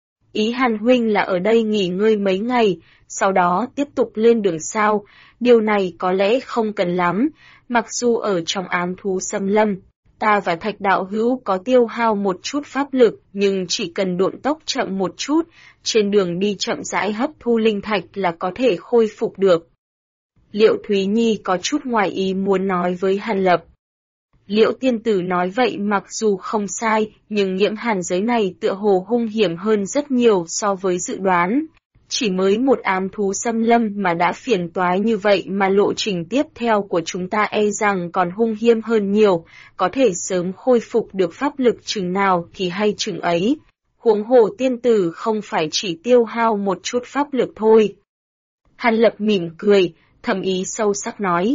[SPEAKER 1] Ý Hàn huynh là ở đây nghỉ ngơi mấy ngày, sau đó tiếp tục lên đường sao, điều này có lẽ không cần lắm, mặc dù ở trong ám thú xâm lâm, ta và Thạch đạo hữu có tiêu hao một chút pháp lực, nhưng chỉ cần độn tốc chậm một chút, trên đường đi chậm rãi hấp thu linh thạch là có thể khôi phục được. Liệu Thúy Nhi có chút ngoài ý muốn nói với Hàn Lập. Liễu tiên tử nói vậy mặc dù không sai, nhưng Nghiễm Hàn giới này tựa hồ hung hiểm hơn rất nhiều so với dự đoán. Chỉ mới một ám thú xâm lâm mà đã phiền toái như vậy mà lộ trình tiếp theo của chúng ta e rằng còn hung hiểm hơn nhiều, có thể sớm khôi phục được pháp lực chừng nào thì hay chừng ấy. Huống hồ tiên tử không phải chỉ tiêu hao một chút pháp lực thôi. Hàn Lập mỉm cười, thầm ý sâu sắc nói.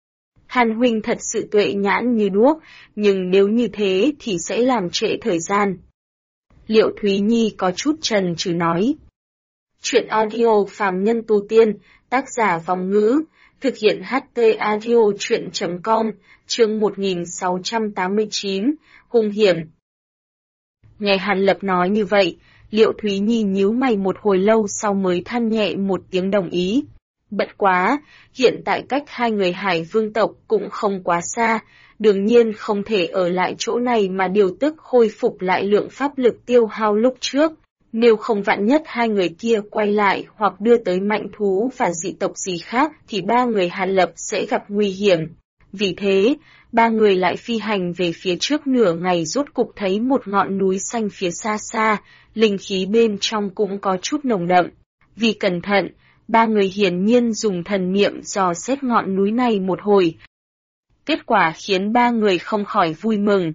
[SPEAKER 1] Hàn huynh thật sự tuệ nhãn như đuốc, nhưng nếu như thế thì sẽ làm trễ thời gian. Liệu Thúy Nhi có chút chần chừ nói. Chuyện audio phàm nhân tu tiên, tác giả Vòng Ngữ, thực hiện HT audio chuyện.com, chương 1689, hung hiểm. Nghe Hàn Lập nói như vậy, Liệu Thúy Nhi nhíu mày một hồi lâu sau mới than nhẹ một tiếng đồng ý. Bất quá, hiện tại cách hai người hải vương tộc cũng không quá xa, đương nhiên không thể ở lại chỗ này mà điều tức khôi phục lại lượng pháp lực tiêu hao lúc trước. Nếu không vạn nhất hai người kia quay lại hoặc đưa tới mạnh thú và dị tộc gì khác thì ba người Hàn Lập sẽ gặp nguy hiểm. Vì thế, ba người lại phi hành về phía trước nửa ngày rốt cục thấy một ngọn núi xanh phía xa xa, linh khí bên trong cũng có chút nồng đậm. Vì cẩn thận, ba người hiển nhiên dùng thần niệm dò xét ngọn núi này một hồi. Kết quả khiến ba người không khỏi vui mừng.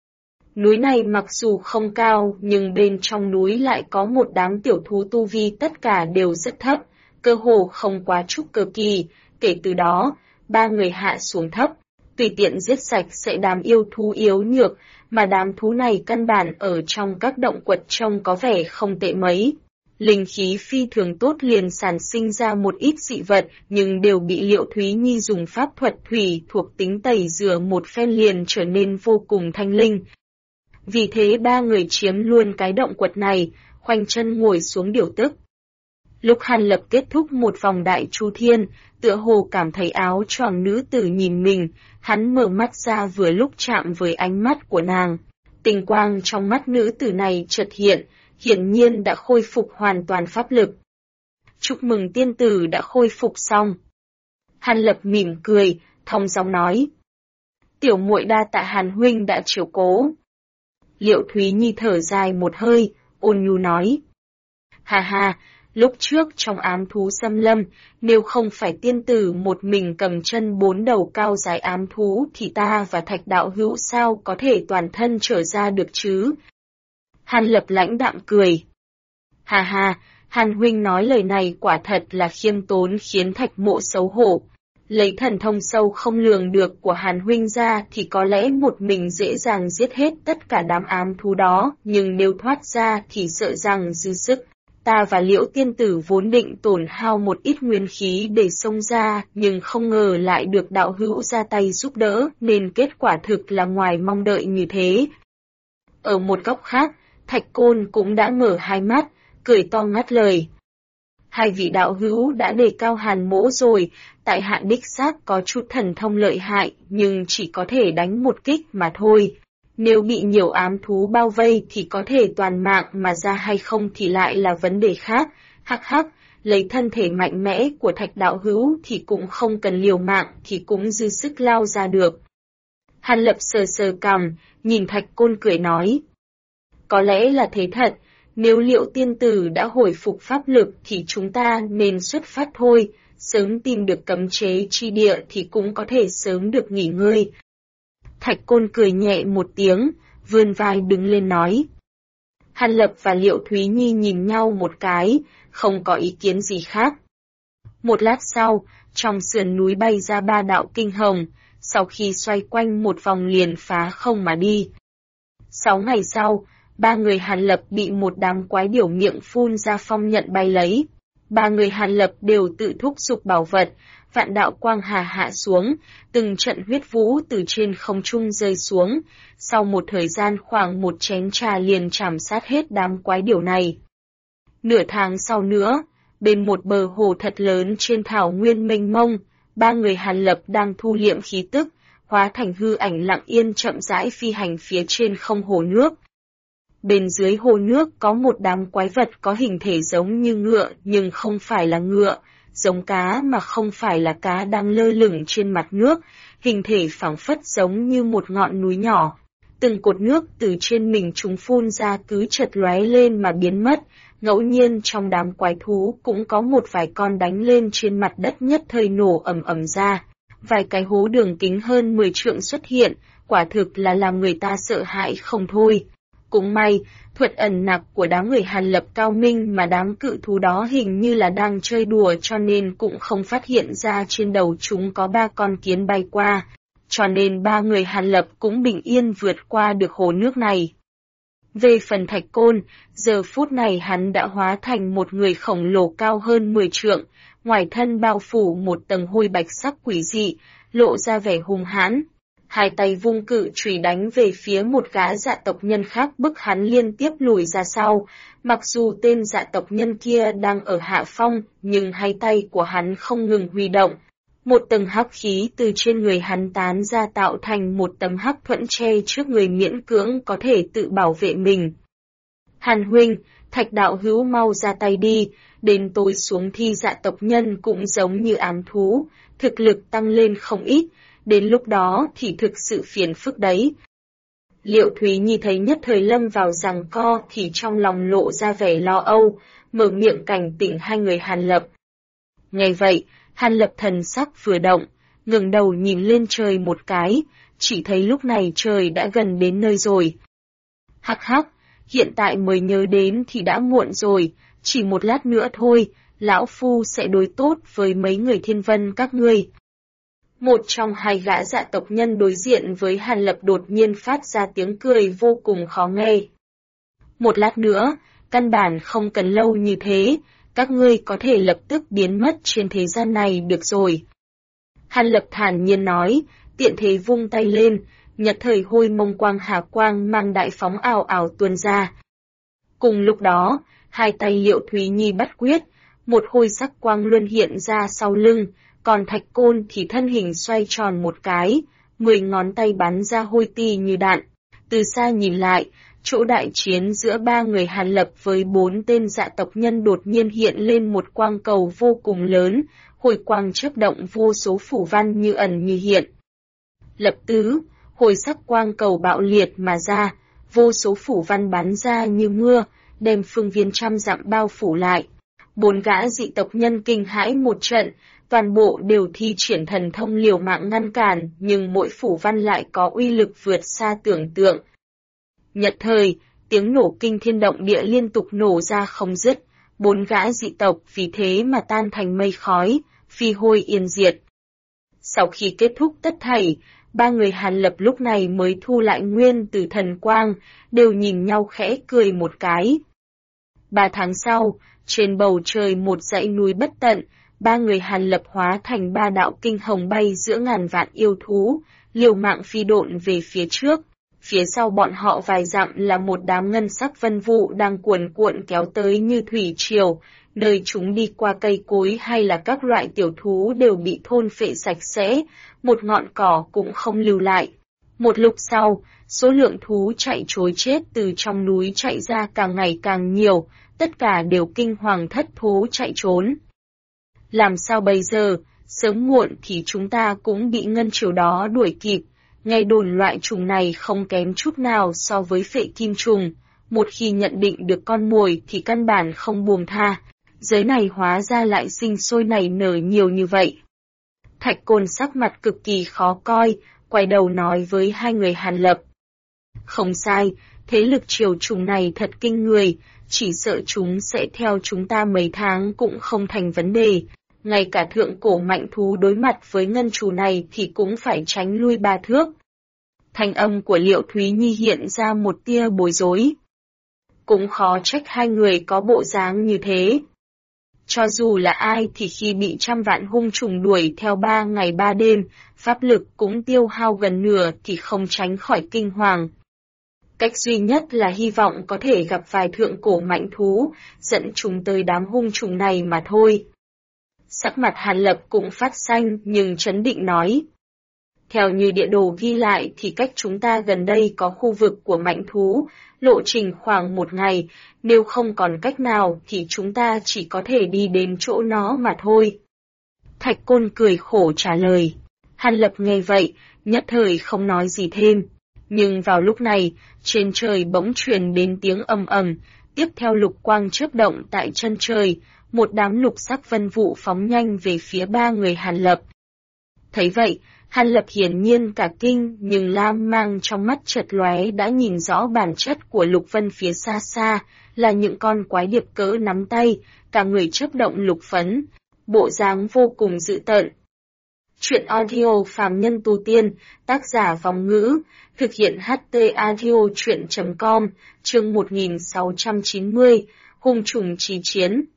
[SPEAKER 1] Núi này mặc dù không cao nhưng bên trong núi lại có một đám tiểu thú tu vi tất cả đều rất thấp, cơ hồ không quá trúc cơ kỳ. Kể từ đó, ba người hạ xuống thấp, tùy tiện giết sạch sẽ đám yêu thú yếu nhược, mà đám thú này căn bản ở trong các động quật trông có vẻ không tệ mấy. Linh khí phi thường tốt liền sản sinh ra một ít dị vật, nhưng đều bị Liệu Thúy Nhi dùng pháp thuật thủy thuộc tính tẩy rửa một phen liền trở nên vô cùng thanh linh. Vì thế ba người chiếm luôn cái động quật này, khoanh chân ngồi xuống điều tức. Lúc Hàn Lập kết thúc một vòng đại chu thiên, tựa hồ cảm thấy áo choàng nữ tử nhìn mình, hắn mở mắt ra vừa lúc chạm với ánh mắt của nàng. Tình quang trong mắt nữ tử này chợt hiện, hiển nhiên đã khôi phục hoàn toàn pháp lực. Chúc mừng tiên tử đã khôi phục xong. Hàn Lập mỉm cười, thong dong nói. Tiểu muội đa tạ Hàn huynh đã chiếu cố. Liệu Thúy Nhi thở dài một hơi, ôn nhu nói. Hà hà, lúc trước trong ám thú xâm lâm, nếu không phải tiên tử một mình cầm chân 4 đầu cao dài ám thú thì ta và Thạch đạo hữu sao có thể toàn thân trở ra được chứ? Hàn Lập lãnh đạm cười. Hà hà, Hàn huynh nói lời này quả thật là khiêm tốn khiến Thạch mộ xấu hổ. Lấy thần thông sâu không lường được của Hàn huynh ra thì có lẽ một mình dễ dàng giết hết tất cả đám ám thú đó, nhưng nếu thoát ra thì sợ rằng dư sức. Ta và Liễu tiên tử vốn định tổn hao một ít nguyên khí để xông ra, nhưng không ngờ lại được đạo hữu ra tay giúp đỡ, nên kết quả thực là ngoài mong đợi như thế. Ở một góc khác, Thạch Côn cũng đã mở hai mắt, cười to ngắt lời. Hai vị đạo hữu đã đề cao Hàn Mỗ rồi, tại hạ đích xác có chút thần thông lợi hại, nhưng chỉ có thể đánh một kích mà thôi. Nếu bị nhiều ám thú bao vây thì có thể toàn mạng mà ra hay không thì lại là vấn đề khác. Hắc hắc, lấy thân thể mạnh mẽ của Thạch đạo hữu thì cũng không cần liều mạng thì cũng dư sức lao ra được. Hàn Lập sờ sờ cằm, nhìn Thạch Côn cười nói. Có lẽ là thế thật, nếu Liễu tiên tử đã hồi phục pháp lực thì chúng ta nên xuất phát thôi, sớm tìm được cấm chế chi địa thì cũng có thể sớm được nghỉ ngơi. Thạch Côn cười nhẹ một tiếng, vươn vai đứng lên nói. Hàn Lập và Liễu Thúy Nhi nhìn nhau một cái, không có ý kiến gì khác. Một lát sau, trong sườn núi bay ra ba đạo kinh hồng, sau khi xoay quanh một vòng liền phá không mà đi. 6 ngày sau, ba người Hàn Lập bị một đám quái điểu miệng phun ra phong nhận bay lấy. Ba người Hàn Lập đều tự thúc giục bảo vật, vạn đạo quang hà hạ xuống, từng trận huyết vũ từ trên không trung rơi xuống, sau một thời gian khoảng một chén trà liền chảm sát hết đám quái điểu này. Nửa tháng sau nữa, bên một bờ hồ thật lớn trên thảo nguyên mênh mông, ba người Hàn Lập đang thu liệm khí tức, hóa thành hư ảnh lặng yên chậm rãi phi hành phía trên không hồ nước. Bên dưới hồ nước có một đám quái vật có hình thể giống như ngựa nhưng không phải là ngựa, giống cá mà không phải là cá đang lơ lửng trên mặt nước, hình thể phảng phất giống như một ngọn núi nhỏ. Từng cột nước từ trên mình chúng phun ra cứ chật lóe lên mà biến mất, ngẫu nhiên trong đám quái thú cũng có một vài con đánh lên trên mặt đất nhất thời nổ ầm ầm ra. Vài cái hố đường kính hơn 10 trượng xuất hiện, quả thực là làm người ta sợ hãi không thôi. Cũng may, thuật ẩn nặc của đám người Hàn Lập cao minh mà đám cự thú đó hình như là đang chơi đùa cho nên cũng không phát hiện ra trên đầu chúng có 3 con kiến bay qua, cho nên ba người Hàn Lập cũng bình yên vượt qua được hồ nước này. Về phần Thạch Côn, giờ phút này hắn đã hóa thành một người khổng lồ cao hơn 10 trượng, ngoài thân bao phủ một tầng hôi bạch sắc quỷ dị, lộ ra vẻ hung hãn. Hai tay vung cự chùy đánh về phía một gã dạ tộc nhân khác bức hắn liên tiếp lùi ra sau. Mặc dù tên dạ tộc nhân kia đang ở hạ phong, nhưng hai tay của hắn không ngừng huy động. Một tầng hắc khí từ trên người hắn tán ra tạo thành một tấm hắc thuẫn che trước người miễn cưỡng có thể tự bảo vệ mình. Hàn huynh, Thạch đạo hữu mau ra tay đi, đến tối xuống thi dạ tộc nhân cũng giống như ám thú, thực lực tăng lên không ít. Đến lúc đó thì thực sự phiền phức đấy. Liễu Thúy Nhi thấy nhất thời lâm vào giằng co thì trong lòng lộ ra vẻ lo âu, mở miệng cảnh tỉnh hai người Hàn Lập. Nghe vậy, Hàn Lập thần sắc vừa động, ngẩng đầu nhìn lên trời một cái, chỉ thấy lúc này trời đã gần đến nơi rồi. Hắc hắc, hiện tại mới nhớ đến thì đã muộn rồi, chỉ một lát nữa thôi, lão phu sẽ đối tốt với mấy người thiên vân các ngươi. Một trong hai gã dạ tộc nhân đối diện với Hàn Lập đột nhiên phát ra tiếng cười vô cùng khó nghe. Một lát nữa, căn bản không cần lâu như thế, các ngươi có thể lập tức biến mất trên thế gian này được rồi. Hàn Lập thản nhiên nói, tiện thế vung tay lên, nhật thời hôi mông quang hà quang mang đại phóng ào ào tuôn ra. Cùng lúc đó, hai tay Liễu Thúy Nhi bắt quyết, một hôi sắc quang luân hiện ra sau lưng, còn Thạch Côn thì thân hình xoay tròn một cái, 10 ngón tay bắn ra hôi ti như đạn. Từ xa nhìn lại, chỗ đại chiến giữa ba người Hàn Lập với 4 tên dạ tộc nhân đột nhiên hiện lên một quang cầu vô cùng lớn, hồi quang chớp động vô số phủ văn như ẩn như hiện. Lập tức, hồi sắc quang cầu bạo liệt mà ra, vô số phủ văn bắn ra như mưa, đem phương viên trăm dặm bao phủ lại. 4 gã dị tộc nhân kinh hãi một trận, toàn bộ đều thi triển thần thông liều mạng ngăn cản, nhưng mỗi phủ văn lại có uy lực vượt xa tưởng tượng. Nhật thời, tiếng nổ kinh thiên động địa liên tục nổ ra không dứt, 4 gã dị tộc vì thế mà tan thành mây khói, phi hôi yên diệt. Sau khi kết thúc tất thảy, ba người Hàn Lập lúc này mới thu lại nguyên từ thần quang, đều nhìn nhau khẽ cười một cái. 3 tháng sau, trên bầu trời một dãy núi bất tận, 3 người Hàn Lập hóa thành 3 đạo kinh hồng bay giữa ngàn vạn yêu thú, liều mạng phi độn về phía trước. Phía sau bọn họ vài dặm là một đám ngân sắc vân vụ đang cuồn cuộn kéo tới như thủy triều, nơi chúng đi qua cây cối hay là các loại tiểu thú đều bị thôn phệ sạch sẽ, một ngọn cỏ cũng không lưu lại. Một lúc sau, số lượng thú chạy trối chết từ trong núi chạy ra càng ngày càng nhiều, tất cả đều kinh hoàng thất thố chạy trốn. Làm sao bây giờ, sớm muộn thì chúng ta cũng bị ngân triều đó đuổi kịp. Nghe đồn loại trùng này không kém chút nào so với phệ kim trùng, một khi nhận định được con mồi thì căn bản không buông tha, giới này hóa ra lại sinh sôi nảy nở nhiều như vậy. Thạch Côn sắc mặt cực kỳ khó coi, quay đầu nói với 2 người Hàn Lập. Không sai, thế lực triều trùng này thật kinh người, chỉ sợ chúng sẽ theo chúng ta mấy tháng cũng không thành vấn đề. Ngay cả thượng cổ mạnh thú đối mặt với ngân trù này thì cũng phải tránh lui 3 thước. Thanh âm của Liệu Thúy Nhi hiện ra một tia bối rối. Cũng khó trách 2 người có bộ dáng như thế. Cho dù là ai thì khi bị trăm vạn hung trùng đuổi theo 3 ngày 3 đêm, pháp lực cũng tiêu hao gần nửa thì không tránh khỏi kinh hoàng. Cách duy nhất là hy vọng có thể gặp vài thượng cổ mạnh thú, dẫn chúng tới đám hung trùng này mà thôi. Sắc mặt Hàn Lập cũng phát xanh nhưng trấn định nói. Theo như địa đồ ghi lại thì cách chúng ta gần đây có khu vực của mạnh thú, lộ trình khoảng 1 ngày, nếu không còn cách nào thì chúng ta chỉ có thể đi đến chỗ nó mà thôi. Thạch Côn cười khổ trả lời. Hàn Lập nghe vậy, nhất thời không nói gì thêm. Nhưng vào lúc này, trên trời bỗng truyền đến tiếng ầm ầm, tiếp theo lục quang chớp động tại chân trời, một đám lục sắc vân vụ phóng nhanh về phía 3 người Hàn Lập. Thấy vậy, Hàn Lập hiển nhiên cả kinh, nhưng lam mang trong mắt chợt lóe đã nhìn rõ bản chất của lục vân phía xa xa, là những con quái điệp cỡ nắm tay, cả người chớp động lục phấn, bộ dáng vô cùng dữ tợn. Truyện audio phàm nhân tu tiên, tác giả Vong Ngữ, thực hiện HT audio truyện.com, chương 1690, hung trùng chí chiến.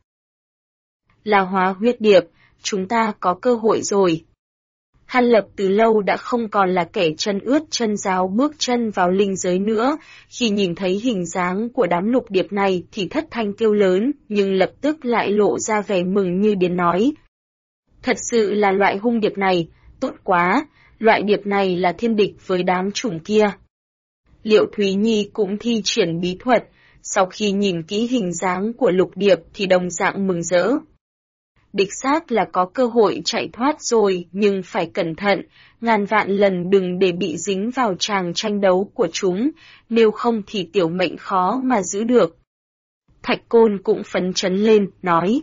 [SPEAKER 1] Là hóa huyết điệp, chúng ta có cơ hội rồi. Hàn Lập từ lâu đã không còn là kẻ chân ướt chân ráo bước chân vào linh giới nữa, khi nhìn thấy hình dáng của đám lục điệp này thì thất thanh kêu lớn, nhưng lập tức lại lộ ra vẻ mừng như điên nói. Thật sự là loại hung điệp này, tốt quá, loại điệp này là thiên địch với đám chủng kia. Liệu Thúy Nhi cũng thi triển bí thuật, sau khi nhìn kỹ hình dáng của lục điệp thì đồng dạng mừng rỡ. Đích xác là có cơ hội chạy thoát rồi, nhưng phải cẩn thận, ngàn vạn lần đừng để bị dính vào tràng tranh đấu của chúng, nếu không thì tiểu mệnh khó mà giữ được. Thạch Côn cũng phấn chấn lên, nói.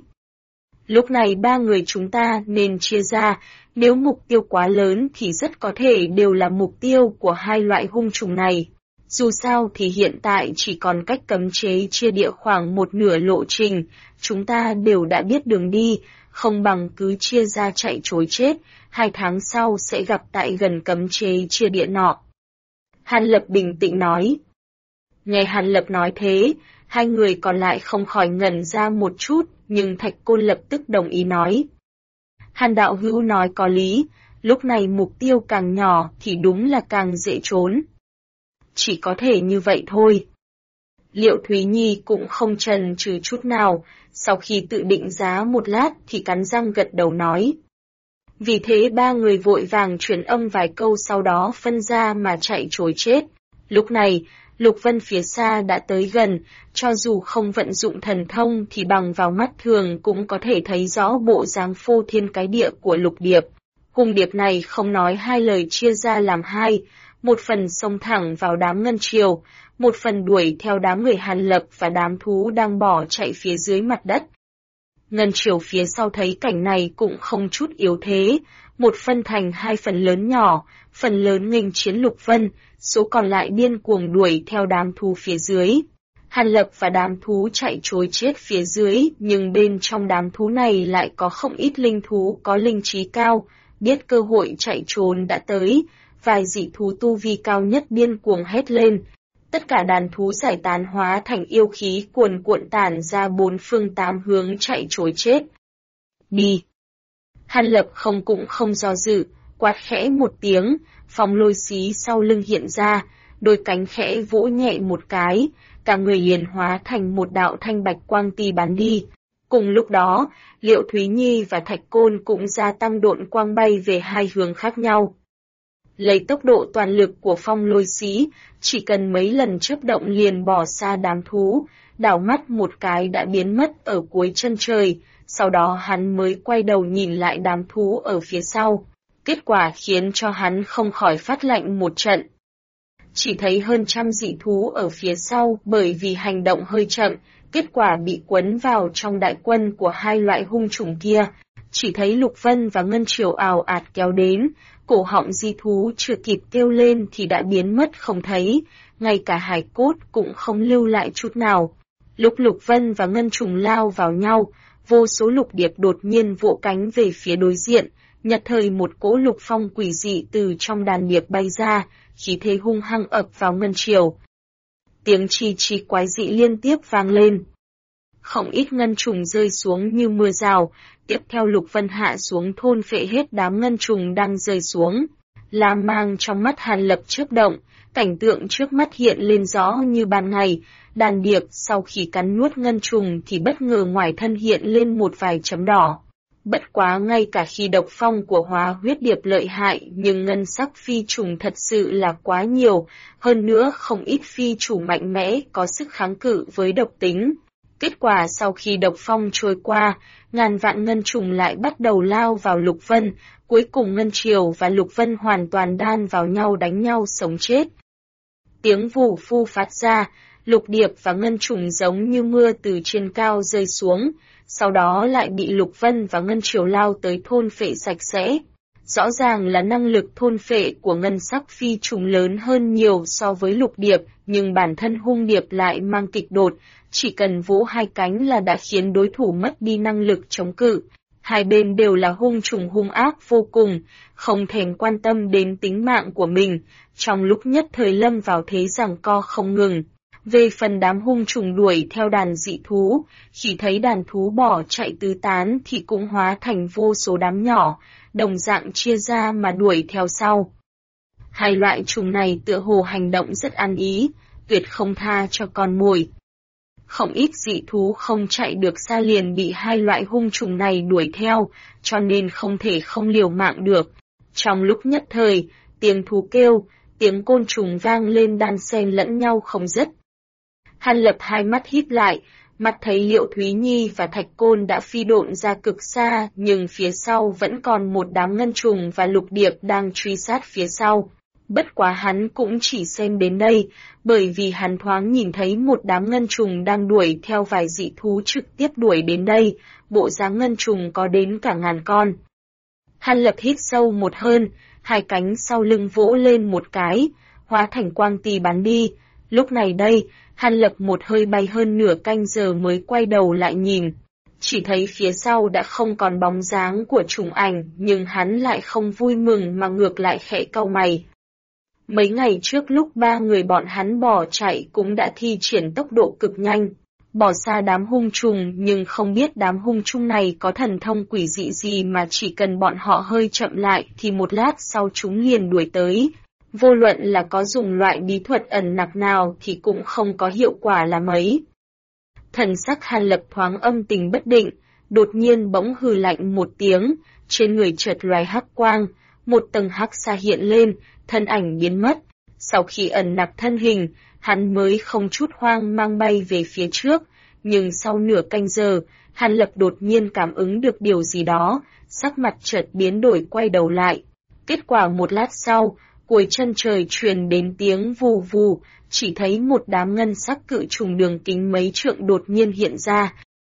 [SPEAKER 1] Lúc này 3 người chúng ta nên chia ra, nếu mục tiêu quá lớn thì rất có thể đều là mục tiêu của 2 loại hung trùng này. Dù sao thì hiện tại chỉ còn cách cấm chế chia địa khoảng 1/2 lộ trình, chúng ta đều đã biết đường đi, không bằng cứ chia ra chạy trối chết, 2 tháng sau sẽ gặp tại gần cấm chế chia địa nọ. Hàn Lập bình tĩnh nói. Nghe Hàn Lập nói thế, 2 người còn lại không khỏi ngẩn ra một chút, nhưng Thạch Côn lập tức đồng ý nói. Hàn đạo hữu nói có lý, lúc này mục tiêu càng nhỏ thì đúng là càng dễ trốn. Chỉ có thể như vậy thôi. Liệu Thúy Nhi cũng không chần chừ chút nào, sau khi tự định giá một lát thì cắn răng gật đầu nói. Vì thế 3 người vội vàng truyền âm vài câu sau đó phân ra mà chạy trối chết. Lúc này, Lục Vân phía xa đã tới gần, cho dù không vận dụng thần thông thì bằng vào mắt thường cũng có thể thấy rõ bộ dáng phô thiên cái địa của lục điệp. Hung điệp này không nói 2 lời chia ra làm 2, một phần xông thẳng vào đám ngân triều, một phần đuổi theo đám người Hàn Lập và đám thú đang bỏ chạy phía dưới mặt đất. Ngân triều phía sau thấy cảnh này cũng không chút yếu thế, một phân thành 2 phần lớn nhỏ, phần lớn nghênh chiến Lục Vân, số còn lại điên cuồng đuổi theo đám thú phía dưới. Hàn Lập và đám thú chạy trối chết phía dưới, nhưng bên trong đám thú này lại có không ít linh thú có linh trí cao, biết cơ hội chạy trốn đã tới, vài dị thú tu vi cao nhất điên cuồng hét lên. Tất cả đàn thú giải tán hóa thành yêu khí cuồn cuộn tản ra bốn phương tám hướng chạy trối chết. Đi! Hàn Lập cũng không do dự, quát khẽ một tiếng, phong lôi xí sau lưng hiện ra, đôi cánh khẽ vỗ nhẹ một cái, cả người liền hóa thành một đạo thanh bạch quang ti bắn đi. Cùng lúc đó, Liệu Thúy Nhi và Thạch Côn cũng gia tăng độn quang bay về hai hướng khác nhau. Lấy tốc độ toàn lực của phong lôi xí, chỉ cần mấy lần chớp động liền bỏ xa đám thú, đảo mắt một cái đã biến mất ở cuối chân trời, sau đó hắn mới quay đầu nhìn lại đám thú ở phía sau. Kết quả khiến cho hắn không khỏi phát lạnh một trận. Chỉ thấy hơn trăm dị thú ở phía sau bởi vì hành động hơi chậm, kết quả bị quấn vào trong đại quân của hai loại hung chủng kia. Chỉ thấy Lục Vân và Ngân Triều ào ạt kéo đến, cổ họng dị thú chưa kịp kêu lên thì đã biến mất không thấy, ngay cả hài cốt cũng không lưu lại chút nào. Lúc Lục Vân và Ngân Trùng lao vào nhau, vô số lục điệp đột nhiên vỗ cánh về phía đối diện, nhặt thời một cỗ lục phong quỷ dị từ trong đàn điệp bay ra, khí thế hung hăng ập vào Ngân Triều. Tiếng chi chi quái dị liên tiếp vang lên. Không ít ngân trùng rơi xuống như mưa rào, tiếp theo Lục Vân hạ xuống thôn phệ hết đám ngân trùng đang rơi xuống. Lam mang trong mắt Hàn Lập chớp động, cảnh tượng trước mắt hiện lên rõ như ban ngày, đàn điệp sau khi cắn nuốt ngân trùng thì bất ngờ ngoài thân hiện lên một vài chấm đỏ. Bất quá ngay cả khi độc phong của hóa huyết điệp lợi hại nhưng ngân sắc phi trùng thật sự là quá nhiều, hơn nữa không ít phi chủ mạnh mẽ có sức kháng cự với độc tính. Kết quả sau khi độc phong trôi qua, ngàn vạn ngân trùng lại bắt đầu lao vào Lục Vân, cuối cùng Ngân Triều và Lục Vân hoàn toàn đan vào nhau đánh nhau sống chết. Tiếng vù phu phát ra, lục điệp và ngân trùng giống như mưa từ trên cao rơi xuống, sau đó lại bị Lục Vân và Ngân Triều lao tới thôn phệ sạch sẽ. Rõ ràng là năng lực thôn phệ của ngân sắc phi trùng lớn hơn nhiều so với lục điệp, nhưng bản thân hung điệp lại mang kịch đột, chỉ cần vỗ hai cánh là đã khiến đối thủ mất đi năng lực chống cự. Hai bên đều là hung trùng hung ác vô cùng, không thèm quan tâm đến tính mạng của mình, trong lúc nhất thời lâm vào thế giằng co không ngừng. Về phần đám hung trùng đuổi theo đàn dị thú, khi thấy đàn thú bỏ chạy tứ tán thì cũng hóa thành vô số đám nhỏ, đồng dạng chia ra mà đuổi theo sau. Hai loại trùng này tựa hồ hành động rất ăn ý, tuyệt không tha cho con mồi. Không ít dị thú không chạy được xa liền bị hai loại hung trùng này đuổi theo, cho nên không thể không liều mạng được. Trong lúc nhất thời, tiếng thú kêu, tiếng côn trùng vang lên đan xen lẫn nhau không dứt. Hàn Lập hai mắt híp lại, mắt thấy Liệu Thúy Nhi và Thạch Côn đã phi độn ra cực xa, nhưng phía sau vẫn còn một đám ngân trùng và lục điệp đang truy sát phía sau. Bất quá hắn cũng chỉ xem đến đây, bởi vì hắn thoáng nhìn thấy một đám ngân trùng đang đuổi theo vài dị thú trực tiếp đuổi đến đây, bộ dáng ngân trùng có đến cả ngàn con. Hàn Lập hít sâu một hơi, hai cánh sau lưng vỗ lên một cái, hóa thành quang tì bắn đi. Lúc này đây, Hàn Lập một hơi bay hơn nửa canh giờ mới quay đầu lại nhìn. Chỉ thấy phía sau đã không còn bóng dáng của trùng ảnh, nhưng hắn lại không vui mừng mà ngược lại khẽ cau mày. Mấy ngày trước lúc ba người bọn hắn bỏ chạy cũng đã thi triển tốc độ cực nhanh, bỏ xa đám hung trùng, nhưng không biết đám hung trùng này có thần thông quỷ dị gì mà chỉ cần bọn họ hơi chậm lại thì một lát sau chúng liền đuổi tới. Vô luận là có dùng loại bí thuật ẩn nặc nào thì cũng không có hiệu quả là mấy. Thần sắc Hàn Lập thoáng âm tình bất định, đột nhiên bỗng hừ lạnh một tiếng, trên người chợt loài hắc quang, một tầng hắc xa hiện lên, thân ảnh biến mất. Sau khi ẩn nặc thân hình, hắn mới không chút hoang mang bay về phía trước, nhưng sau nửa canh giờ, Hàn Lập đột nhiên cảm ứng được điều gì đó, sắc mặt chợt biến đổi quay đầu lại. Kết quả một lát sau, cuối chân trời truyền đến tiếng vù vù, chỉ thấy một đám ngân sắc cự trùng đường kính mấy trượng đột nhiên hiện ra.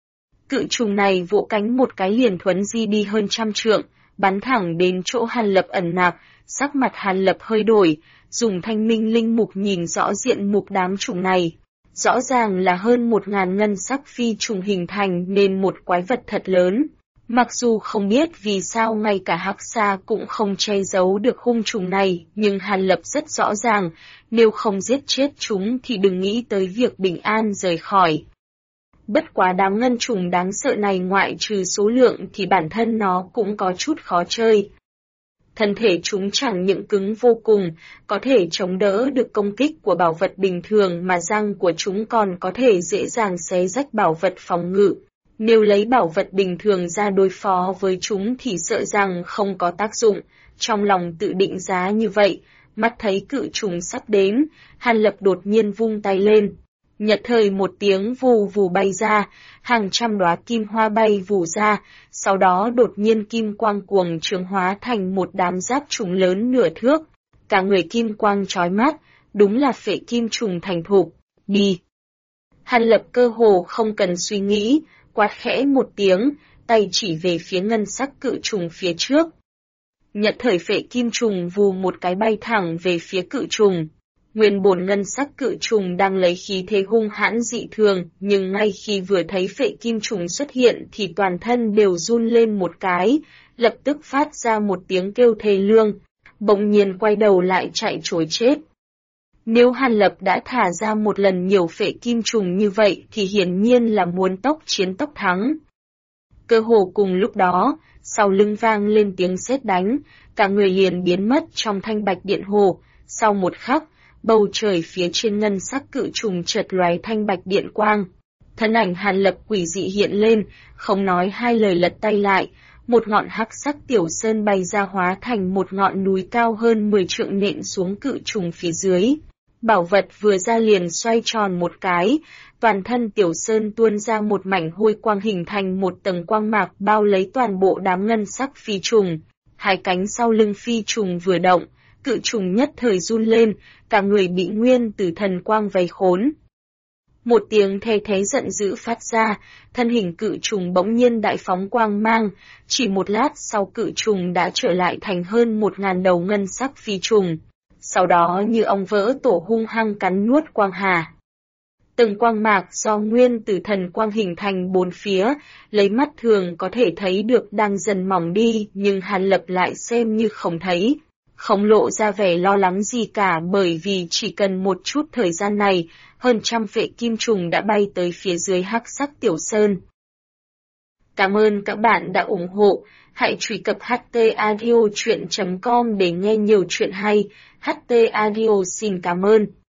[SPEAKER 1] Cự trùng này vỗ cánh một cái liền thuấn di đi hơn trăm trượng, bắn thẳng đến chỗ Hàn Lập ẩn nặc, sắc mặt Hàn Lập hơi đổi, dùng thanh minh linh mục nhìn rõ diện mục đám trùng này. Rõ ràng là hơn 1000 ngân sắc phi trùng hình thành nên một quái vật thật lớn. Mặc dù không biết vì sao ngay cả Hắc Sa cũng không che giấu được hung trùng này, nhưng Hàn Lập rất rõ ràng, nếu không giết chết chúng thì đừng nghĩ tới việc bình an rời khỏi. Bất quá đám ngân trùng đáng sợ này ngoại trừ số lượng thì bản thân nó cũng có chút khó chơi. Thân thể chúng chẳng những cứng vô cùng, có thể chống đỡ được công kích của bảo vật bình thường mà răng của chúng còn có thể dễ dàng xé rách bảo vật phòng ngự. Nếu lấy bảo vật bình thường ra đối phó với chúng thì sợ rằng không có tác dụng, trong lòng tự định giá như vậy, mắt thấy cự trùng sắp đến, Hàn Lập đột nhiên vung tay lên. Nhật thời một tiếng vù vù bay ra, hàng trăm đóa kim hoa bay vù ra, sau đó đột nhiên kim quang cuồng trường hóa thành một đám giáp trùng lớn nửa thước. Cả người kim quang chói mắt, đúng là phệ kim trùng thành thục. Đi! Hàn Lập cơ hồ không cần suy nghĩ, quát khẽ một tiếng, tay chỉ về phía ngân sắc cự trùng phía trước. Nhật thời phệ kim trùng vù một cái bay thẳng về phía cự trùng. Nguyên bổn ngân sắc cự trùng đang lấy khí thế hung hãn dị thường, nhưng ngay khi vừa thấy phệ kim trùng xuất hiện thì toàn thân đều run lên một cái, lập tức phát ra một tiếng kêu thê lương, bỗng nhiên quay đầu lại chạy trối chết. Nếu Hàn Lập đã thả ra một lần nhiều phệ kim trùng như vậy thì hiển nhiên là muốn tốc chiến tốc thắng. Cơ hồ cùng lúc đó, sau lưng vang lên tiếng sét đánh, cả người liền biến mất trong thanh bạch điện hồ, sau một khắc, bầu trời phía trên ngân sắc cự trùng chợt lóe thanh bạch điện quang. Thân ảnh Hàn Lập quỷ dị hiện lên, không nói hai lời lật tay lại, một ngọn hắc sắc tiểu sơn bay ra hóa thành một ngọn núi cao hơn 10 trượng nện xuống cự trùng phía dưới. Bảo vật vừa ra liền xoay tròn một cái, toàn thân tiểu sơn tuôn ra một mảnh hôi quang hình thành một tầng quang mạc bao lấy toàn bộ đám ngân sắc phi trùng. Hai cánh sau lưng phi trùng vừa động, cự trùng nhất thời run lên, cả người bị nguyên tử thần quang vây khốn. Một tiếng thê thế giận dữ phát ra, thân hình cự trùng bỗng nhiên đại phóng quang mang, chỉ một lát sau cự trùng đã trở lại thành hơn 1000 đầu ngân sắc phi trùng. Sau đó như ong vỡ tổ hung hăng cắn nuốt quang hà. Từng quang mạc do nguyên tử thần quang hình thành bốn phía, lấy mắt thường có thể thấy được đang dần mỏng đi, nhưng Hàn Lập lại xem như không thấy. Không lộ ra vẻ lo lắng gì cả bởi vì chỉ cần một chút thời gian này, hơn trăm phệ kim trùng đã bay tới phía dưới hắc sắc tiểu sơn. Cảm ơn các bạn đã ủng hộ, hãy truy cập htaudio.com để nghe nhiều chuyện hay. HT Audio xin cảm ơn.